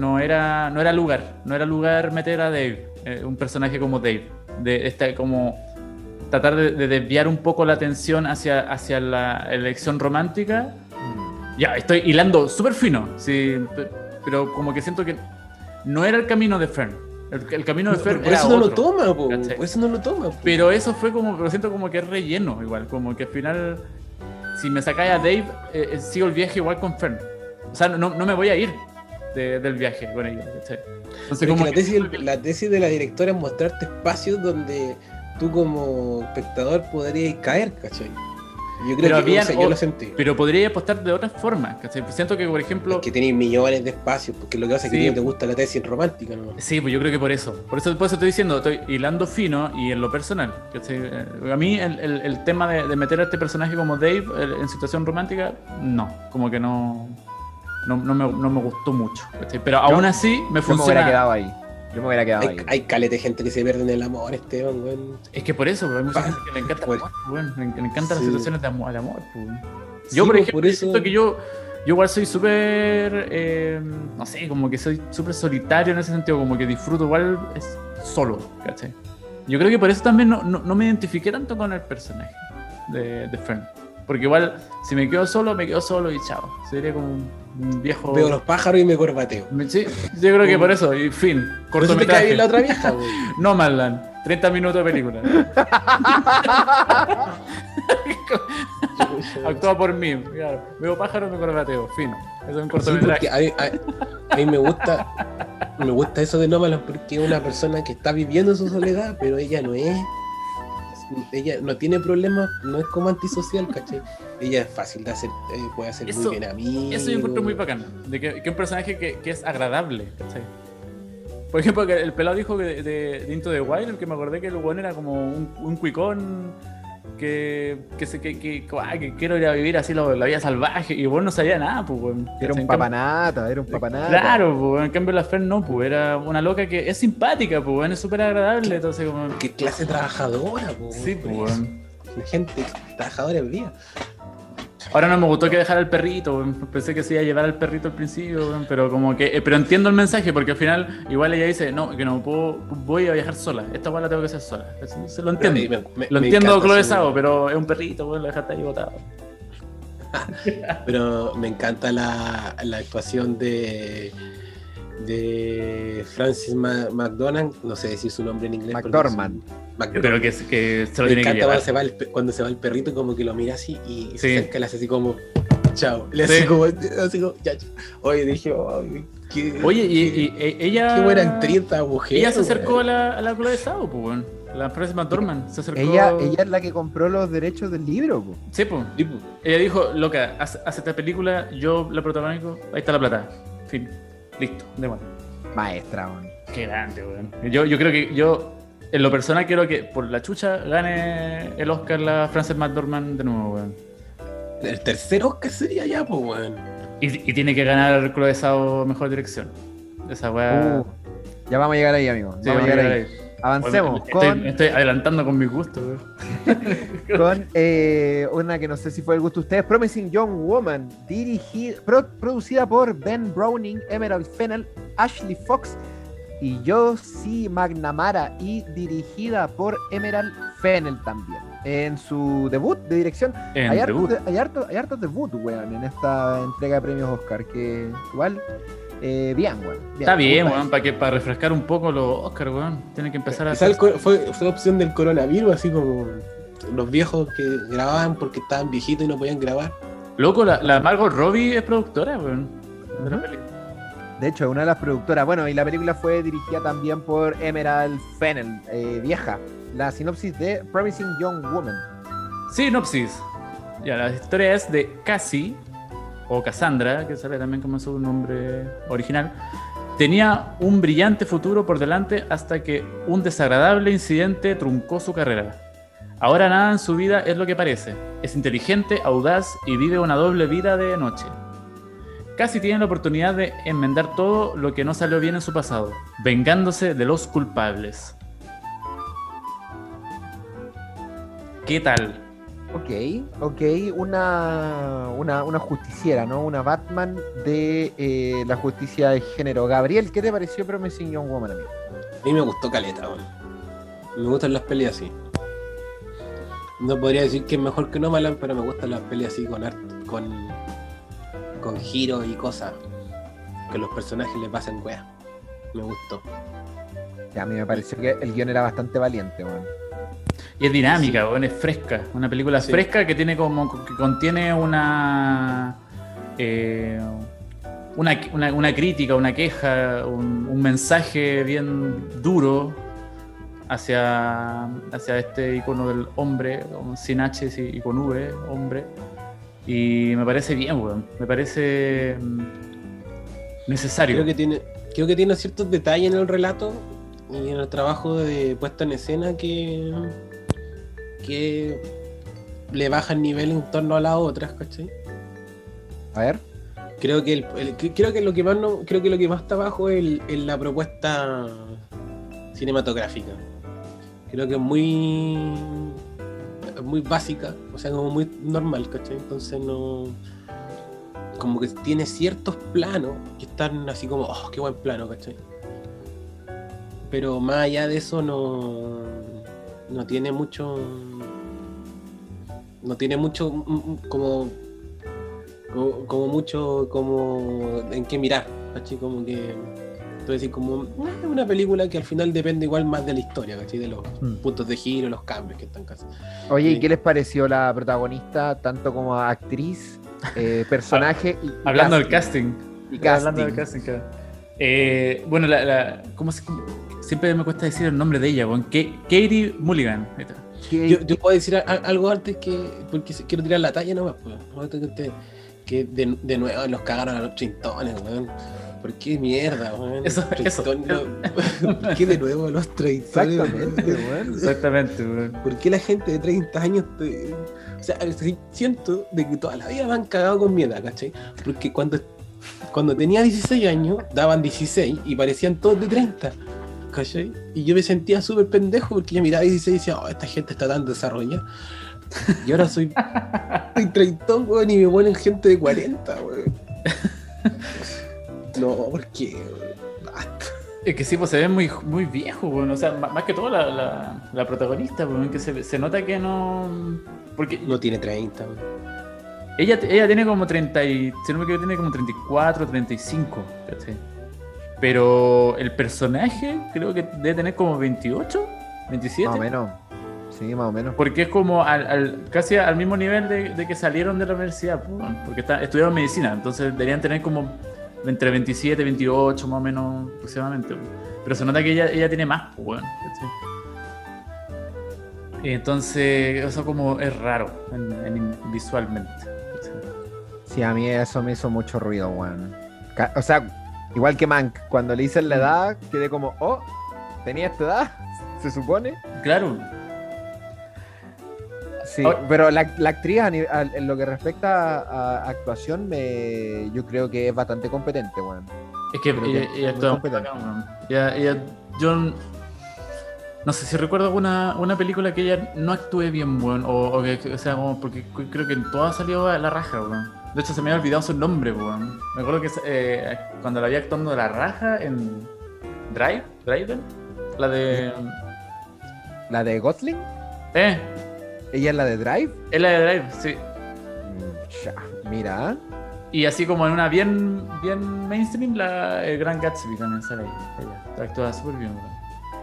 lugar meter a Dave, un personaje como Dave, como tratar de desviar un poco la atención hacia la elección romántica. Ya, estoy hilando súper fino, sí, pero como que siento que no era el camino de Fern. El camino de Fern por era eso no otro, lo toma, po. ¿cachai? Por eso no lo toma, po. Pero eso fue como, lo siento como que es relleno igual, como que al final, si me sacáis a Dave, sigo el viaje igual con Fern. O sea, no me voy a ir del viaje con ella, ¿cachai? Entonces, Pero como es que la tesis de la directora es mostrarte espacios donde tú como espectador podrías caer, ¿cachai? Yo creo que yo lo sentí. Pero podría apostar de otras formas, ¿cachai? Siento que, por ejemplo... Es que tenéis millones de espacios, porque lo que pasa es que Sí. a ti no te gusta la tesis romántica, ¿no? Sí, pues yo creo que por eso estoy diciendo, estoy hilando fino y en lo personal, ¿cachai? A mí el tema de meter a este personaje como Dave en situación romántica, no, como que no me gustó mucho, ¿cachai? Pero aún así me Yo me hubiera funciona. quedado ahí. Yo me hubiera quedado ahí. Hay caleta de gente que se pierde en el amor, Esteban, weón. Es que por eso, hay mucha Ah, gente que le encanta el pues. amor, pues, le encantan las Sí. situaciones de amor, pues. Sí, Yo, por pues, ejemplo, por eso- siento que yo igual soy súper, no sé, como que soy súper solitario en ese sentido, como que disfruto igual solo, ¿cachai? Yo creo que por eso también no me identifiqué tanto con el personaje de Fern. Porque igual, si me quedo solo y chao. Sería como un viejo... Veo los pájaros y me corbateo. Sí, yo creo que por eso, y fin, Por eso te cae cortometraje. bien la otra vieja, weón. No Manland, 30 minutos de película. Actúa por mí, claro. Veo pájaros, me corbateo, fino. Eso es un Sí, cortometraje. porque a mí me gusta eso de Nómalos porque es una persona que está viviendo su soledad, pero ella no tiene problemas, no es como antisocial, ¿cachai? Ella es fácil de hacer, puede hacer Eso- muy bien amigos. Eso yo encuentro muy bacán, de que un personaje que es agradable, ¿cachai? Por ejemplo, que el pelado dijo que de Into the Wild, que me acordé que el weón era como un cuicón que quiero ir a vivir así la vida salvaje, y el weón no sabía nada, pues, weón. Era ¿Cachai? un papanata, era un papanata. Claro, pues, en cambio la Fer no, pues, era una loca que es simpática, pues, weón, es súper agradable, entonces como... Qué clase trabajadora, po, Sí, pues, weón. gente trabajadora en vida. Ahora no me gustó que dejara al perrito, weón. Pensé que se iba a llevar al perrito al principio, weón, pero como que... pero entiendo el mensaje, porque al final igual ella dice, no, que no puedo, voy a viajar sola, esta weá la tengo que hacer sola. Se lo entiendo. Lo entiendo, encanta Chloe su- Zhao, pero es un perrito, weón, lo dejaste ahí botado. Pero me encanta la actuación de Francis McDormand, no sé decir su nombre en inglés. McDormand. Yo creo que se lo Me tiene que encanta llevar. cuando se va el perrito, como que lo mira así y Sí. se acerca, le hace así como chao. Le Sí. hace como ya. Oye, dije, ay, Oye, y ella... qué buena actriz esta mujer. Ella se acercó weón. a la Chloe Zhao, pues, weón. La Frances McDormand se acercó... Ella es la que compró los derechos del libro, po. Sí, pues. Sí, po. Ella dijo, loca, hace esta película, yo la protagonizo, ahí está la plata. Fin. Listo, démosle. Maestra, weón. Qué grande, weón. Yo creo que en lo personal, quiero que por la chucha gane el Oscar la Frances McDormand de nuevo, weón. El tercer Oscar sería ya, pues, weón. Y tiene que ganar Chloe Zhao mejor dirección. Esa weá. Ya vamos a llegar ahí, amigo. Sí, Vamos a llegar ahí. ahí. Avancemos Bueno, me estoy adelantando con mis gustos, weón. con una que no sé si fue el gusto de ustedes, Promising Young Woman, producida por Ben Browning, Emerald Fennell, Ashley Fox y Josie McNamara, y dirigida por Emerald Fennell también. En su debut de dirección, En hay debut. hartos debut, weón, en esta entrega de premios Oscar, que igual, bien, weón. Está bien, Puta, weón, para refrescar un poco los Oscar, weón. Tiene que empezar a Quizá fue opción del coronavirus, así como los viejos que grababan porque estaban viejitos y no podían grabar. Loco, la Margot Robbie es productora, weón. De la Ujú. peli. De hecho, una de las productoras. Bueno, y la película fue dirigida también por Emerald Fennell, vieja. La sinopsis de Promising Young Woman. Sinopsis. Ya, la historia es de Cassie, o Cassandra, que sale también como su nombre original. Tenía un brillante futuro por delante hasta que un desagradable incidente truncó su carrera. Ahora nada en su vida es lo que parece. Es inteligente, audaz y vive una doble vida de noche. Cassie tiene la oportunidad de enmendar todo lo que no salió bien en su pasado, vengándose de los culpables. ¿Qué tal? Ok, una justiciera, ¿no? Una Batman de la justicia de género. Gabriel, ¿qué te pareció Promising Young Woman, amigo? A mí me gustó caleta, weón. Me gustan las peleas así. No podría decir que es mejor que Nomadland, pero me gustan las peleas así con giros y cosas. Que los personajes le pasen weas. Me gustó. Ya, a mí me pareció que el guión era bastante valiente, weón. Y es dinámica, Sí. weón, es fresca. Una película Sí. fresca que tiene que contiene una crítica, una queja, un mensaje bien duro hacia este icono del hombre, sin H y con V, hombre. Y me parece bien, weón. Me parece necesario. Creo que tiene ciertos detalles en el relato y en el trabajo de puesta en escena que le baja el nivel en torno a las otras, ¿cachai? A ver. Creo que lo que más está abajo es la propuesta cinematográfica. Creo que es muy básica, o sea, como muy normal, ¿cachai? Entonces no, como que tiene ciertos planos que están así como, oh, qué buen plano, ¿cachai? Pero más allá de eso no tiene mucho como en qué mirar, ¿cachai? Como que puedo decir como es una película que al final depende igual más de la historia, ¿cachai? De los puntos de giro, los cambios que están casi. Oye, ¿y Sí. qué les pareció la protagonista, tanto como actriz, personaje y Hablando del casting. Y casting. Hablando del casting, claro. Bueno, siempre me cuesta decir el nombre de ella, weón. Katie Mulligan. Ahí está. Yo puedo decir algo antes porque quiero tirar la talla nomás, pues. Que de nuevo los cagaron a los treintones, weón. ¿Por qué mierda, weón? Eso. ¿Por qué de nuevo a los treintones? Exactamente, weón. Exactamente, weón. ¿Por qué la gente de 30 años o sea, siento de que toda la vida me han cagado con mierda, ¿cachai? Porque cuando tenía 16 años, daban 16 y parecían todos de 30, ¿cachai? Y yo me sentía súper pendejo porque yo miraba 16 y decía, oh, esta gente está tan desarrollada. Y ahora soy treintón, weón, y me ponen gente de 40, weón. No, ¿por qué, weón? Basta. Es que sí, pues se ve muy, muy viejo, weón. O sea, más que todo la protagonista, weón, que se nota que no. Porque No tiene 30, weón. ella tiene como 30 y, si no me equivoco, tiene como 34, 35, ¿cachai? Pero el personaje creo que debe tener como 28, 27. Más o menos. Sí, más o menos. Porque es como casi al mismo nivel de que salieron de la universidad, pues, weón, porque estudiaron medicina, entonces deberían tener como entre 27, 28 más o menos aproximadamente, weón. Pero se nota que ella tiene más, pues, weón, ¿cachai? Entonces eso como es raro visualmente, ¿cachai? Sí, a mí eso me hizo mucho ruido, weón. O sea, igual que Mank, cuando le dicen la edad, quedé como, oh, tenía esta edad, se supone. Claro. Sí, Oh. pero la actriz en lo que respecta a actuación, yo creo que es bastante competente, weón. Es que Creo que ella muy actúa muy competente. bacán, weón. Yo no sé si recuerdo una película que ella no actúe bien, weón. O sea, como porque creo que en todas salió a la raja, weón. De hecho, se me había olvidado su nombre, weón. Me acuerdo que cuando la vi actuando de la raja en Drive, la de. La de Gosling, Eh, ella es la de Drive. es la de Drive, sí. Ya, mira. Y así como en una bien mainstream, el Gran Gatsby también sale ahí. Ella actúa súper bien, weón.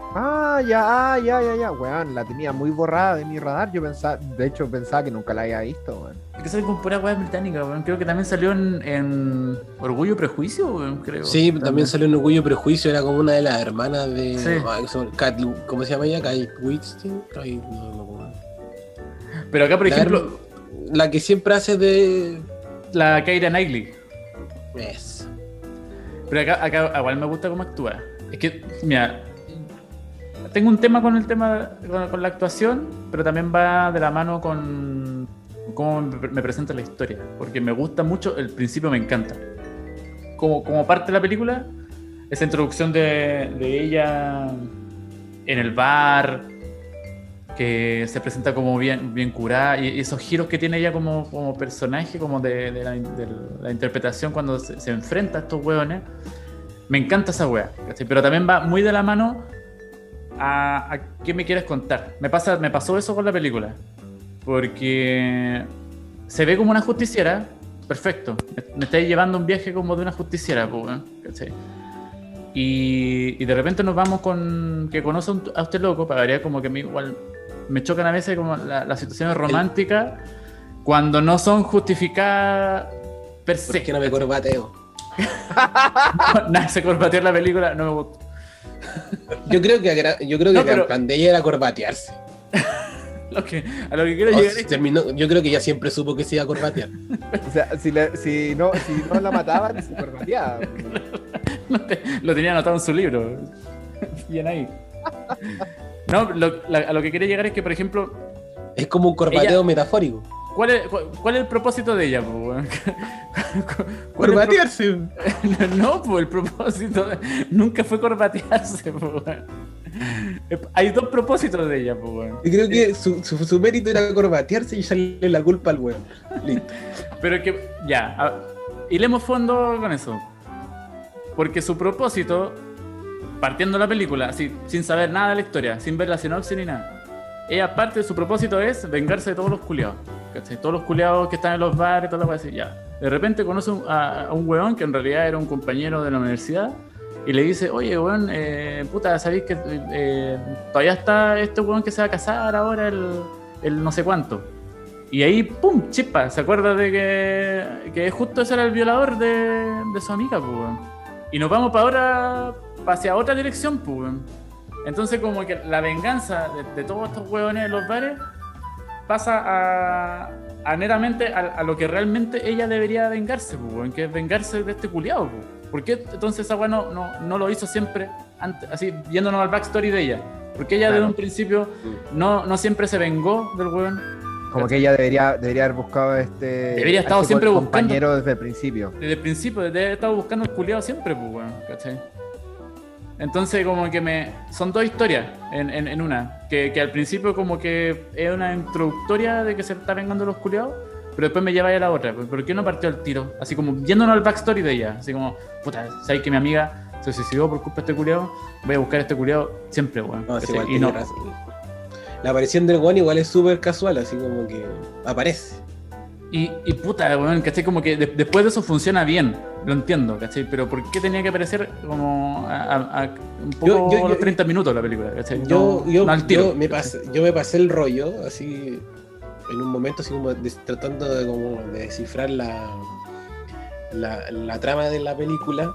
Ya, weón, la tenía muy borrada de mi radar. De hecho, pensaba que nunca la había visto, weón. Es que sale con pura weá británica, weón. Creo que también salió en Orgullo y Prejuicio, weón, creo. Sí, también salió en Orgullo y Prejuicio, era como una de las hermanas de. Sí. ¿Cómo se llama ella? Kate Winston. Ay, no me acuerdo. Pero acá, por La ejemplo, La que siempre hace de. la Keira Knightley. Es. Pero acá igual me gusta cómo actúa. Es que, mira, tengo un tema con la actuación, pero también va de la mano con cómo me presenta la historia. Porque me gusta mucho, el principio me encanta. Como parte de la película, esa introducción de ella en el bar, que se presenta como bien curada, y esos giros que tiene ella como personaje, como de la interpretación cuando se enfrenta a estos hueones, me encanta esa wea, ¿cachai? Pero también va muy de la mano a qué me quieres contar. Me pasó eso con la película, porque se ve como una justiciera, perfecto, me estáis llevando un viaje como de una justiciera, ¿cachai? Y de repente nos vamos con que conoce a usted loco, para variar, como que a mí igual me chocan a veces como las situaciones románticas cuando no son justificadas per se. ¿Por qué no me corbateo? Nada, se corbateó en la película, no me gustó. Yo creo que el plan de ella era corbatearse. A lo que quiero llegar es yo creo que ella siempre supo que se iba a corbatear. O sea, si no la mataban, se corbateaba. Lo tenía anotado en su libro. Bien ahí. No, a lo que quería llegar es que, por ejemplo, es como un corbateo metafórico. ¿Cuál es el propósito de ella, pues? Corbatearse. No, pues el propósito nunca fue corbatearse, pues. Hay dos propósitos de ella, pues. Yo creo que su mérito era corbatearse y echarle la culpa al weón. Listo. Pero que, ya, hilemos fondo con eso. Porque su propósito, partiendo de la película, así, sin saber nada de la historia, sin ver la sinopsis ni nada, ella parte de su propósito es vengarse de todos los culiados, ¿cachai? Todos los culiados que están en los bares, toda la cosa así, ya. De repente conoce a un weón que en realidad era un compañero de la universidad y le dice, oye, weón, puta, ¿sabéis que todavía está este weón que se va a casar ahora, el no sé cuánto? Y ahí, pum, chispa, se acuerda de que justo ese era el violador de su amiga, pues, weón. Y nos vamos hacia otra dirección, pues. Entonces como que la venganza de todos estos huevones en los bares pasa a netamente a lo que realmente ella debería vengarse, pues, que es vengarse de este culiao, pues. ¿Por qué entonces esa hueá no lo hizo siempre, antes, así, yéndonos al backstory de ella? Porque ella desde un principio no siempre se vengó del huevón. Como que ella debería haber buscado debería haber estado siempre buscando compañero desde el principio. Desde el principio, debería haber estado buscando el culiado siempre, pues, bueno, ¿cachai? Entonces como que son dos historias en una. Que al principio como que es una introductoria de que se está vengando los culiados, pero después me lleva a la otra. ¿Por qué no partió al tiro? Así como yéndonos al backstory de ella. Así como, puta, ¿sabes que mi amiga se suicidó por culpa de este culiado? Voy a buscar a este culiado siempre, weón. No, y no. La aparición del weón igual es súper casual, así como que aparece. Y puta, weón, ¿cachai? Como que después de eso funciona bien, lo entiendo, ¿cachai? Pero ¿por qué tenía que aparecer como a un poco los 30 minutos la película, ¿cachai? Yo me pasé el rollo, así, en un momento, así como tratando de descifrar la trama de la película.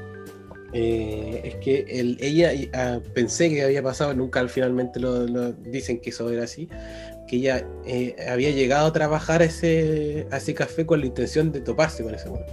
Es que ella pensé que había pasado, nunca finalmente lo dicen que eso era así, que ella había llegado a trabajar a ese café con la intención de toparse con ese hombre,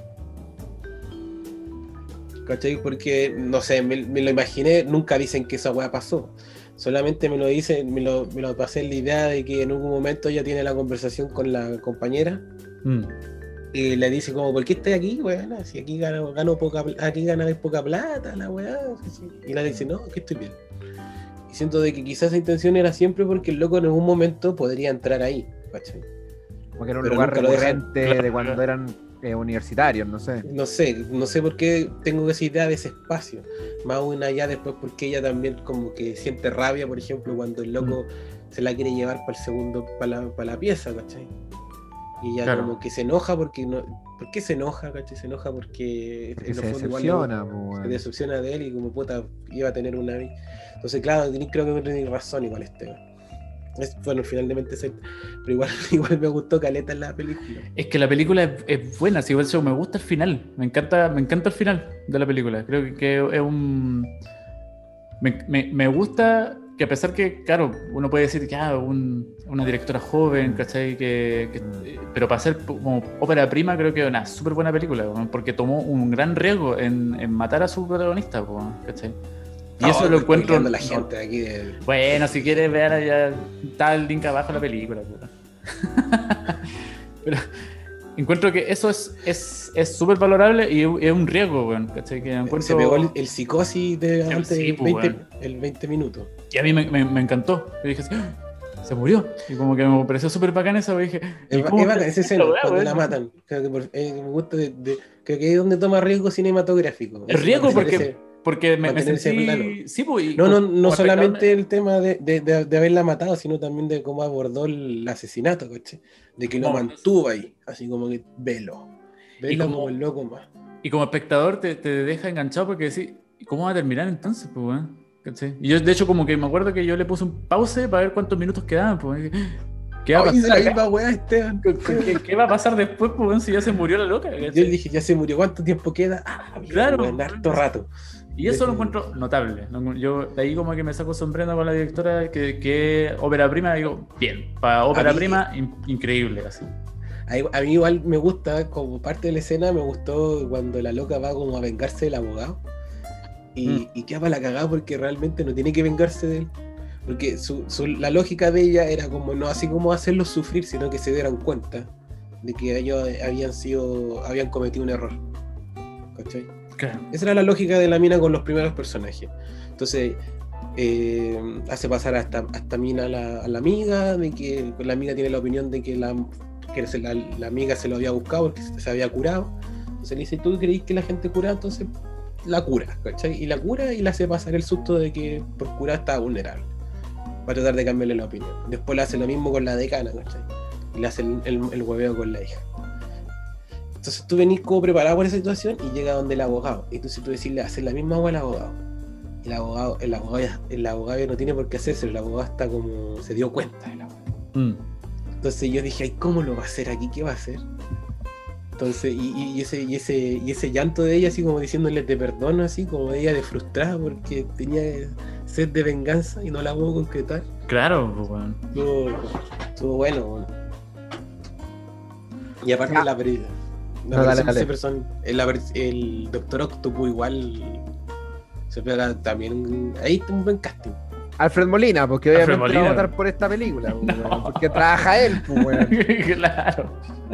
¿cachai? Porque no sé, me lo imaginé, nunca dicen que esa weá pasó, solamente me lo dicen, me lo pasé en la idea de que en algún momento ella tiene la conversación con la compañera y le dice como, ¿por qué estás aquí, weá? Si aquí gano poca plata, la weá. Y la dice, no, que estoy bien. Y siento de que quizás esa intención era siempre porque el loco en algún momento podría entrar ahí, ¿cachai? Porque era un lugar recurrente de cuando eran universitarios, no sé. No sé por qué tengo esa idea de ese espacio. Más aún allá después porque ella también como que siente rabia, por ejemplo, cuando el loco se la quiere llevar para la pieza, ¿cachai? Y ella como que se enoja porque no. ¿Por qué se enoja, cachai? Se enoja porque se decepciona, se decepciona de él y como puta iba a tener una vida. Entonces, claro, creo que no tenés razón igual bueno, finalmente pero igual me gustó caleta en la película. Es que la película es buena, sí, igual me gusta el final. Me encanta el final de la película. Creo que es un. Me gusta que a pesar que, claro, uno puede decir que una directora joven, ¿cachai? Pero para ser como ópera prima creo que es una súper buena película, porque tomó un gran riesgo en matar a su protagonista, ¿cachai? Y eso lo encuentro. La gente aquí Bueno, si quieres ver allá, está el link abajo de la película, pero encuentro que eso es súper valorable y es un riesgo, weón, ¿cachai? Que encuentro... Se pegó el psicosis de antes, sí, 20 minutos. Y a mí me encantó. Yo dije así, se murió. Y como que me pareció súper bacán esa, dije, ¿y Es cómo bacán esa escena, esta weá, cuando weón? la matan. Creo que me gusta creo que ahí es donde toma riesgo cinematográfico. Es riesgo Mantener porque me mantener ese plano. sentí. Sí, pues, y No como solamente espectador, el tema de haberla matado, sino también de cómo abordó el asesinato, ¿cachai? De que lo como- mantuvo ahí, así como que velo. Y Velo como- como el loco más. Y como espectador te deja enganchado porque decís, ¿y cómo va a terminar entonces, pues, weón? ¿Cachai? Y yo, de hecho, como que me acuerdo que yo le puse un pause para ver cuántos minutos quedaban, pues. Dije, ¿qué va a Ay, hice pasar la acá? misma weá, Esteban. ¿Qué va a pasar después, pues, weón, si ya se murió la loca? Yo ¿Cachai? dije, ya se murió, ¿cuánto tiempo queda? Ah, bien, Claro, weón, harto rato. Y eso lo encuentro notable. Yo de ahí como que me saco sombrero con la directora, que ópera prima, digo, bien. Para ópera mí- prima, increíble, así. A mí igual me gusta, como parte de la escena, me gustó cuando la loca va como a vengarse del abogado. Y queda para la cagada porque realmente no tiene que vengarse de él. Porque la lógica de ella era como no así como hacerlos sufrir, sino que se dieran cuenta de que ellos habían cometido un error. ¿Cachai? Claro. Esa era la lógica de la mina con los primeros personajes. Entonces, hace pasar a esta mina a la amiga, de que la amiga tiene la opinión de que la amiga se lo había buscado porque se había curado. Entonces le dice, ¿tú creís que la gente cura? Entonces la cura, ¿cachai? Y la cura y le hace pasar el susto de que por curar estaba vulnerable. Va a tratar de cambiarle la opinión. Después le hace lo mismo con la decana, ¿cachai? Y le hace el hueveo con la hija. Entonces tú venís como preparado por esa situación y llega donde el abogado. Y entonces tú decís, le haces la misma agua al abogado. Y el abogado ya no tiene por qué hacerse, el abogado está como, se dio cuenta del abogado. Entonces yo dije, ay, ¿cómo lo va a hacer aquí? ¿Qué va a hacer? Entonces, y ese llanto de ella, así como diciéndole te perdono, así como ella de frustrada porque tenía sed de venganza y no la pudo concretar. Claro, pues, weón. Estuvo bueno, bueno. Y aparte Ya. la versión No, dale, dale. el Doctor Octopus igual se pega también. Ahí está un buen casting. Alfred Molina, porque Alfred obviamente va a Molina. votar por esta película, weón, porque trabaja él, pues, weón. Claro.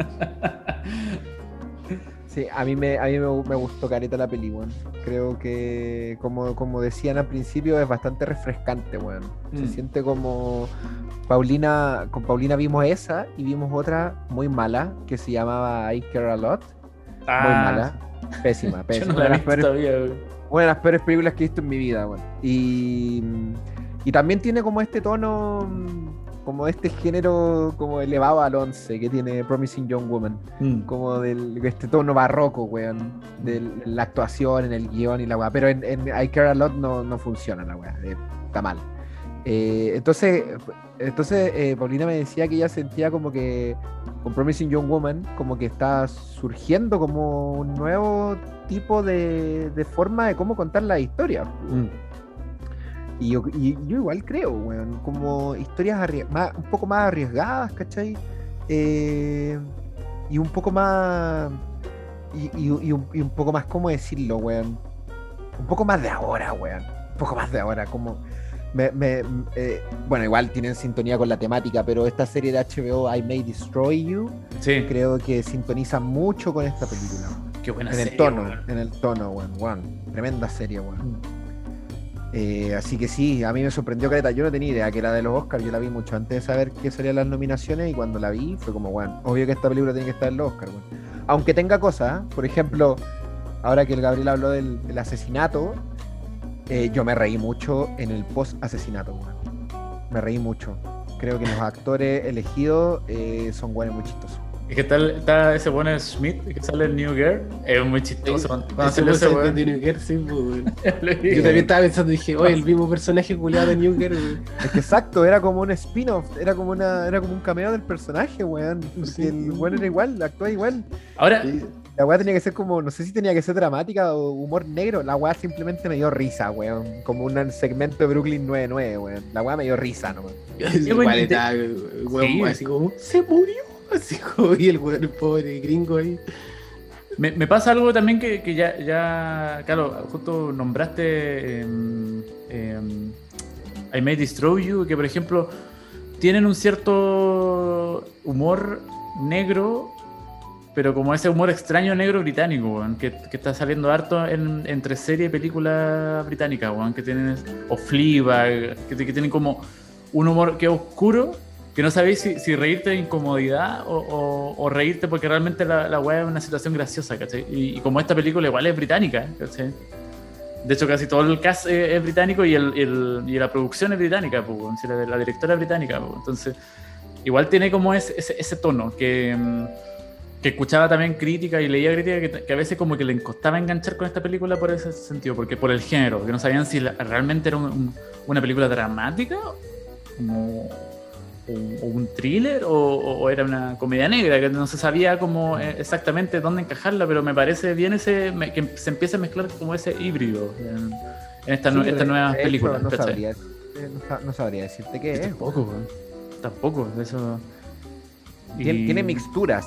Sí, a mí me gustó careta la peli, weón. Creo que, como decían al principio, es bastante refrescante, weón. Se siente como con Paulina vimos esa y vimos otra muy mala que se llamaba I Care A Lot. Muy mala. Pésima, Yo pésima. no la he visto todavía, weón. Una de las peores películas que he visto en mi vida, weón. Y también tiene como este tono, como este género como elevado al 11 que tiene Promising Young Woman. Como este tono barroco, weón. De la actuación, en el guión y la weá. Pero en I Care A Lot no funciona la weá. Está mal. Entonces Paulina me decía que ella sentía como que con Promising Young Woman como que está surgiendo como un nuevo tipo de forma de cómo contar la historia. Y yo igual creo, weón, como historias un poco más arriesgadas, ¿cachai? Y un poco más y un poco más, ¿cómo decirlo, weón? Un poco más de ahora, weón. Un poco más de ahora, como bueno, igual tienen sintonía con la temática, pero esta serie de HBO, I May Destroy You, Sí. creo que sintoniza mucho con esta película. Qué buena En serie, el tono, weón. en el tono, weón. Tremenda serie, weón. Así que sí, a mí me sorprendió caleta. Yo no tenía idea que era de los Oscars. Yo la vi mucho antes de saber que salían las nominaciones y cuando la vi fue como, bueno, obvio que esta película tiene que estar en los Oscars, weón. Aunque tenga cosas, ¿eh? Por ejemplo, ahora que el Gabriel habló del asesinato, yo me reí mucho en el post-asesinato, weón. Me reí mucho. Creo que los actores elegidos son buenos, muy chistosos. Es que está ese bueno Smith que sale en New Girl. Es muy chistoso. Cuando Ese salió ese weón weón. de New Girl, sí, pues, weón. Yo Yo también estaba pensando, dije, oye, el mismo personaje culiado de New Girl, weón. Es que exacto, era como un spin-off, era como un cameo del personaje, weón. Porque Sí. el weón era igual, actúa igual. Ahora, La weá tenía que ser como, no sé si tenía que ser dramática o humor negro. La weá simplemente me dio risa, weón. Como un segmento de Brooklyn 99, weón. La weá me dio risa, ¿no? Igual estaba, weón, Sí. así como, se murió. Así como, y el weón, el pobre gringo ahí. me pasa algo también que ya, claro, justo nombraste I May Destroy You, que por ejemplo tienen un cierto humor negro, pero como ese humor extraño negro británico, weón, que está saliendo harto entre serie y película británica, weón, que tienen, o Fleabag, que tienen como un humor que es oscuro, que no sabéis si reírte de incomodidad o reírte porque realmente la weá es una situación graciosa, ¿cachai? Y como esta película igual es británica, ¿cachai? De hecho, casi todo el cast es británico y la producción es británica, pues, la directora es británica, pues. Entonces, igual tiene como ese tono que escuchaba también crítica y leía crítica que a veces como que le costaba enganchar con esta película por ese sentido, porque por el género, que no sabían si realmente era una película dramática como o un thriller o era una comedia negra, que no se sabía como exactamente dónde encajarla, pero me parece bien que se empieza a mezclar como ese híbrido en estas nuevas películas. No sabría decirte qué es. Tampoco, eso. Tiene mixturas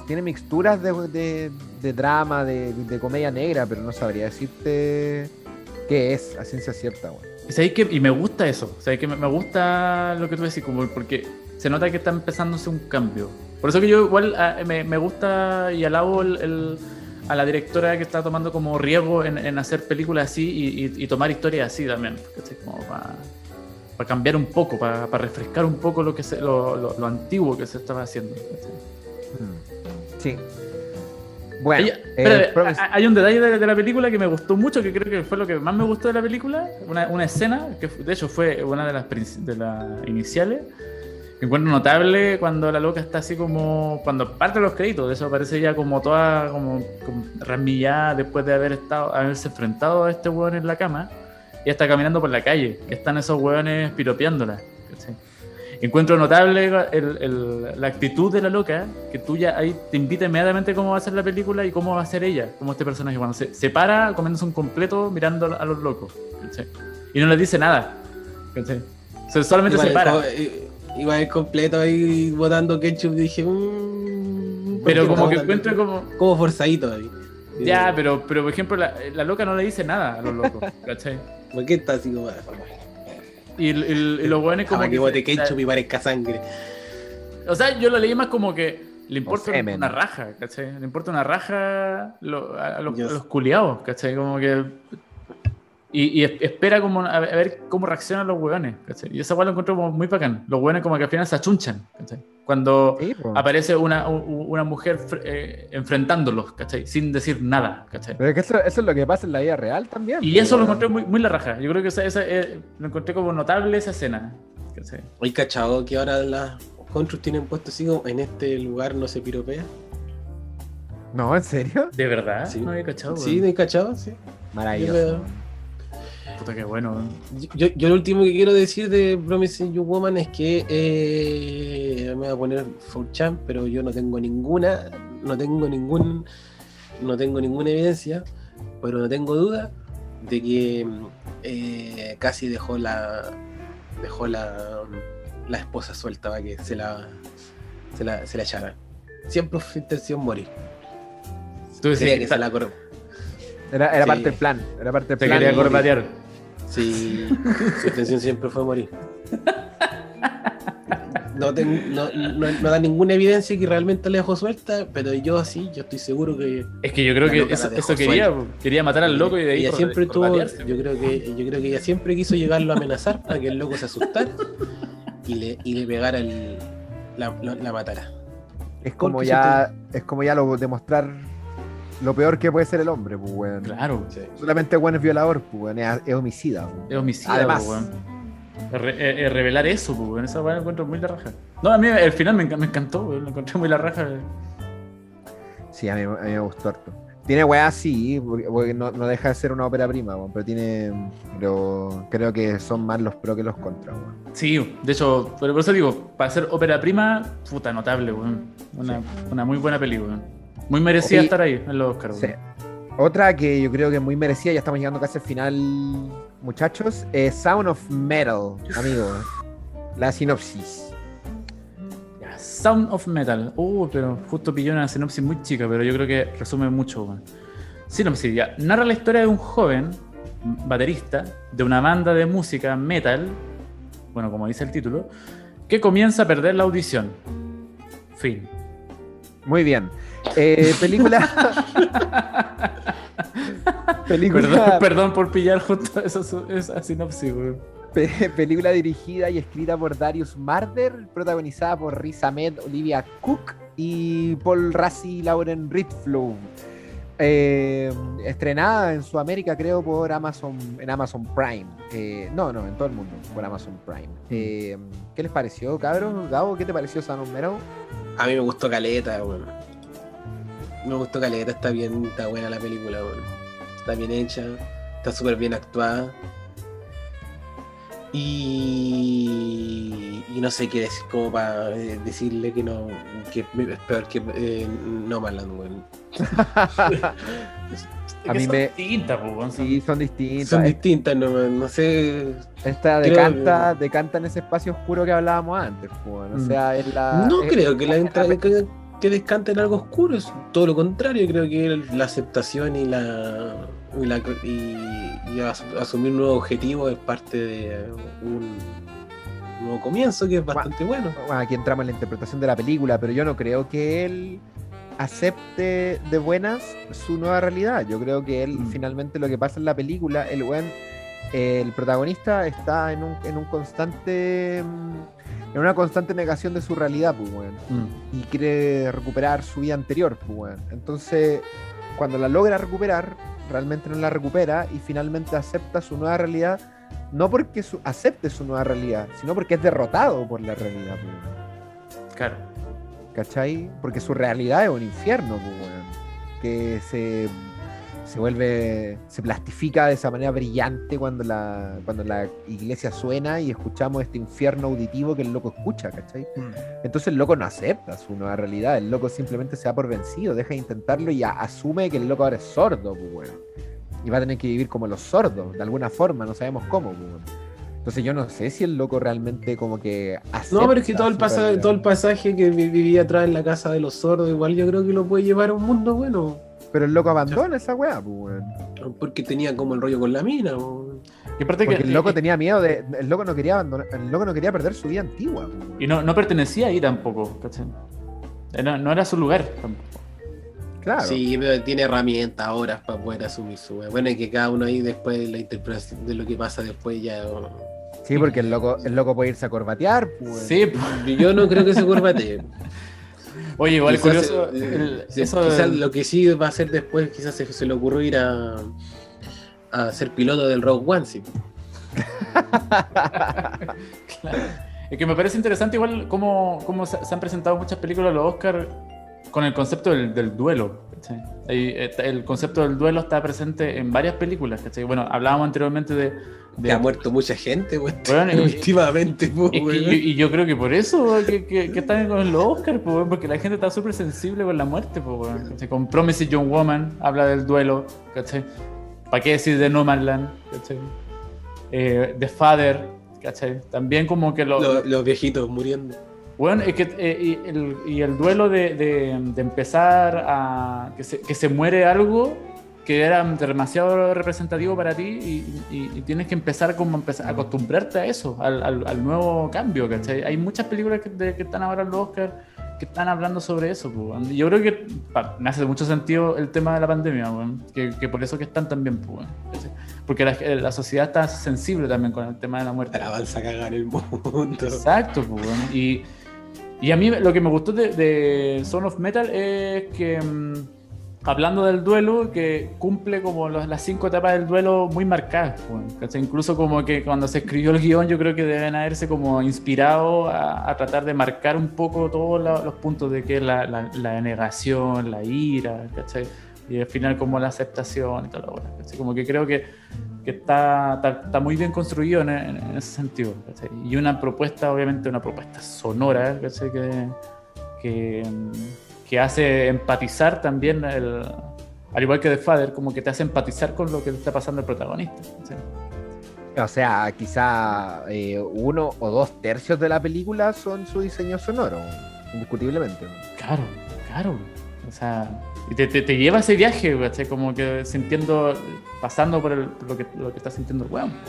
de drama, de comedia negra, pero no sabría decirte qué es a ciencia cierta, güey. Y me gusta eso, ¿sabes? Que me gusta lo que tú decís, como porque se nota que está empezándose un cambio. Por eso que yo igual me gusta y alabo a la directora que está tomando como riesgo en hacer películas así y tomar historias así también, ¿cachai? Como para cambiar un poco, para refrescar un poco lo antiguo que se estaba haciendo, ¿cachai? Sí. Bueno, hay un detalle de la película que me gustó mucho, que creo que fue lo que más me gustó de la película, una escena, que de hecho fue una de las iniciales, que encuentro notable cuando la loca está así como, cuando parte los créditos, de eso aparece ya como toda, como rasmillada después de haberse enfrentado a este hueón en la cama, y está caminando por la calle, y están esos hueones piropeándola, ¿cachai? Encuentro notable la actitud de la loca, que tú ya ahí te invita inmediatamente cómo va a ser la película y cómo va a ser ella, como este personaje cuando se para comiéndose un completo mirando a los locos, ¿cachai? Y no les dice nada, ¿cachai? O sea, solamente se para. Iba el completo ahí botando ketchup y dije pero como que encuentro como forzadito ahí. Ya, pero por ejemplo la loca no le dice nada a los locos, ¿cachai? ¿Por qué está así como? Y los buenos como para que bote ketchup y parezca sangre. O sea, yo lo leí más como que le importa una raja, ¿cachai? Le importa una raja a los culiados, ¿cachai? Como que y espera como a ver cómo reaccionan los hueones, ¿cachai? Y esa hueá lo encontré como muy bacán. Los hueones como que al final se achunchan, ¿cachai? Cuando aparece una mujer enfrentándolos, ¿cachai? Sin decir nada, ¿cachai? Pero es que eso es lo que pasa en la vida real también. Y eso lo encontré muy, muy la raja. Yo creo que lo encontré como notable esa escena, ¿cachai? ¿Hay cachado que ahora las Contras tienen puesto así como en este lugar no se piropea? No, ¿en serio? ¿De verdad? Sí. No había cachado. Sí, ¿no hay cachado? Sí. Maravilloso. Puta, qué bueno. Yo lo último que quiero decir de Promising Young Woman es que me voy a poner 4chan, pero yo no tengo ninguna evidencia, pero no tengo duda de que casi dejó la esposa suelta para que se la echaran. Siempre fue intención morir. Tú decías que se la corrió. Era parte del plan. Era parte del plan. Te quería corbatear. Sí, su intención siempre fue morir. No da ninguna evidencia que realmente la dejó suelta, pero yo estoy seguro que... Es que yo creo que eso quería matar al loco y de ahí ella siempre tuvo, yo creo que ella siempre quiso llegarlo a amenazar para que el loco se asustara y le pegara la matara. Es como ya lo demostrar lo peor que puede ser el hombre, pues, weón. Claro. Sí. Solamente weón es violador, pues, weón. Es homicida. Weón. Es homicida, además. Pues, weón. Revelar eso, pues, weón. Esa weón lo encuentro muy la raja. No, a mí el final me encantó, weón. Lo encontré muy la raja. Sí, a mí me gustó harto. Tiene weá sí, porque no deja de ser una ópera prima, weón. Pero creo que son más los pros que los contras, weón. Sí, de hecho, por eso digo, para ser ópera prima, puta, notable, weón. Una muy buena película, weón. Muy merecida estar ahí en los Oscars. Sí. Otra que yo creo que es muy merecida, ya estamos llegando casi al final, muchachos, es Sound of Metal, amigos. La sinopsis. Sound of Metal. Pero justo pilló una sinopsis muy chica, pero yo creo que resume mucho, weón. Sinopsis, ya. Narra la historia de un joven baterista de una banda de música metal, bueno, como dice el título, que comienza a perder la audición. Fin. Muy bien. Película. Perdón por pillar justo esa sinopsis, weón. Película dirigida y escrita por Darius Marder, protagonizada por Riz Ahmed, Olivia Cook y Paul Rassi, Lauren Ridloff. Estrenada en Sudamérica, creo, por en Amazon Prime. No, en todo el mundo, por Amazon Prime. ¿Qué les pareció, cabros? Gabo, ¿qué te pareció Son of Metal? A mí me gustó caleta, weón. Me gustó caleta, está buena la película, weón. Está bien hecha, está súper bien actuada. Y no sé qué decir, como para decirle que no, que es peor que Nomadland, weón. A mí son distintas, pues, sí, son distintas. Son distintas, no sé. Esta decanta en ese espacio oscuro que hablábamos antes, pues. O sea, es la. No creo que descante en algo oscuro, es todo lo contrario. Creo que la aceptación y asumir un nuevo objetivo es parte de un nuevo comienzo que es bastante bueno. Aquí entramos en la interpretación de la película, pero yo no creo que él acepte de buenas su nueva realidad. Yo creo que él finalmente lo que pasa en la película, el protagonista está en una constante negación de su realidad, pues, bueno, y quiere recuperar su vida anterior, pues, bueno. Entonces, cuando la logra recuperar, realmente no la recupera y finalmente acepta su nueva realidad, no porque acepte su nueva realidad, sino porque es derrotado por la realidad, pues, bueno. Claro. ¿Cachai? Porque su realidad es un infierno, pues, bueno, que se plastifica de esa manera brillante cuando la iglesia suena y escuchamos este infierno auditivo que el loco escucha, ¿cachai? Entonces el loco no acepta su nueva realidad, el loco simplemente se da por vencido, deja de intentarlo y asume que el loco ahora es sordo, pues, bueno, y va a tener que vivir como los sordos, de alguna forma, no sabemos cómo, pues, bueno. Entonces yo no sé si el loco realmente como que acepta. No, pero es que todo el pasaje que vivía atrás en la casa de los sordos, igual yo creo que lo puede llevar a un mundo bueno. Pero el loco abandona esa weá, pues, weón. Porque tenía como el rollo con la mina, weón. Y aparte porque el loco tenía miedo el loco no quería abandonar, el loco no quería perder su vida antigua, weón. Y no pertenecía ahí tampoco, ¿cachai? No era su lugar tampoco. Claro. Sí, pero tiene herramientas ahora para poder asumir su weá. Bueno, y que cada uno ahí después la interpretación de lo que pasa después ya. Sí, porque el loco puede irse a corbatear, pues. Sí, pues. Yo no creo que se corbatee. Oye, igual es curioso. Quizás lo que sí va a hacer después, quizás se le ocurrió ir a ser piloto del Rogue One, sí. Claro. Es que me parece interesante igual cómo se han presentado muchas películas a los Oscars con el concepto del duelo, ¿cachai? El concepto del duelo está presente en varias películas, ¿cachai? Bueno, hablábamos anteriormente de que ha muerto mucha gente, güey, bueno, últimamente, y yo creo que por eso que están con los Oscars, pues, porque la gente está súper sensible con la muerte, pues, ¿cachai? Con Promising Young Woman habla del duelo, ¿cachai? ¿Para qué decir de Nomadland? ¿Cachai? The Father, ¿cachai? También como que los viejitos muriendo. Bueno, es que el duelo de empezar a que se muere algo que era demasiado representativo para ti y tienes que empezar a acostumbrarte a eso, al nuevo cambio, ¿cachai? Hay muchas películas que están ahora en los Oscars que están hablando sobre eso, pues. Yo creo que me hace mucho sentido el tema de la pandemia, pues, que por eso que están también, pues, ¿cachai? Porque la sociedad está sensible también con el tema de la muerte. Ahora avanza a cagar el mundo. Exacto, pues, y a mí lo que me gustó de Son of Metal es que, hablando del duelo, que cumple como las 5 etapas del duelo muy marcadas, ¿cachai? Incluso como que cuando se escribió el guión yo creo que deben haberse como inspirado a tratar de marcar un poco todos los puntos de que es la negación, la ira, ¿cachai? Y al final como la aceptación y todo lo bueno, ¿cachai? Como que creo que está muy bien construido en ese sentido, ¿cachai? Y una propuesta, obviamente una propuesta sonora, ¿cachai? Que hace empatizar también, al igual que The Father, como que te hace empatizar con lo que le está pasando al protagonista, ¿sí? O sea, quizá 1 o 2 tercios de la película son su diseño sonoro, indiscutiblemente. Claro. O sea, y te lleva a ese viaje, ¿cachai? Como que pasando por lo que está sintiendo el weón,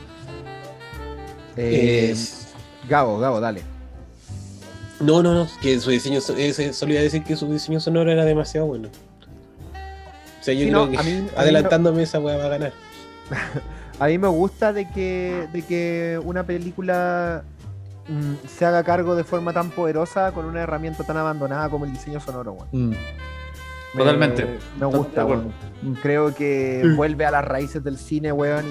¿cachai? Gabo, dale. No, que su diseño, solía decir que su diseño sonoro era demasiado bueno. O sea, yo creo que adelantándome esa weá va a ganar. A mí me gusta de que una película se haga cargo de forma tan poderosa con una herramienta tan abandonada como el diseño sonoro, weón. Totalmente. Me gusta, De acuerdo. weón. Creo que vuelve a las raíces del cine, weón,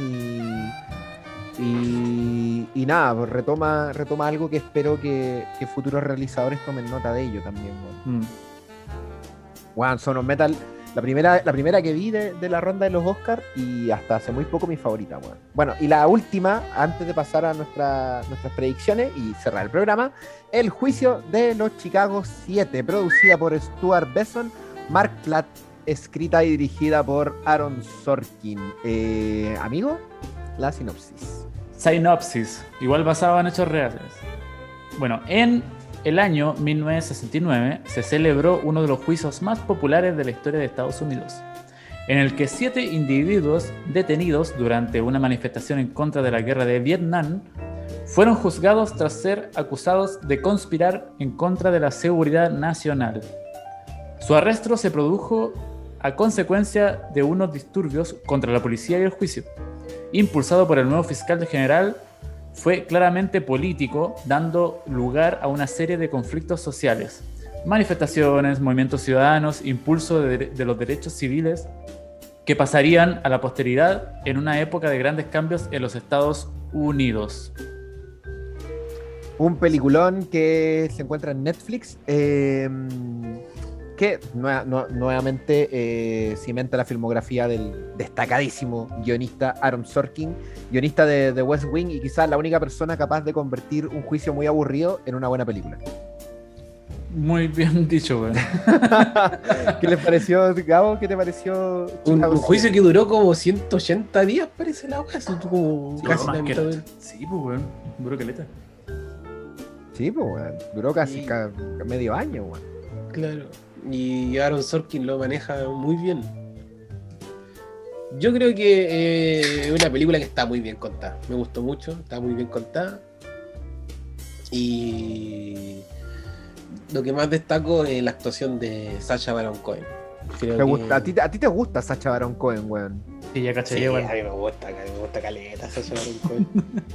y nada, pues retoma algo que espero que futuros realizadores tomen nota de ello también, weón. Weón, Son of Metal, la primera que vi de la ronda de los Oscars y hasta hace muy poco mi favorita, weón. Bueno, y la última, antes de pasar a nuestras predicciones y cerrar el programa, El juicio de los Chicago 7, producida por Stuart Besson, Mark Platt, escrita y dirigida por Aaron Sorkin. Amigo, la sinopsis. Sinopsis, igual basado en hechos reales. Bueno, en el año 1969 se celebró uno de los juicios más populares de la historia de Estados Unidos, en el que 7 individuos detenidos durante una manifestación en contra de la guerra de Vietnam fueron juzgados tras ser acusados de conspirar en contra de la seguridad nacional. Su arresto se produjo a consecuencia de unos disturbios contra la policía y el juicio, impulsado por el nuevo fiscal general. Fue claramente político, dando lugar a una serie de conflictos sociales, manifestaciones, movimientos ciudadanos, impulso de los derechos civiles que pasarían a la posteridad en una época de grandes cambios en los Estados Unidos. Un peliculón que se encuentra en Netflix, que nuevamente cimenta la filmografía del destacadísimo guionista Aaron Sorkin, guionista de West Wing y quizás la única persona capaz de convertir un juicio muy aburrido en una buena película. Muy bien dicho, güey. ¿Qué les pareció, Gabo? ¿Qué te pareció? Un juicio que duró como 180 días, parece la hoja. Como Sí, casi más la que- mitad del- Sí, pues, güey. Duró caleta. Sí, pues, weón. Duró casi Y- medio año, weón. Claro. Y Aaron Sorkin lo maneja muy bien. Yo creo que es una película que está muy bien contada. Me gustó mucho, está muy bien contada. Y lo que más destaco es la actuación de Sacha Baron Cohen. Creo ¿Te que- gusta? ¿A ti te gusta Sacha Baron Cohen, weón? Sí, ya caché, Sí, güey. a mí me gusta caleta Sacha Baron Cohen.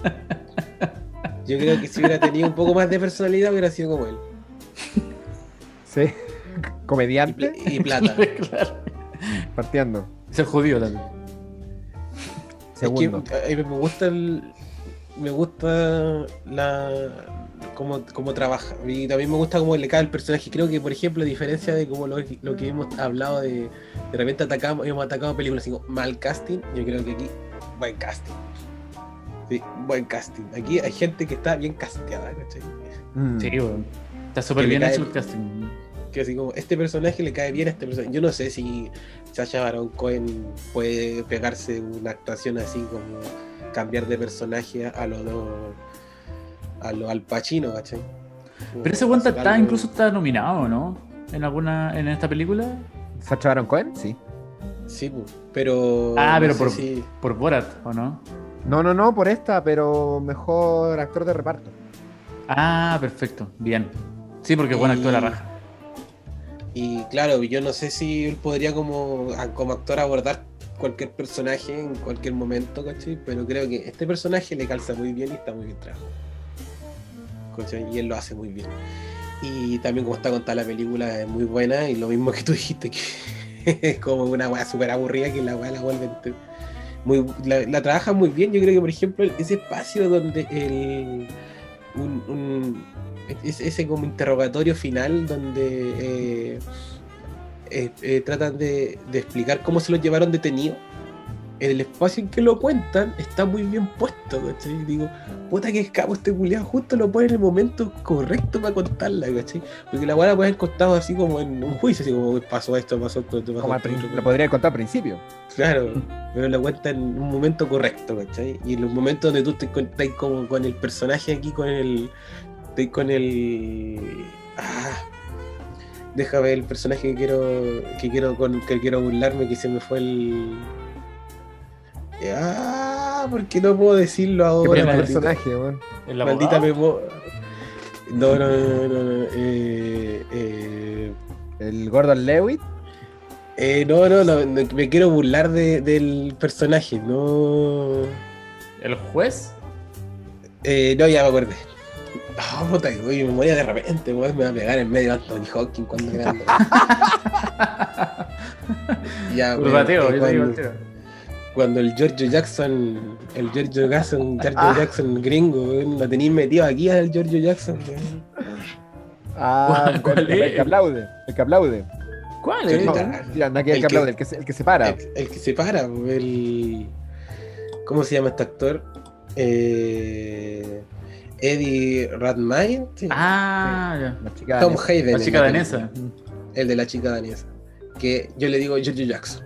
Yo creo que si hubiera tenido un poco más de personalidad hubiera sido como él. Sí. Comediante, Y plata. Claro. partiendo. Es el judío también. Segundo. Es que, me gusta cómo trabaja. Y también me gusta cómo le cae el personaje. Creo que, por ejemplo, a diferencia de como lo que hemos hablado de repente hemos atacado películas así como mal casting, yo creo que aquí, buen casting. Sí, buen casting. Aquí hay gente que está bien casteada, ¿cachai? Mm. Sí, güey. Está súper Que le bien cae- hecho el casting. Que así como, este personaje le cae bien a este personaje. Yo no sé si Sacha Baron Cohen puede pegarse una actuación así como cambiar de personaje a lo Al Pacino, ¿cachai? Pero ese güey Hacer algo- incluso está nominado, ¿no? En esta película. ¿Sacha Baron Cohen? Sí. Sí, pues, pero... Pero no sé por, si- por Borat, ¿o no? No, por esta, pero mejor actor de reparto. Ah, perfecto. Bien. Sí, porque bueno, actúa la raja. Y claro, yo no sé si él podría como actor abordar cualquier personaje en cualquier momento, ¿cachai? Pero creo que este personaje le calza muy bien y está muy bien trabajado. ¿Cachai? Y él lo hace muy bien. Y también como está contada la película es muy buena y lo mismo que tú dijiste, que es como una weá súper aburrida que la weá la vuelve la trabaja muy bien. Yo creo que por ejemplo ese espacio donde ese como interrogatorio final donde tratan de explicar cómo se lo llevaron detenido, en el espacio en que lo cuentan está muy bien puesto, ¿cachai? Digo, puta que escapo este culiado, justo lo pone en el momento correcto para contarla, ¿cachai? Porque la weá la puede haber contado así como en un juicio, así como pasó esto, pasó esto, pasó Como esto, lo podría contar al principio. claro, pero la cuenta en un momento correcto, ¿cachai? Y en los momentos donde tú te encuentras como con el personaje aquí, déjame ver el personaje que quiero burlarme, que se me fue el... porque no puedo decirlo ¿Qué ahora, pasa el maldita, personaje, weón? ¿El maldita abogado? memoria. No. El Gordon Lewitt. No, me quiero burlar del personaje, no. ¿El juez? No, ya me acordé. Puta, que mi memoria de repente, weón, me va a pegar en medio de Anthony Hopkins cuando grande. Ya, Curvateo, yo te digo el cuando, tiro. cuando el Giorgio Jackson gringo, weón, lo tenéis metido aquí al Giorgio Jackson, weón. ¿Cuál es? El que aplaude. El que aplaude. ¿Cuál Sí, es? No, está. mentira, no que el que aplaude, el que se para. El que se para, el. ¿Cómo se llama este actor? Eddie Redmayne. Sí. Ya. La chica Tom danesa. Hayden. La en chica la danesa. película. El de la chica danesa. Que yo le digo Giorgio Jackson.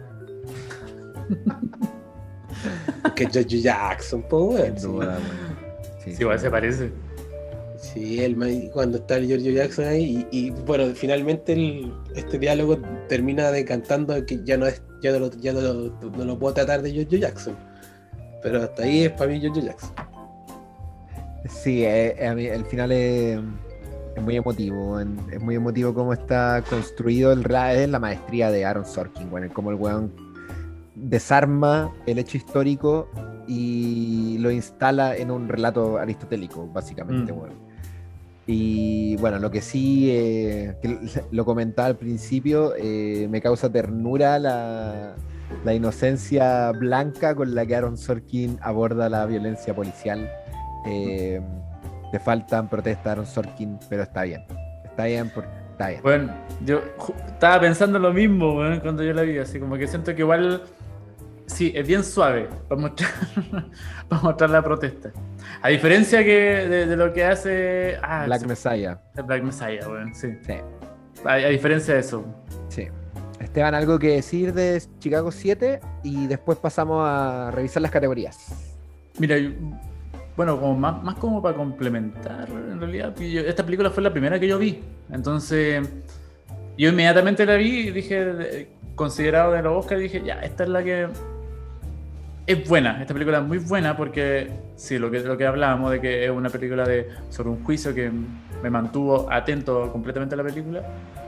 Que Giorgio Jackson, pues, weón. Sin duda, weón. Sí, igual se parece. Sí, cuando está el Giorgio Jackson ahí y bueno, finalmente este diálogo termina decantando que ya no lo puedo tratar de Giorgio Jackson, pero hasta ahí es para mí Giorgio Jackson. Sí, a mí el final es muy emotivo, es muy emotivo cómo está construido es la maestría de Aaron Sorkin, bueno, cómo el weón desarma el hecho histórico y lo instala en un relato aristotélico, básicamente, weón. Y bueno, lo que sí, que lo comentaba al principio, me causa ternura la inocencia blanca con la que Aaron Sorkin aborda la violencia policial. Te faltan protestas, Aaron Sorkin, pero está bien. Está bien. Bueno, yo estaba pensando lo mismo, weón, cuando yo la vi, así como que siento que igual, sí, es bien suave para mostrar la protesta. A diferencia que de lo que hace Black Messiah. Black Messiah, weón, sí. Sí. A diferencia de eso. Sí. Esteban, ¿algo que decir de Chicago 7? Y después pasamos a revisar las categorías. Mira, bueno, como más como para complementar, en realidad, esta película fue la primera que yo vi. Entonces, yo inmediatamente la vi y dije, considerado de los Oscars, dije, ya, esta es la que es buena. Esta película es muy buena porque, sí, lo que hablábamos de que es una película sobre un juicio que me mantuvo atento completamente a la película.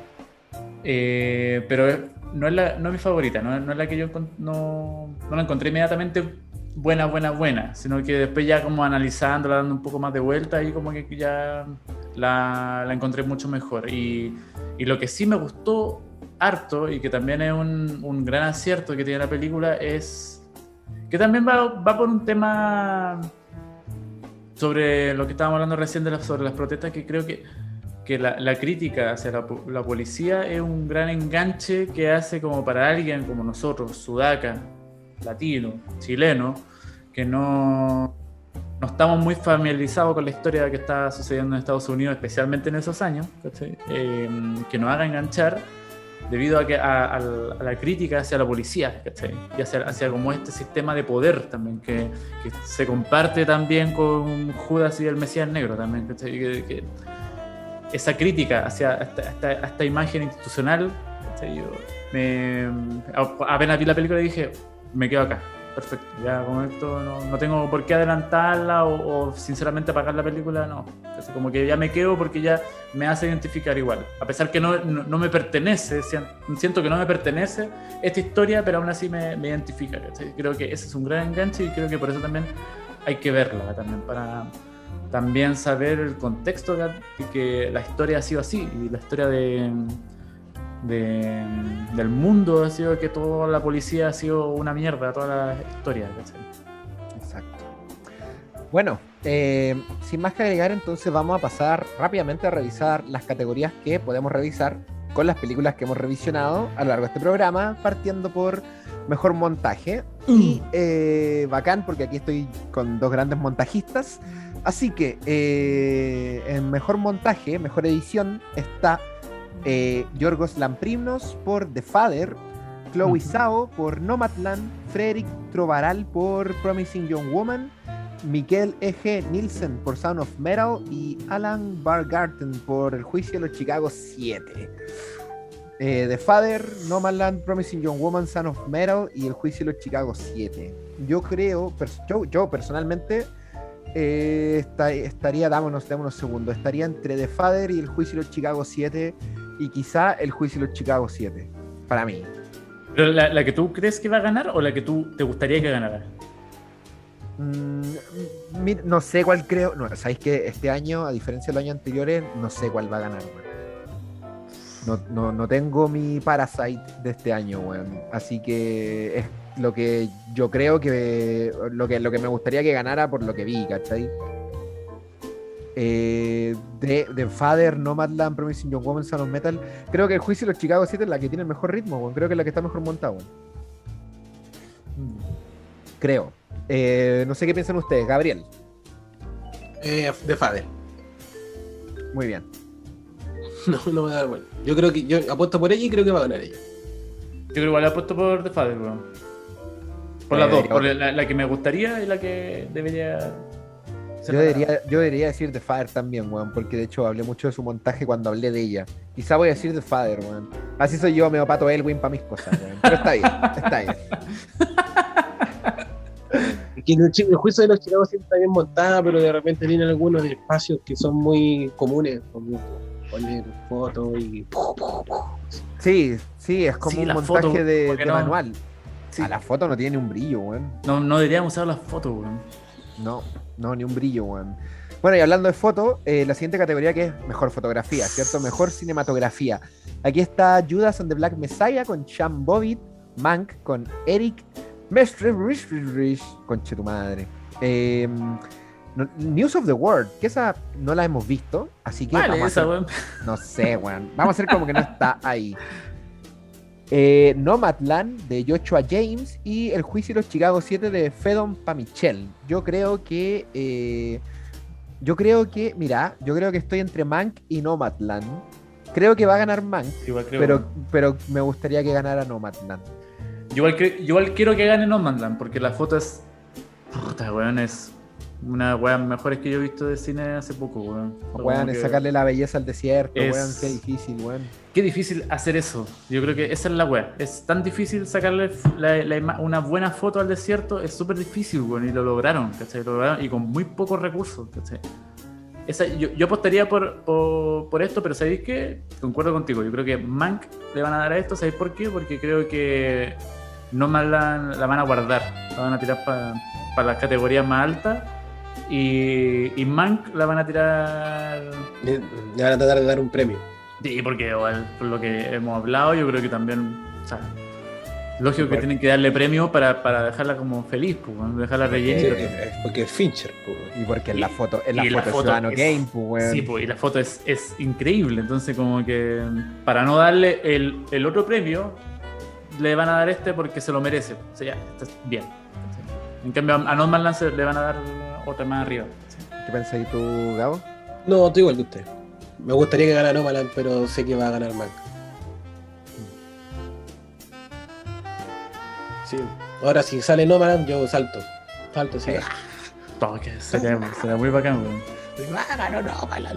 Pero no es mi favorita, no es la que yo no la encontré inmediatamente buena, sino que después ya como analizándola, dando un poco más de vuelta y como que ya la encontré mucho mejor. Y lo que sí me gustó harto y que también es un gran acierto que tiene la película es que también va por un tema sobre lo que estábamos hablando recién sobre las protestas, que creo que la crítica hacia la policía es un gran enganche que hace como para alguien como nosotros, sudaca, latino, chileno, que no estamos muy familiarizados con la historia que está sucediendo en Estados Unidos, especialmente en esos años, ¿cachai? Que nos haga enganchar debido a la crítica hacia la policía, ¿cachai? Y hacia como este sistema de poder también, que se comparte también con Judas y el Mesías Negro también, ¿cachai? Que esa crítica hacia esta imagen institucional, ¿cachai? Apenas vi la película y dije, me quedo acá, perfecto, ya con esto no tengo por qué adelantarla o sinceramente apagar la película, no. Así como que ya me quedo porque ya me hace identificar igual, a pesar que no me pertenece, siento que no me pertenece esta historia, pero aún así me identifica, ¿cachai? Creo que ese es un gran enganche y creo que por eso también hay que verla también, para también saber el contexto de que la historia ha sido así, y la historia del mundo ha sido que toda la policía ha sido una mierda, toda la historia, ¿cachai? Exacto. Bueno, sin más que agregar, entonces vamos a pasar rápidamente a revisar las categorías que podemos revisar con las películas que hemos revisionado a lo largo de este programa, partiendo por mejor montaje. Y bacán, porque aquí estoy con dos grandes montajistas. Así que en mejor montaje, mejor edición, está Yorgos Lanthimos por The Father, Chloe Zhao por Nomadland, Fredrik Trovaral por Promising Young Woman, Mikael E.G. Nielsen por Sound of Metal y Alan Bargarten por El Juicio de los Chicago 7. The Father, Nomadland, Promising Young Woman, Sound of Metal y El Juicio de los Chicago 7. Yo creo, yo personalmente estaría, dámonos segundos, estaría entre The Father y El Juicio de los Chicago 7 y quizá El Juicio de los Chicago 7, para mí. ¿Pero la que tú crees que va a ganar o la que tú te gustaría que ganara? No sé cuál creo. No, sabéis que este año, a diferencia de los años anteriores, no sé cuál va a ganar, weón. No tengo mi Parasite de este año, weón. Así que es lo que yo creo que lo que me gustaría que ganara por lo que vi, ¿cachai? De Father, Nomadland, Promising Young Woman, Son of Metal. Creo que el Juicio de los Chicago 7 es la que tiene el mejor ritmo, weón. Creo que es la que está mejor montada, weón. Creo. No sé qué piensan ustedes, Gabriel. De Fader. Muy bien. No me da bueno. Yo creo que yo apuesto por ella y creo que va a ganar ella. Yo creo que igual apuesto por The Father, weón. Por las dos, por la que me gustaría y la que debería ser. Yo debería decir The Father también, weón, porque de hecho hablé mucho de su montaje cuando hablé de ella. Quizá voy a decir The Father, weón. Así soy yo, medio Pato Elwin para mis cosas, weón. Pero está bien, está bien. Que el juicio de los chilenos siempre está bien montada, pero de repente tiene algunos espacios que son muy comunes, como poner fotos y... Sí, es como un montaje foto, de no? manual. Sí. A la foto no tiene un brillo, weón. No deberíamos usar las fotos, weón. No, ni un brillo, weón. Bueno, y hablando de foto, la siguiente categoría que es mejor fotografía, ¿cierto? Mejor cinematografía. Aquí está Judas and the Black Messiah con Sean Bobbitt, Mank con Eric Mestre, conche tu madre. News of the World, que esa no la hemos visto, así que vale, esa, weón. no sé, weón. Vamos a hacer como que no está ahí. Nomadland de Joshua James y El Juicio de los Chicago 7 de Fedon Pamichel. Yo creo que estoy entre Mank y Nomadland. Creo que va a ganar Mank, Igual creo, pero me gustaría que ganara Nomadland. Yo igual quiero que gane Nomadland, porque la foto es... Puta, weón, es una weón mejores que yo he visto de cine hace poco, weón. Weón, es sacarle la belleza al desierto, es... weón, qué difícil, weón. Qué difícil hacer eso. Yo creo que esa es la weá. Es tan difícil sacarle una buena foto al desierto, es súper difícil, weón, y lo lograron, ¿cachai? Lo lograron y con muy pocos recursos, ¿cachai? Yo apostaría por esto, pero ¿sabéis qué? Concuerdo contigo. Yo creo que Mank le van a dar a esto. ¿Sabéis por qué? Porque creo que no más la van a guardar. La van a tirar para las categorías más altas. Y Mank la van a tirar... Le van a tratar de dar un premio. Sí, porque igual, por lo que hemos hablado, yo creo que también... O sea, lógico que tienen que darle premio para dejarla como feliz, pues, dejarla rellenita. Porque es Fincher, pues. Y porque en la foto es la foto Ciudadano es- Game, pues, weón. Sí, pues, y la foto es increíble. Entonces, como que para no darle el otro premio, le van a dar este porque se lo merece. O sea, ya, está bien. En cambio, a Nomadland le van a dar otra más arriba. ¿Qué pensáis tú, Gabo? No, estoy igual que usted. Me gustaría que ganara Nomadland, pero sé que va a ganar Mank. Sí. Ahora, si sale Nomadland, yo salto. Salto, sí. Todo que sería muy bacán, weón. Ganó Nomadland.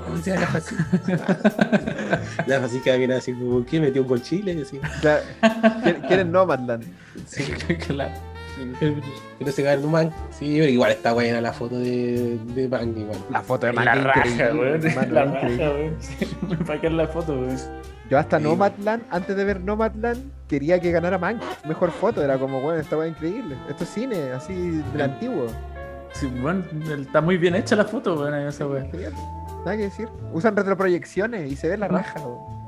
La así que viene así como, ¿qué? ¿Metió un gol Chile? Así. Claro, ¿quieren Nomadland? Sí, claro. Pero se gana un Mank. Sí, pero igual está buena la foto de Mank igual. La foto de La Mank es raja, increíble, weón. hermano, La es raja, increíble. weón. Sí, muy bacán la foto, weón. Yo hasta Sí. Nomadland, antes de ver Nomadland, quería que ganara Mank. Mejor foto, era como, bueno, esta weá increíble. Esto es cine, así del antiguo. Sí, bueno, está muy bien hecha la foto, weón, esa weón. Genial. Nada que decir. Usan retroproyecciones y se ve la raja, weón.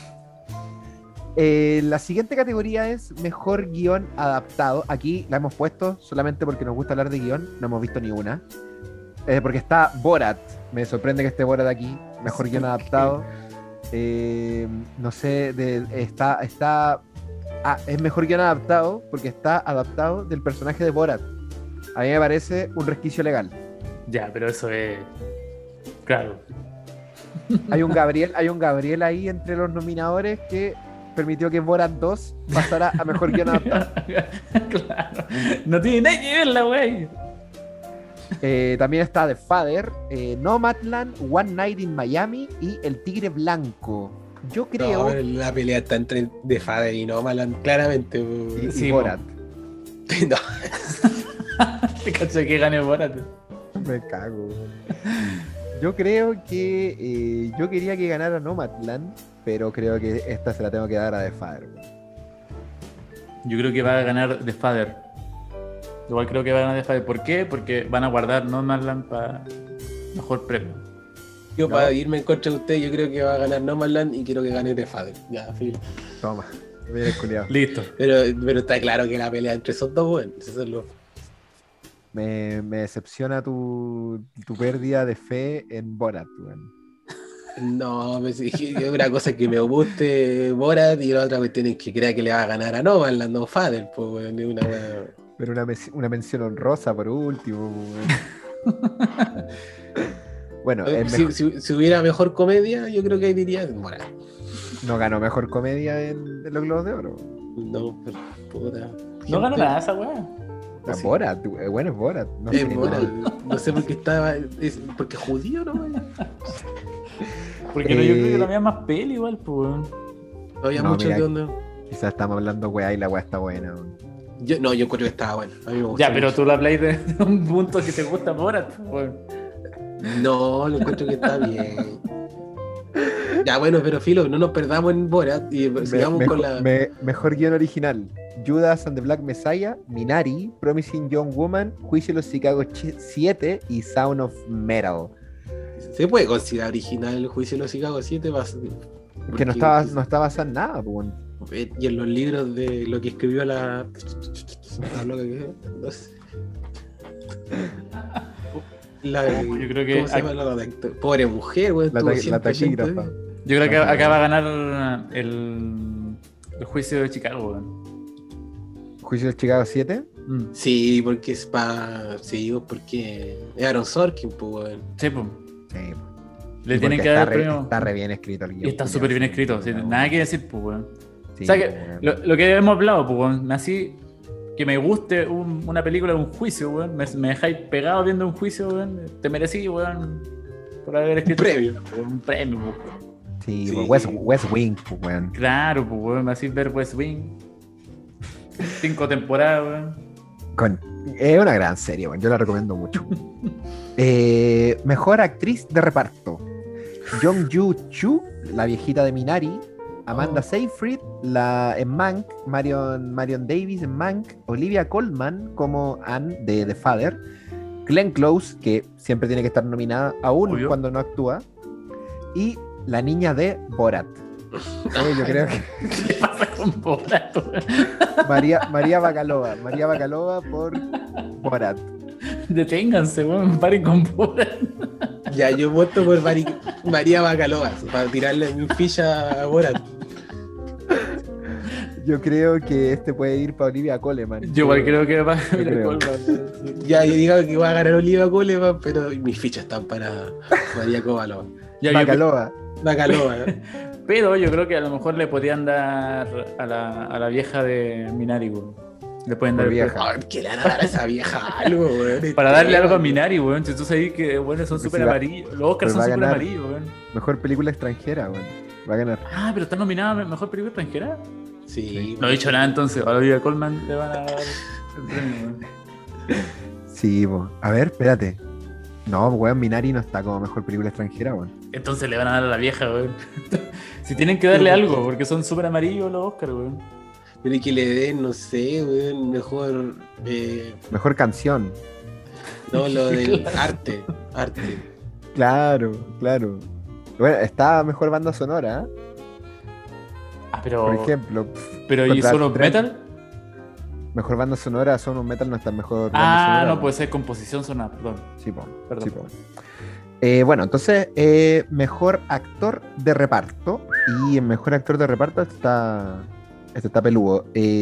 La siguiente categoría es mejor guión adaptado. Aquí la hemos puesto solamente porque nos gusta hablar de guión. No hemos visto ni una. Porque está Borat. Me sorprende que esté Borat aquí. Mejor guión adaptado. No sé. Es mejor guión adaptado porque está adaptado del personaje de Borat. A mí me parece un resquicio legal. Ya, pero eso es. Claro. Hay un Gabriel ahí entre los nominadores que permitió que Borat 2 pasara a mejor guión adaptado. Claro. No tiene nada que ver la wey. También está The Father, Nomadland, One Night in Miami y El Tigre Blanco. Yo creo. No, la pelea está entre The Father y Nomadland, claramente. y sí, Borat. No. Te cacho que gane Borat. Me cago. Yo creo que. Yo quería que ganara Nomadland, pero creo que esta se la tengo que dar a The Father. Yo creo que va a ganar The Father. Igual creo que va a ganar The Father. ¿Por qué? Porque van a guardar Nomadland para mejor premio. Yo, No. para irme en contra de usted, yo creo que va a ganar Nomadland y quiero que gane The Father. Ya, filo. Toma. Mira el culiao. Listo. Pero está claro que la pelea entre esos dos, weón. Eso es lo... Me decepciona tu pérdida de fe en Borat, weón. No, pues, una cosa es que me guste Borat y la otra cuestión es que crea que le va a ganar a Nomadland, no Father, pues, weón. Es una weón. Pero una mención honrosa por último, weón. Bueno, el Si hubiera mejor comedia, yo creo que ahí diría Borat. no ganó mejor comedia en los Globos de Oro. No, pero puta. No ganó nada esa weá. Es Sí. Borat, bueno, es Borat. No sé, Borat. no. No sé por qué estaba. Porque es judío, ¿no? Porque no, yo creo que la mía es más peli igual, pues. weón. No había No, mucho mira, de onda. Quizás estamos hablando weá y la weá está buena, weón. Yo encuentro que estaba bueno. A mí me gustó Ya, pero mucho. tú la habláis de un punto que te gusta Borat, pues. No, lo encuentro que está bien. Ya, bueno, pero filo, no nos perdamos en Borat y sigamos con la. Mejor guión original: Judas and the Black Messiah, Minari, Promising Young Woman, Juicio de los Chicago 7 y Sound of Metal. ¿Se puede considerar original el juicio de los Chicago 7? Que no está basada en nada, pues, weón. Y en los libros de lo que escribió la loca que no sé. Yo creo que ¿cómo se llama la redactora? Pobre mujer, güey. La taquígrafa. Yo creo que acá va a ganar el juicio de Chicago, weón. Juicio de los Chicago 7. Sí, porque es para. Sí, porque es Aaron Sorkin, pues, güey. Sí, pues. Sí, Le tienen que dar el premio. Está re bien escrito el guión. Y está súper bien escrito, sí, nada que decir, pues, weón. Sí, O sea que weón. lo que hemos hablado, pues, weón, así que me guste una película de un juicio, weón, me dejáis pegado viendo un juicio, weón, te merecí, weón, por haber escrito un premio, pues, weón. Sí, Sí. pues, West Wing, pues, weón. Claro, pues, weón, me hacís ver West Wing. 5 temporadas, weón. Es una gran serie, weón. Yo la recomiendo mucho. Mejor actriz de reparto: Jung Yoo Chu, la viejita de Minari. Amanda Seyfried, en Mank. Marion Davies en Mank. Olivia Colman como Anne de The Father. Glenn Close, que siempre tiene que estar nominada, aún Obvio. cuando no actúa. Y la niña de Borat. Yo creo que ¿Qué pasa con Borat, weón? María Bakalova por Borat. Deténganse, weón, paren con Borat. Ya, yo voto por María Bakalova para tirarle mi ficha a Borat. Yo creo que este puede ir para Olivia Colman. Yo igual creo que va a creo. Ya, yo digo que va a ganar Olivia Colman, pero mis fichas están para María Kovalova. Bakalova. Bakalova. Pero yo creo que a lo mejor le podrían dar a la vieja de Minari, weón. Le pueden Por dar vieja. Ay, ¿qué le van a dar a esa vieja algo, weón? para darle algo a Minari, weón. Si tú sabes que bueno, son Porque súper si va- amarillos. Los Oscars pero son va a súper ganar. amarillos, weón. Mejor película extranjera, weón. Va a ganar. Ah, pero está nominada a mejor película extranjera. Sí. No he dicho nada entonces. A Olivia Colman le van a dar el premio, weón. Sí, po. A ver, espérate. No, weón, Minari no está como mejor película extranjera, weón. Entonces le van a dar a la vieja, weón. Si tienen que darle algo, porque son súper amarillos los Oscars, weón. Pero y que le den, no sé, weón, mejor. Mejor canción. No, lo del arte. Claro, claro. Bueno, está mejor banda sonora, ¿eh? Ah, Por ejemplo. pero ¿y contra Son of tres- Metal? Mejor banda sonora, Son of Metal no está mejor banda Ah, sonora. no, puede ser composición sonora, perdón. Sí, po. Perdón. Sí, po. Bueno, entonces, mejor actor de reparto. Y en mejor actor de reparto está peludo.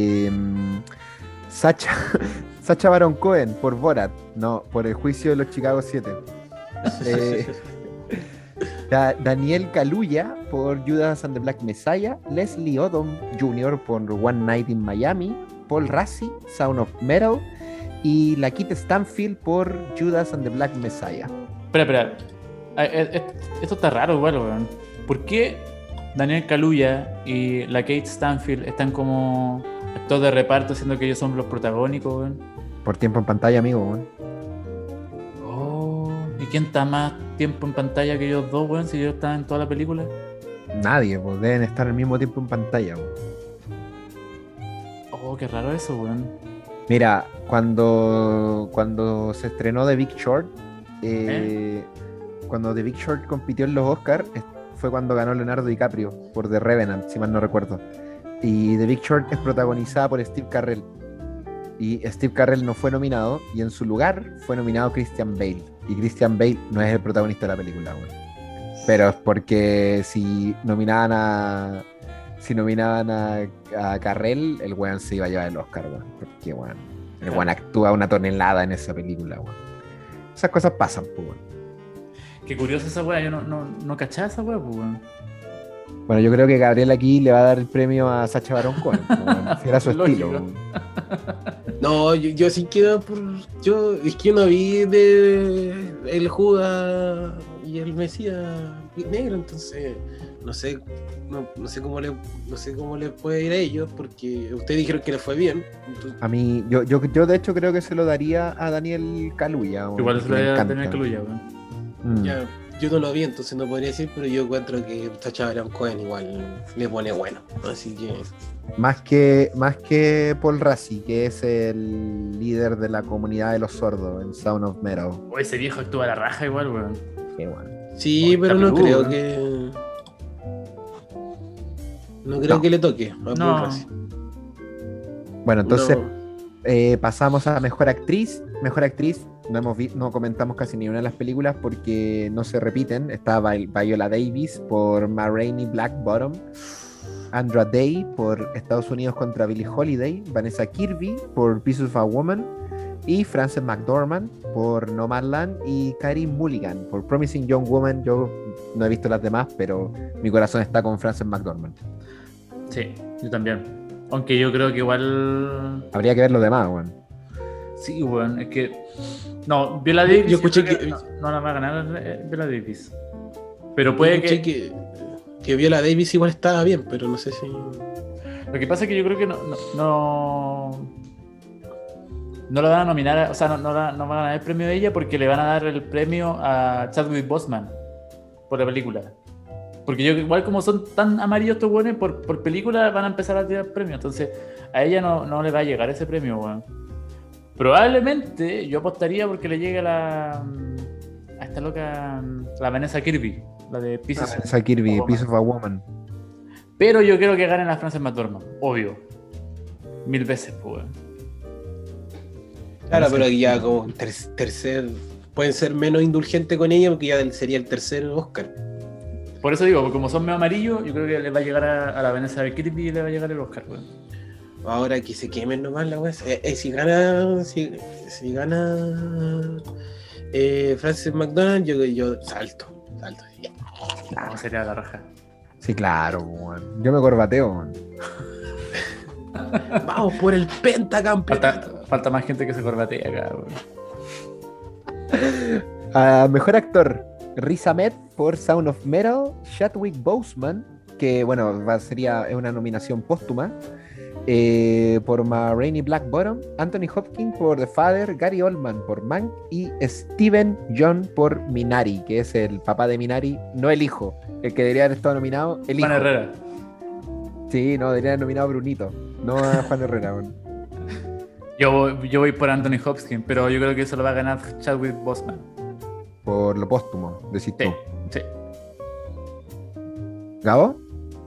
Sacha Baron Cohen por Borat. No, por el juicio de los Chicago 7. Eh, Daniel Kaluuya por Judas and the Black Messiah. Leslie Odom Jr. por One Night in Miami. Paul Rassi, Sound of Metal. Y Lakeith Stanfield por Judas and the Black Messiah. Espera. Esto está raro igual, weón. ¿Por qué Daniel Kaluuya y la Kate Stanfield están como actores de reparto, siendo que ellos son los protagónicos, weón? Por tiempo en pantalla, amigo, weón. Oh, ¿y quién está más tiempo en pantalla que ellos dos, weón? Si ellos están en toda la película. Nadie, pues deben estar al mismo tiempo en pantalla, weón. Oh, Oh, qué raro eso, weón. Mira, cuando se estrenó The Big Short, cuando The Big Short compitió en los Oscars, fue cuando ganó Leonardo DiCaprio por The Revenant, si mal no recuerdo. Y The Big Short es protagonizada por Steve Carell. Y Steve Carell no fue nominado, y en su lugar fue nominado Christian Bale. Y Christian Bale no es el protagonista de la película, weón. Pero es porque si nominaban a Carrell, el weón se iba a llevar el Oscar, weón. Porque, weón, el weón actúa una tonelada en esa película, weón. Esas cosas pasan, pues, weón. Qué curiosa esa weá, yo no cachaba esa weá, pues, weón. Bueno, yo creo que Gabriel aquí le va a dar el premio a Sacha Baron Cohen, weón, si era su estilo, weón. No, yo sí quedo por. Es que yo no vi de el Judas y el Mesías negro, entonces no sé cómo le puede ir a ellos, porque ustedes dijeron que les fue bien. Entonces... A mí, yo de hecho creo que se lo daría a Daniel Kaluuya. Igual se lo daría a Daniel Kaluuya, weón. Ya, yo no lo vi, entonces no podría decir, pero yo encuentro que Sacha Baron Cohen igual le pone bueno, así que... Más que Paul Rassi, que es el líder de la comunidad de los sordos en Sound of Metal. O ese viejo actúa a la raja igual, weón. Qué bueno. Sí, pero no creo que... No creo que le toque a Paul Rassi. Bueno, entonces pasamos a Mejor Actriz. Mejor Actriz, no comentamos casi ni una de las películas porque no se repiten. Está Viola Davis por Ma Rainey Black Bottom, Andra Day por Estados Unidos contra Billie Holiday, Vanessa Kirby por Piece of a Woman y Frances McDormand por Nomadland y Carey Mulligan por Promising Young Woman. Yo no he visto las demás, pero mi corazón está con Frances McDormand. Sí, yo también. Aunque yo creo que igual... Habría que ver los demás, weón. Sí, weón, es que... No, Viola Davis... Yo escuché que... No la va a ganar Viola Davis. Pero puede que Viola Davis igual estaba bien, pero no sé si... Lo que pasa es que yo creo que no la van a nominar, o sea, no va a ganar el premio de ella porque le van a dar el premio a Chadwick Boseman por la película. Porque yo igual como son tan amarillos estos weones, por película van a empezar a tirar premios. Entonces a ella no le va a llegar ese premio, weón. Probablemente yo apostaría porque le llegue a esta loca, la Vanessa Kirby, la de Pieces Vanessa Kirby, Piece of a Woman. Pero yo quiero que ganen las Frances McDormand, obvio. 1000 veces, pues, weón. Claro, pero ya como tercer... Pueden ser menos indulgentes con ella porque ya sería el tercer Oscar. Por eso digo, como son medio amarillos, yo creo que le va a llegar a la Vanessa Kirby y le va a llegar el Oscar, weón. Ahora que se quemen nomás la weá. Si gana Frances McDormand, yo salto. Sí. No, sería la raja. Sí, claro, weón. Yo me corbateo, weón. Vamos por el pentacampeonato. Falta más gente que se corbatea acá, weón. Mejor actor, Riz Ahmed por Sound of Metal, Chadwick Boseman, que bueno, es una nominación póstuma, por Ma Rainey Black Bottom, Anthony Hopkins por The Father, Gary Oldman por Mank y Steven Yeun por Minari, que es el papá de Minari, no el hijo, el que debería haber estado nominado, el hijo. Juan Herrera. Sí, no, debería haber nominado a Brunito, no a Juan Herrera. Bueno. Yo voy por Anthony Hopkins, pero yo creo que eso lo va a ganar Chadwick Boseman. Por lo póstumo, decís tú. Sí. ¿Gabo?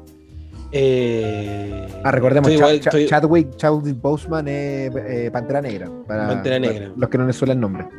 Recordemos, Chadwick Boseman es Pantera Negra. Pantera Negra. Los que no les suena el nombre.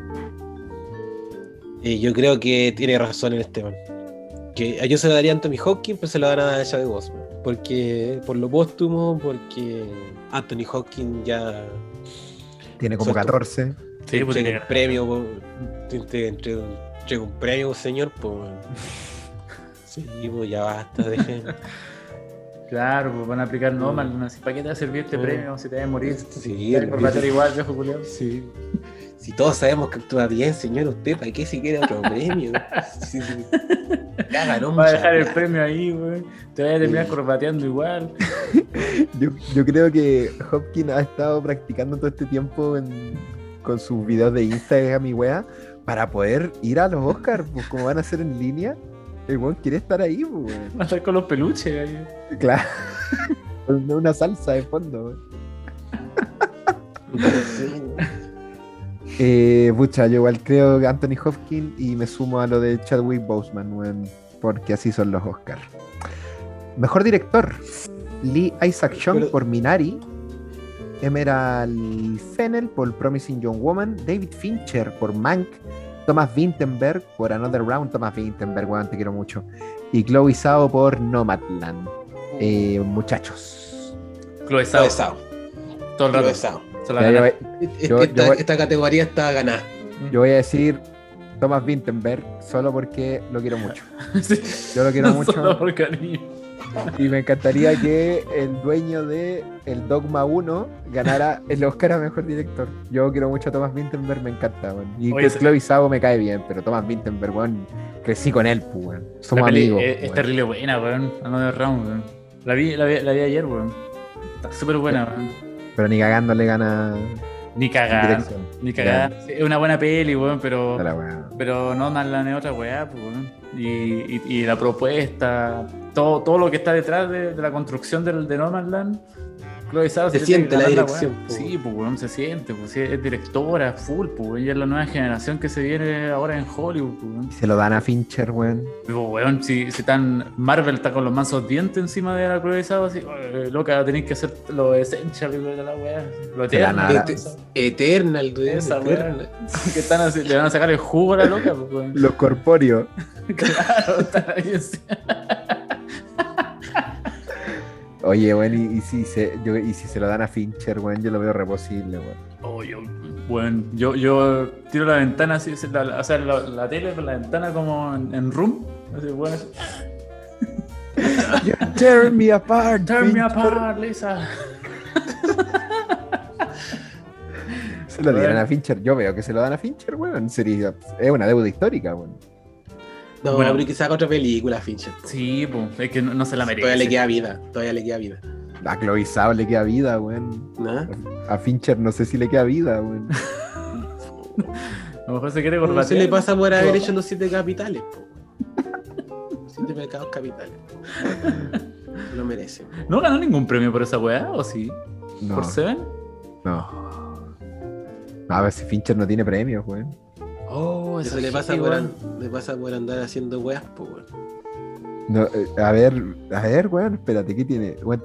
Yo creo que tiene razón el Esteban. Que yo se lo daría a Anthony Hopkins, pero se lo dan a Chadwick Boseman. Porque por lo póstumo, porque Anthony Hopkins ya tiene como 14. Sí, pues tiene un premio. Entrega un premio, señor, pues. Sí, pues ya basta, dejen. Claro, pues van a aplicar normas. ¿Para qué te va a servir este premio si te vas a morir? Sí, te vas a igual, viejo culiao. Sí. Si todos sabemos que actúa bien, señor, usted, ¿para qué si quiere otro premio? Ya ganó. Va a dejar el premio ahí, güey. Te vas a terminar corbateando igual. Yo creo que Hopkins ha estado practicando todo este tiempo con sus videos de Instagram y wea para poder ir a los Oscars, pues como van a ser en línea. El weón quiere estar ahí, pues. Va a estar con los peluches ahí. Claro. Con una salsa de fondo, weón. Pucha, yo igual creo que Anthony Hopkins y me sumo a lo de Chadwick Boseman, weón, porque así son los Oscars. Mejor director: Lee Isaac Chung por Minari, Emerald Fennell por Promising Young Woman, David Fincher por Mank, Thomas Vinterberg por Another Round. Thomas Vinterberg, weón, te quiero mucho. Y Chloe Zhao por Nomadland. Muchachos. Chloe Zhao. Todo el rato. Chloe Zhao. Se la gana. Esta categoría está ganada. Yo voy a decir Thomas Vinterberg solo porque lo quiero mucho. Sí. Yo lo quiero mucho. Solo por cariño. Y me encantaría que el dueño de El Dogma 1 ganara el Oscar a Mejor Director. Yo quiero mucho a Thomas Vinterberg, me encanta, weón. Y Oye, que Chloe Zhao me cae bien, pero Thomas Vinterberg, weón, crecí con él, pues, weón. Somos La peli amigos. es weón. terrible buena, weón. Another Round, weón. La vi ayer, weón. Está súper buena, weón. Pero ni cagando le gana Ni en cagada. dirección. Ni cagada. Sí, es una buena peli, weón, pero. De la weá. Pero no Nomadland es otra weá, pues, weón. Y la propuesta, todo lo que está detrás de la construcción de Nomadland, Chloe Zhao Se tiene siente que la ganar dirección, weá. po. Sí, pues weón, se siente, pues sí, es directora, full, pues weón. Ella es la nueva generación que se viene ahora en Hollywood, pues weón. Y se lo dan a Fincher, weón. Digo, weón, si Marvel está con los mansos dientes encima de la Chloe Zhao, así, loca, tenéis que hacer lo essential de la weá, lo Se la eterno. nada. Eternal, dude. Esa weá. Eternal. Que están así, le van a sacar el jugo a la loca, pues weón. Los corpóreos. Claro, están ahí encima. Oye, weón, y si se lo dan a Fincher, weón, yo lo veo reposible, weón. Oh, yo tiro la ventana así, o sea, la tele por la ventana como en Room. Así, bueno, así, You're tearing me apart. turn me Fincher. apart, Lisa. Se lo dieron a Fincher. Yo veo que se lo dan a Fincher, weón. Sería, es una deuda histórica, weón. No, Bueno. pero que saca otra película, Fincher. Sí, pues, es que no se la merece. Todavía le queda vida. Todavía le queda vida. A Chloe Zhao le queda vida, weón. ¿No? A Fincher no sé si le queda vida, weón. A lo mejor se quiere No corbatear. se le pasa por haber hecho los 7 capitales, po. 7 pecados capitales. Lo merece. ¿No ganó ningún premio por esa weá? ¿O sí? No, ¿Por Seven? no. A ver si Fincher no tiene premios, weón. Oh, Eso le pasa por andar haciendo weas, po, weón. No, a ver, weón, espérate, ¿qué tiene? Weón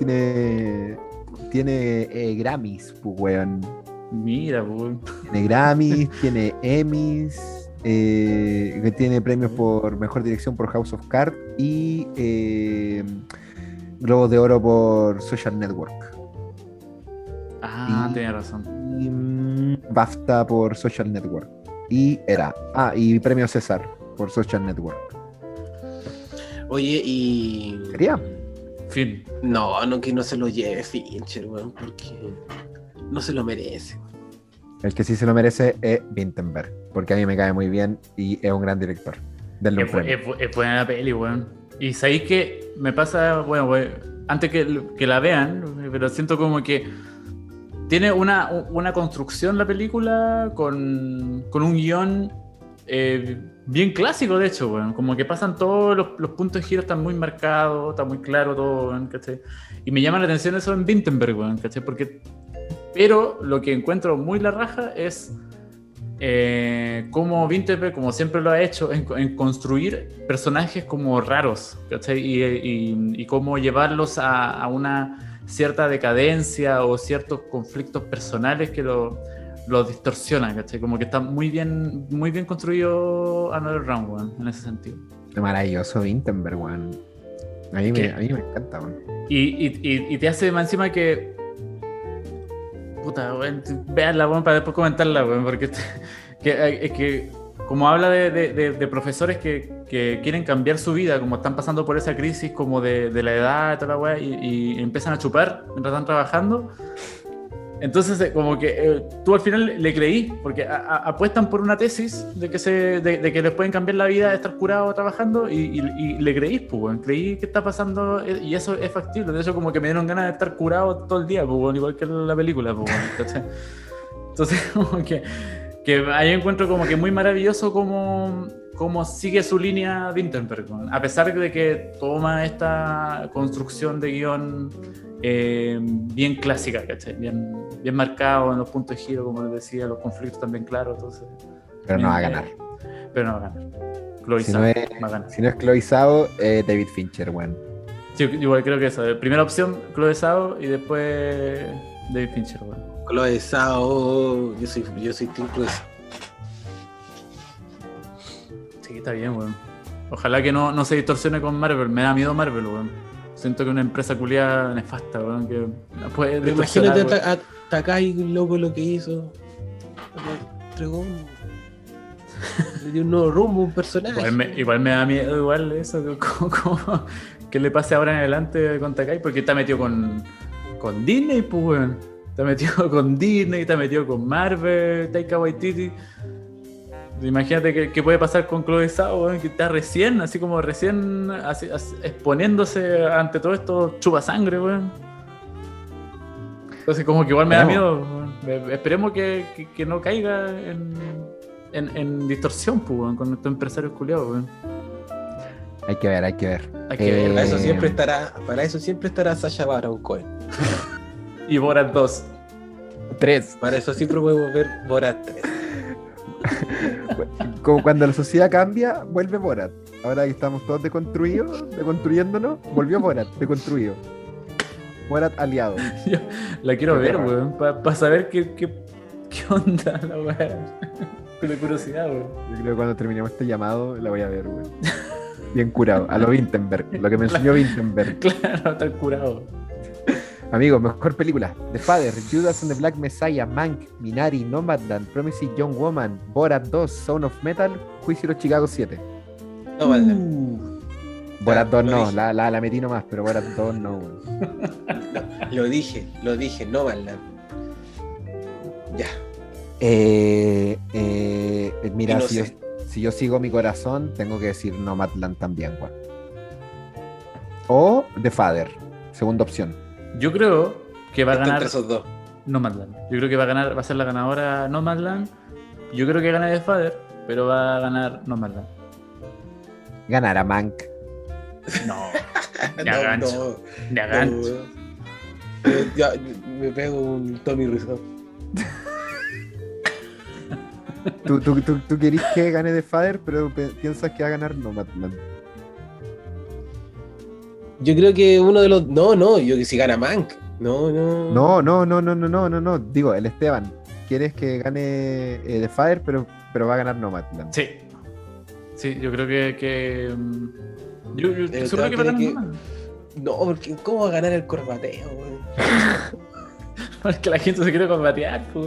tiene Grammys, pues, weón. Mira, pues. Tiene Grammys, tiene Emmys, que tiene premios por Mejor Dirección por House of Cards y Globos de Oro por Social Network. Ah, Y- tenía razón. Y BAFTA por Social Network. Y premio César por Social Network. Oye, y. ¿Sería? Fin. No, que no se lo lleve Fincher, weón, porque no se lo merece. El que sí se lo merece es Vinterberg, porque a mí me cae muy bien y es un gran director. Denle un premio. Es buena la peli, weón. Y sabéis que me pasa, bueno, weón, antes que la vean, pero siento como que tiene una construcción la película con un guión bien clásico, de hecho, weón. Como que pasan todos los puntos de giro, están muy marcados, está muy claro todo, weón, ¿cachai? Y me llama la atención eso en Vinterberg, weón, ¿cachai? Pero lo que encuentro muy la raja es cómo Vinterberg, como siempre lo ha hecho, en construir personajes como raros, ¿cachai? Y cómo llevarlos a una cierta decadencia o ciertos conflictos personales que lo distorsionan, ¿cachai? Como que está muy bien construido Another Round, weón, en ese sentido. Maravilloso Vinterberg, weón. A mí me encanta, weón. Y te hace más encima que. Puta, weón, veanla, weón, para después comentarla, weón, porque es que como habla de profesores que quieren cambiar su vida, como están pasando por esa crisis como de la edad y toda la weá, y empiezan a chupar mientras están trabajando. Entonces, como que tú al final le creí, porque apuestan por una tesis de que les pueden cambiar la vida de estar curado trabajando, y le creí, pues, weón. Creí que está pasando, y eso es factible. De hecho, como que me dieron ganas de estar curado todo el día, pues, weón, igual que en la película, pues, weón, ¿cachai? Entonces, como que Que ahí encuentro como que muy maravilloso cómo sigue su línea Vinterberg, a pesar de que toma esta construcción de guión bien clásica, ¿cachai? Bien marcado en los puntos de giro, como les decía, los conflictos también claros, entonces... Pero no va a ganar. Pero no va a ganar. Chloe Si Zhao no va a ganar. si no es Chloe Zhao, David Fincher, weón. Sí, igual creo que eso. Primera opción, Chloe Zhao y después David Fincher, bueno. Chloe Zhao, yo soy Team Chloe Zhao. Sí, está bien, weón. Ojalá que no se distorsione con Marvel. Me da miedo Marvel, weón. Siento que es una empresa culiada nefasta, weón, que no puede Pero distorsionar, imagínate weón. a Takai, loco, lo que hizo. Entregó le dio un nuevo rumbo a un personaje. Igual me da miedo, igual eso, que le pase ahora en adelante con Takai, porque está metido con Disney, pues, weón. Está metido con Disney, está metido con Marvel, Taika Waititi. Imagínate qué puede pasar con Chloe Zhao, weón, que está recién así, exponiéndose ante todo esto chupasangre, weón. Entonces como que igual me da miedo, weón. Esperemos que no caiga en distorsión, pues, weón, con estos empresarios culiados, weón. Hay que ver. Hay que ver. Para eso siempre estará Sacha Baron Cohen. Y Borat 2. 3. Para eso siempre podemos ver Borat 3. Como cuando la sociedad cambia, vuelve Borat. Ahora que estamos todos deconstruyéndonos, volvió Borat, deconstruido. Borat aliado. Yo la quiero ver, weón, para saber qué onda la weá. Con la curiosidad, weón. Yo creo que cuando terminemos este llamado la voy a ver, weón. Bien curado, a lo Vinterberg, lo que me enseñó Vinterberg. Claro, está curado. Amigos, mejor película: The Father, Judas and the Black Messiah, Mank, Minari, Nomadland, Promising Young Woman, Borat 2, Sound of Metal, Juicio de los Chicago 7. No, vale. Borat 2 lo no, dije. la metí nomás, pero Borat 2 no, weón. Lo dije, no Nomadland. Ya. Mira, Y no si yo, sé. si yo sigo mi corazón, tengo que decir Nomadland también, weón. O The Father, segunda opción. Yo creo que va a Está ganar entre esos dos. Nomadland. Yo creo que va a ser la ganadora Nomadland. Yo creo que gana The Father, pero va a ganar Nomadland. Ganará Mank. No, ni a gancho. Ni a gancho. Ya, me pego un Tommy Wiseau. ¿Tú querís que gane The Father, pero piensas que va a ganar Nomadland? Yo creo que uno de los. No, yo que si gana Mank. No. No. Digo, el Esteban. ¿Quieres que gane The Father, pero va a ganar Nomadland? Sí. Sí, yo creo que yo Pero seguro que va a ganar que- Nomadland. No, porque ¿cómo va a ganar el corbateo, weón? Porque la gente se quiere combatear, pues.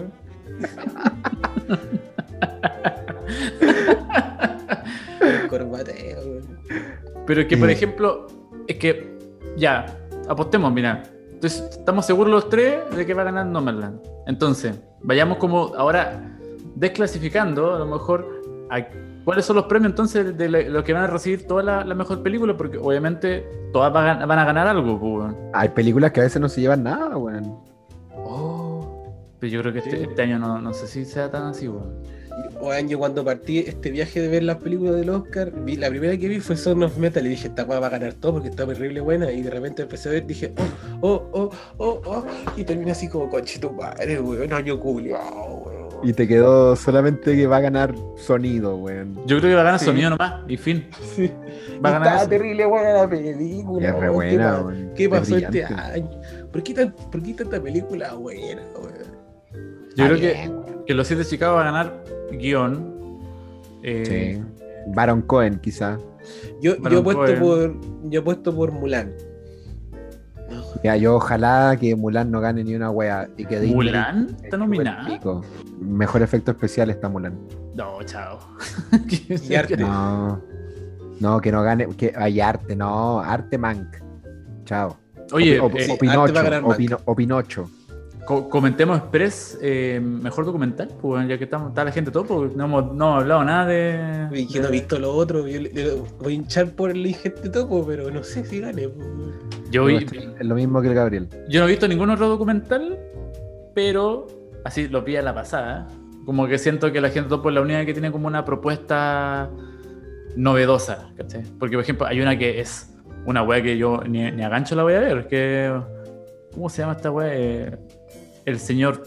El corbateo, weón. Pero es que, por ejemplo, es que ya, apostemos, mira. Entonces, estamos seguros los tres de que va a ganar Nomadland. Entonces, vayamos como ahora desclasificando, a lo mejor, cuáles son los premios entonces de los que van a recibir toda la mejor película, porque obviamente todas van a ganar algo, pues, weón. Hay películas que a veces no se llevan nada, weón. Oh. Pero yo creo que Sí. este año no sé si sea tan así, weón. Weón, yo cuando partí este viaje de ver las películas del Oscar, la primera que vi fue Sound of Metal y dije, esta weá va a ganar todo porque está terrible buena. Y de repente empecé a ver, dije, oh, y terminé así como, conche tu madre, weón, año culiao, weón. Y te quedó solamente que va a ganar sonido, weón. Yo creo que va a ganar Sí. sonido nomás, y fin. Sí. Va a ganar Estaba eso. terrible buena la película. Es re weón. buena, weón. ¿Qué Es pasó este brillante. año? ¿Por qué tanta película buena, weón? Yo creo Bien, weón. que los 7 de Chicago va a ganar guión. Sí. Baron Cohen, quizá. Yo Baron apuesto por Mulan. Ya, yo ojalá que Mulan no gane ni una wea. Y que Disney ¿Mulan? esté ¿Está nominada? súper pico. Mejor efecto especial está Mulan. No, chao. Y arte. No, que no gane. Que hay arte, no. Arte Mank. Chao. Oye, o arte va a Pinocho. ganar Mank. O Pinocho. comentemos Express, mejor documental, pues, ya que está la gente todo, porque no hemos hablado nada de. Y que no he visto lo otro. Yo voy a hinchar por el ingente topo, pero no sé si gane. Pues. Yo, Es lo mismo que el Gabriel. yo no he visto ningún otro documental, pero así lo vi a la pasada. Como que siento que la gente topo es la única que tiene como una propuesta novedosa, ¿cachai? Porque, por ejemplo, hay una que es una wea que yo ni a gancho la voy a ver, que... ¿Cómo se llama esta wea? El señor...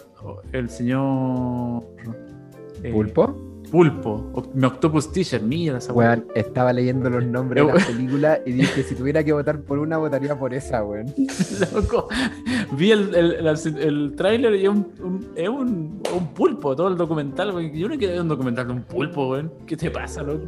¿Pulpo? Pulpo, mi Octopus Teacher, mira esa wea. Weón, estaba leyendo los nombres de las películas y dije, si tuviera que votar por una, votaría por esa, weón. Loco, vi el tráiler y es un pulpo, todo el documental, weón. Yo no quiero ver un documental de un pulpo, weón. ¿Qué te pasa, loco?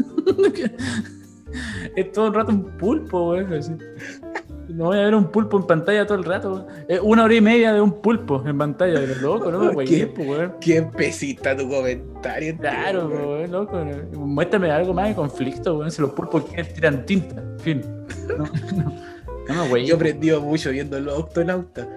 Es todo el rato un pulpo, weón. Así. No voy a ver un pulpo en pantalla todo el rato, weón. Es 1 hora y media de un pulpo en pantalla, de loco, ¿no? Weón. Qué pesita tu comentario. Claro, weón, loco. Muéstrame algo más de conflicto, weón. Si los pulpos tiran tinta, en fin. No, güey. Yo he aprendido mucho viendo los octonautas.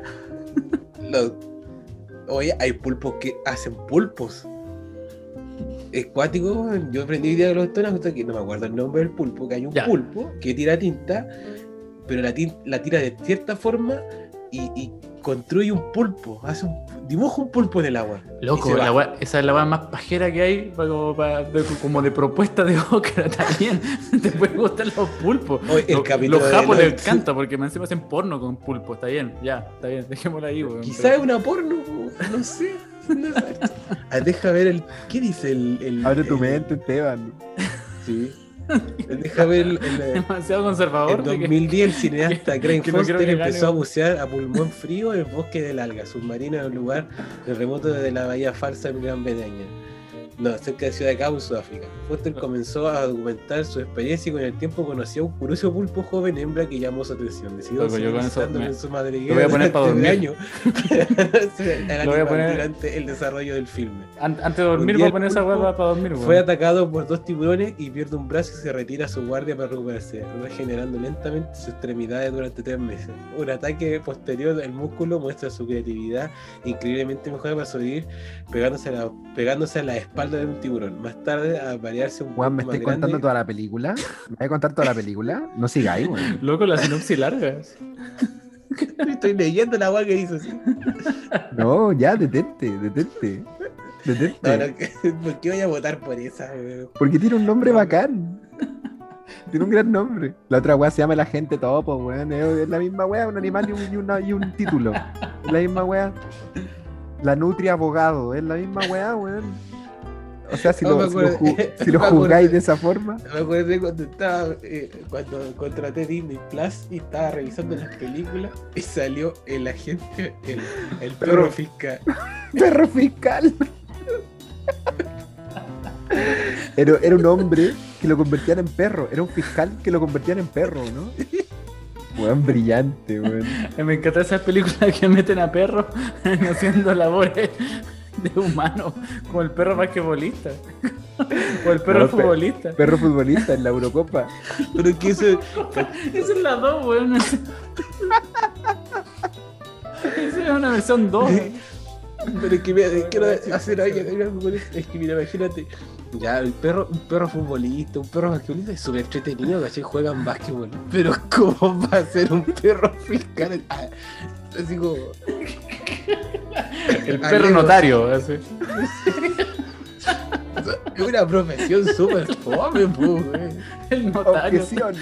Oye, hay pulpos que hacen pulpos. Es cuático, yo aprendí hoy día de los octonautas, que no me acuerdo el nombre del pulpo, que hay un pulpo que tira tinta, pero la tira de cierta forma y construye un pulpo, dibuja un pulpo en el agua. Loco, esa es la weá más pajera que hay, como de propuesta de Oscar también. Te pueden gustar los pulpos. Oye, los japos les encanta porque me encima hacen porno con pulpo. Está bien, dejémosla ahí, weón. Quizás es una porno, no sé. Deja ver ¿qué dice el Abre tu mente, Esteban. Sí. Deja ver demasiado conservador. En 2010 el cineasta Craig Foster no empezó a bucear a pulmón frío en el bosque del alga, submarino en un lugar remoto de la bahía falsa en Gran Bretaña. No, cerca de Ciudad de Cabo, Sudáfrica. Foster comenzó a documentar su experiencia y con el tiempo conoció a un curioso pulpo joven hembra que llamó su atención. Decidió en su madriguera. Lo voy a poner para dormir. Año. Lo voy a poner durante el desarrollo del filme. Antes de dormir voy a poner esa hueá para dormir. Fue atacado por 2 tiburones y pierde un brazo y se retira a su guardia para recuperarse, regenerando lentamente sus extremidades durante 3 meses. Un ataque posterior del músculo muestra su creatividad increíblemente mejor para sobrevivir pegándose a la espalda de un tiburón. Más tarde, a variarse un Juan, ¿me estáis contando toda la película? ¿Me vais a contar toda la película? No sigáis, weón. Loco, la sinopsis larga. Estoy leyendo la weá que hizo así. No, ya, detente. No, ¿por qué voy a votar por esa, weón? Porque tiene un nombre bacán. Tiene un gran nombre. La otra weá se llama El Agente Topo, weón. Es la misma weá, un animal y un título. Es la misma weá. La Nutria Abogado, es la misma weá, weón. O sea, si lo jugáis de esa forma. Me acuerdo cuando contraté Disney Plus y estaba revisando las películas y salió el agente, el perro fiscal. Perro fiscal. Era un hombre que lo convertían en perro. Era un fiscal que lo convertían en perro, ¿no? Weón, brillante, weón. Me encanta esas películas que meten a perros haciendo labores de humano, como el perro basquetbolista o el perro futbolista. Perro futbolista en la Eurocopa. Pero que eso es la 2, weón. Esa es una versión 2. Pero es que quiero hacer algo con eso. Es que mira, imagínate, ya un perro futbolista, un perro basquetbolista es súper entretenido, ¿cachai? Juegan basquetbol. Pero ¿cómo va a ser un perro fiscal? Así como el perro notario, así. Es una profesión súper fome, pues. El notario. Objeción.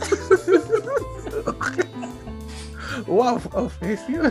Wow, objeción.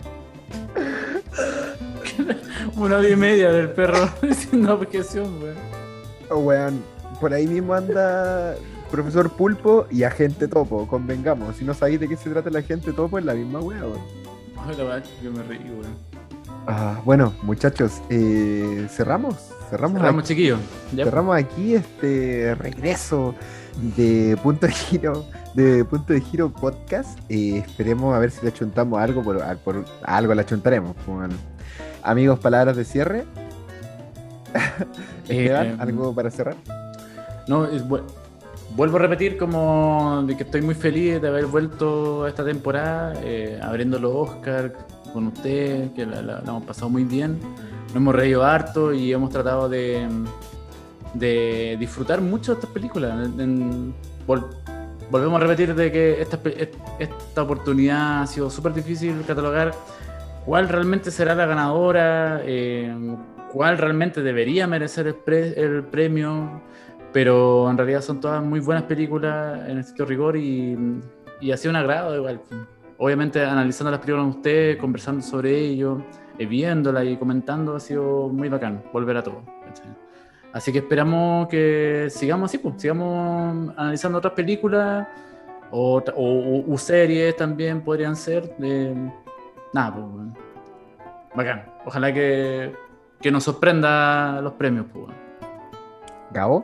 1 hora y media del perro diciendo objeción, weón. Oh, weón. Por ahí mismo anda Profesor Pulpo y Agente Topo, convengamos. Si no sabéis de qué se trata el Agente Topo, es la misma weá, weón. Ay, la verdad que me reí, weón. Bueno, muchachos, cerramos, chiquillos. Cerramos aquí este regreso de Punto de Giro Podcast. Esperemos a ver si le achuntamos algo, por algo le achuntaremos. Bueno. Amigos, palabras de cierre. Esteban, ¿algo para cerrar? No, vuelvo a repetir como de que estoy muy feliz de haber vuelto a esta temporada, abriendo los Oscars con usted, que la hemos pasado muy bien, nos hemos reído harto y hemos tratado de disfrutar mucho de estas películas. Volvemos a repetir de que esta oportunidad ha sido súper difícil catalogar cuál realmente será la ganadora, cuál realmente debería merecer el premio, pero en realidad son todas muy buenas películas en estricto rigor y ha sido un agrado igual. Obviamente analizando las películas con ustedes, conversando sobre ello, viéndolas y comentando, ha sido muy bacán volver a todo. ¿Cachai? Así que esperamos que sigamos así, pues, sigamos analizando otras películas o series también podrían ser. Nada, pues, bueno, bacán. Ojalá que nos sorprenda los premios, pues. Bueno. Gabo.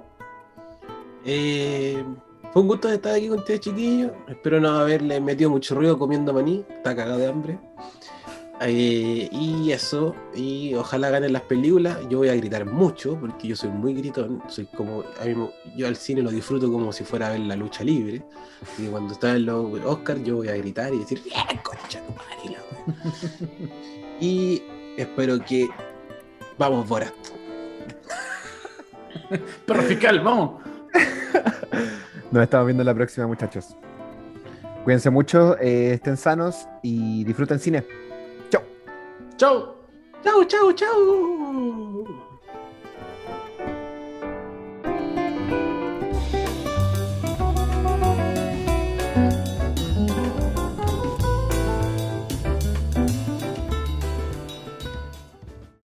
Fue un gusto estar aquí con ustedes, chiquillos. Espero no haberle metido mucho ruido comiendo maní. Está cagado de hambre. Y eso, y ojalá ganen las películas. Yo voy a gritar mucho porque yo soy muy gritón. Yo al cine lo disfruto como si fuera a ver la lucha libre. Y cuando está en los Oscars, yo voy a gritar y decir: ¡bien, concha tu madre! Y espero que. Vamos, Borat. Perro fiscal, vamos. Nos estamos viendo la próxima, muchachos. Cuídense mucho, estén sanos y disfruten cine. Chau. Chau. ¡Chau, chau, chau!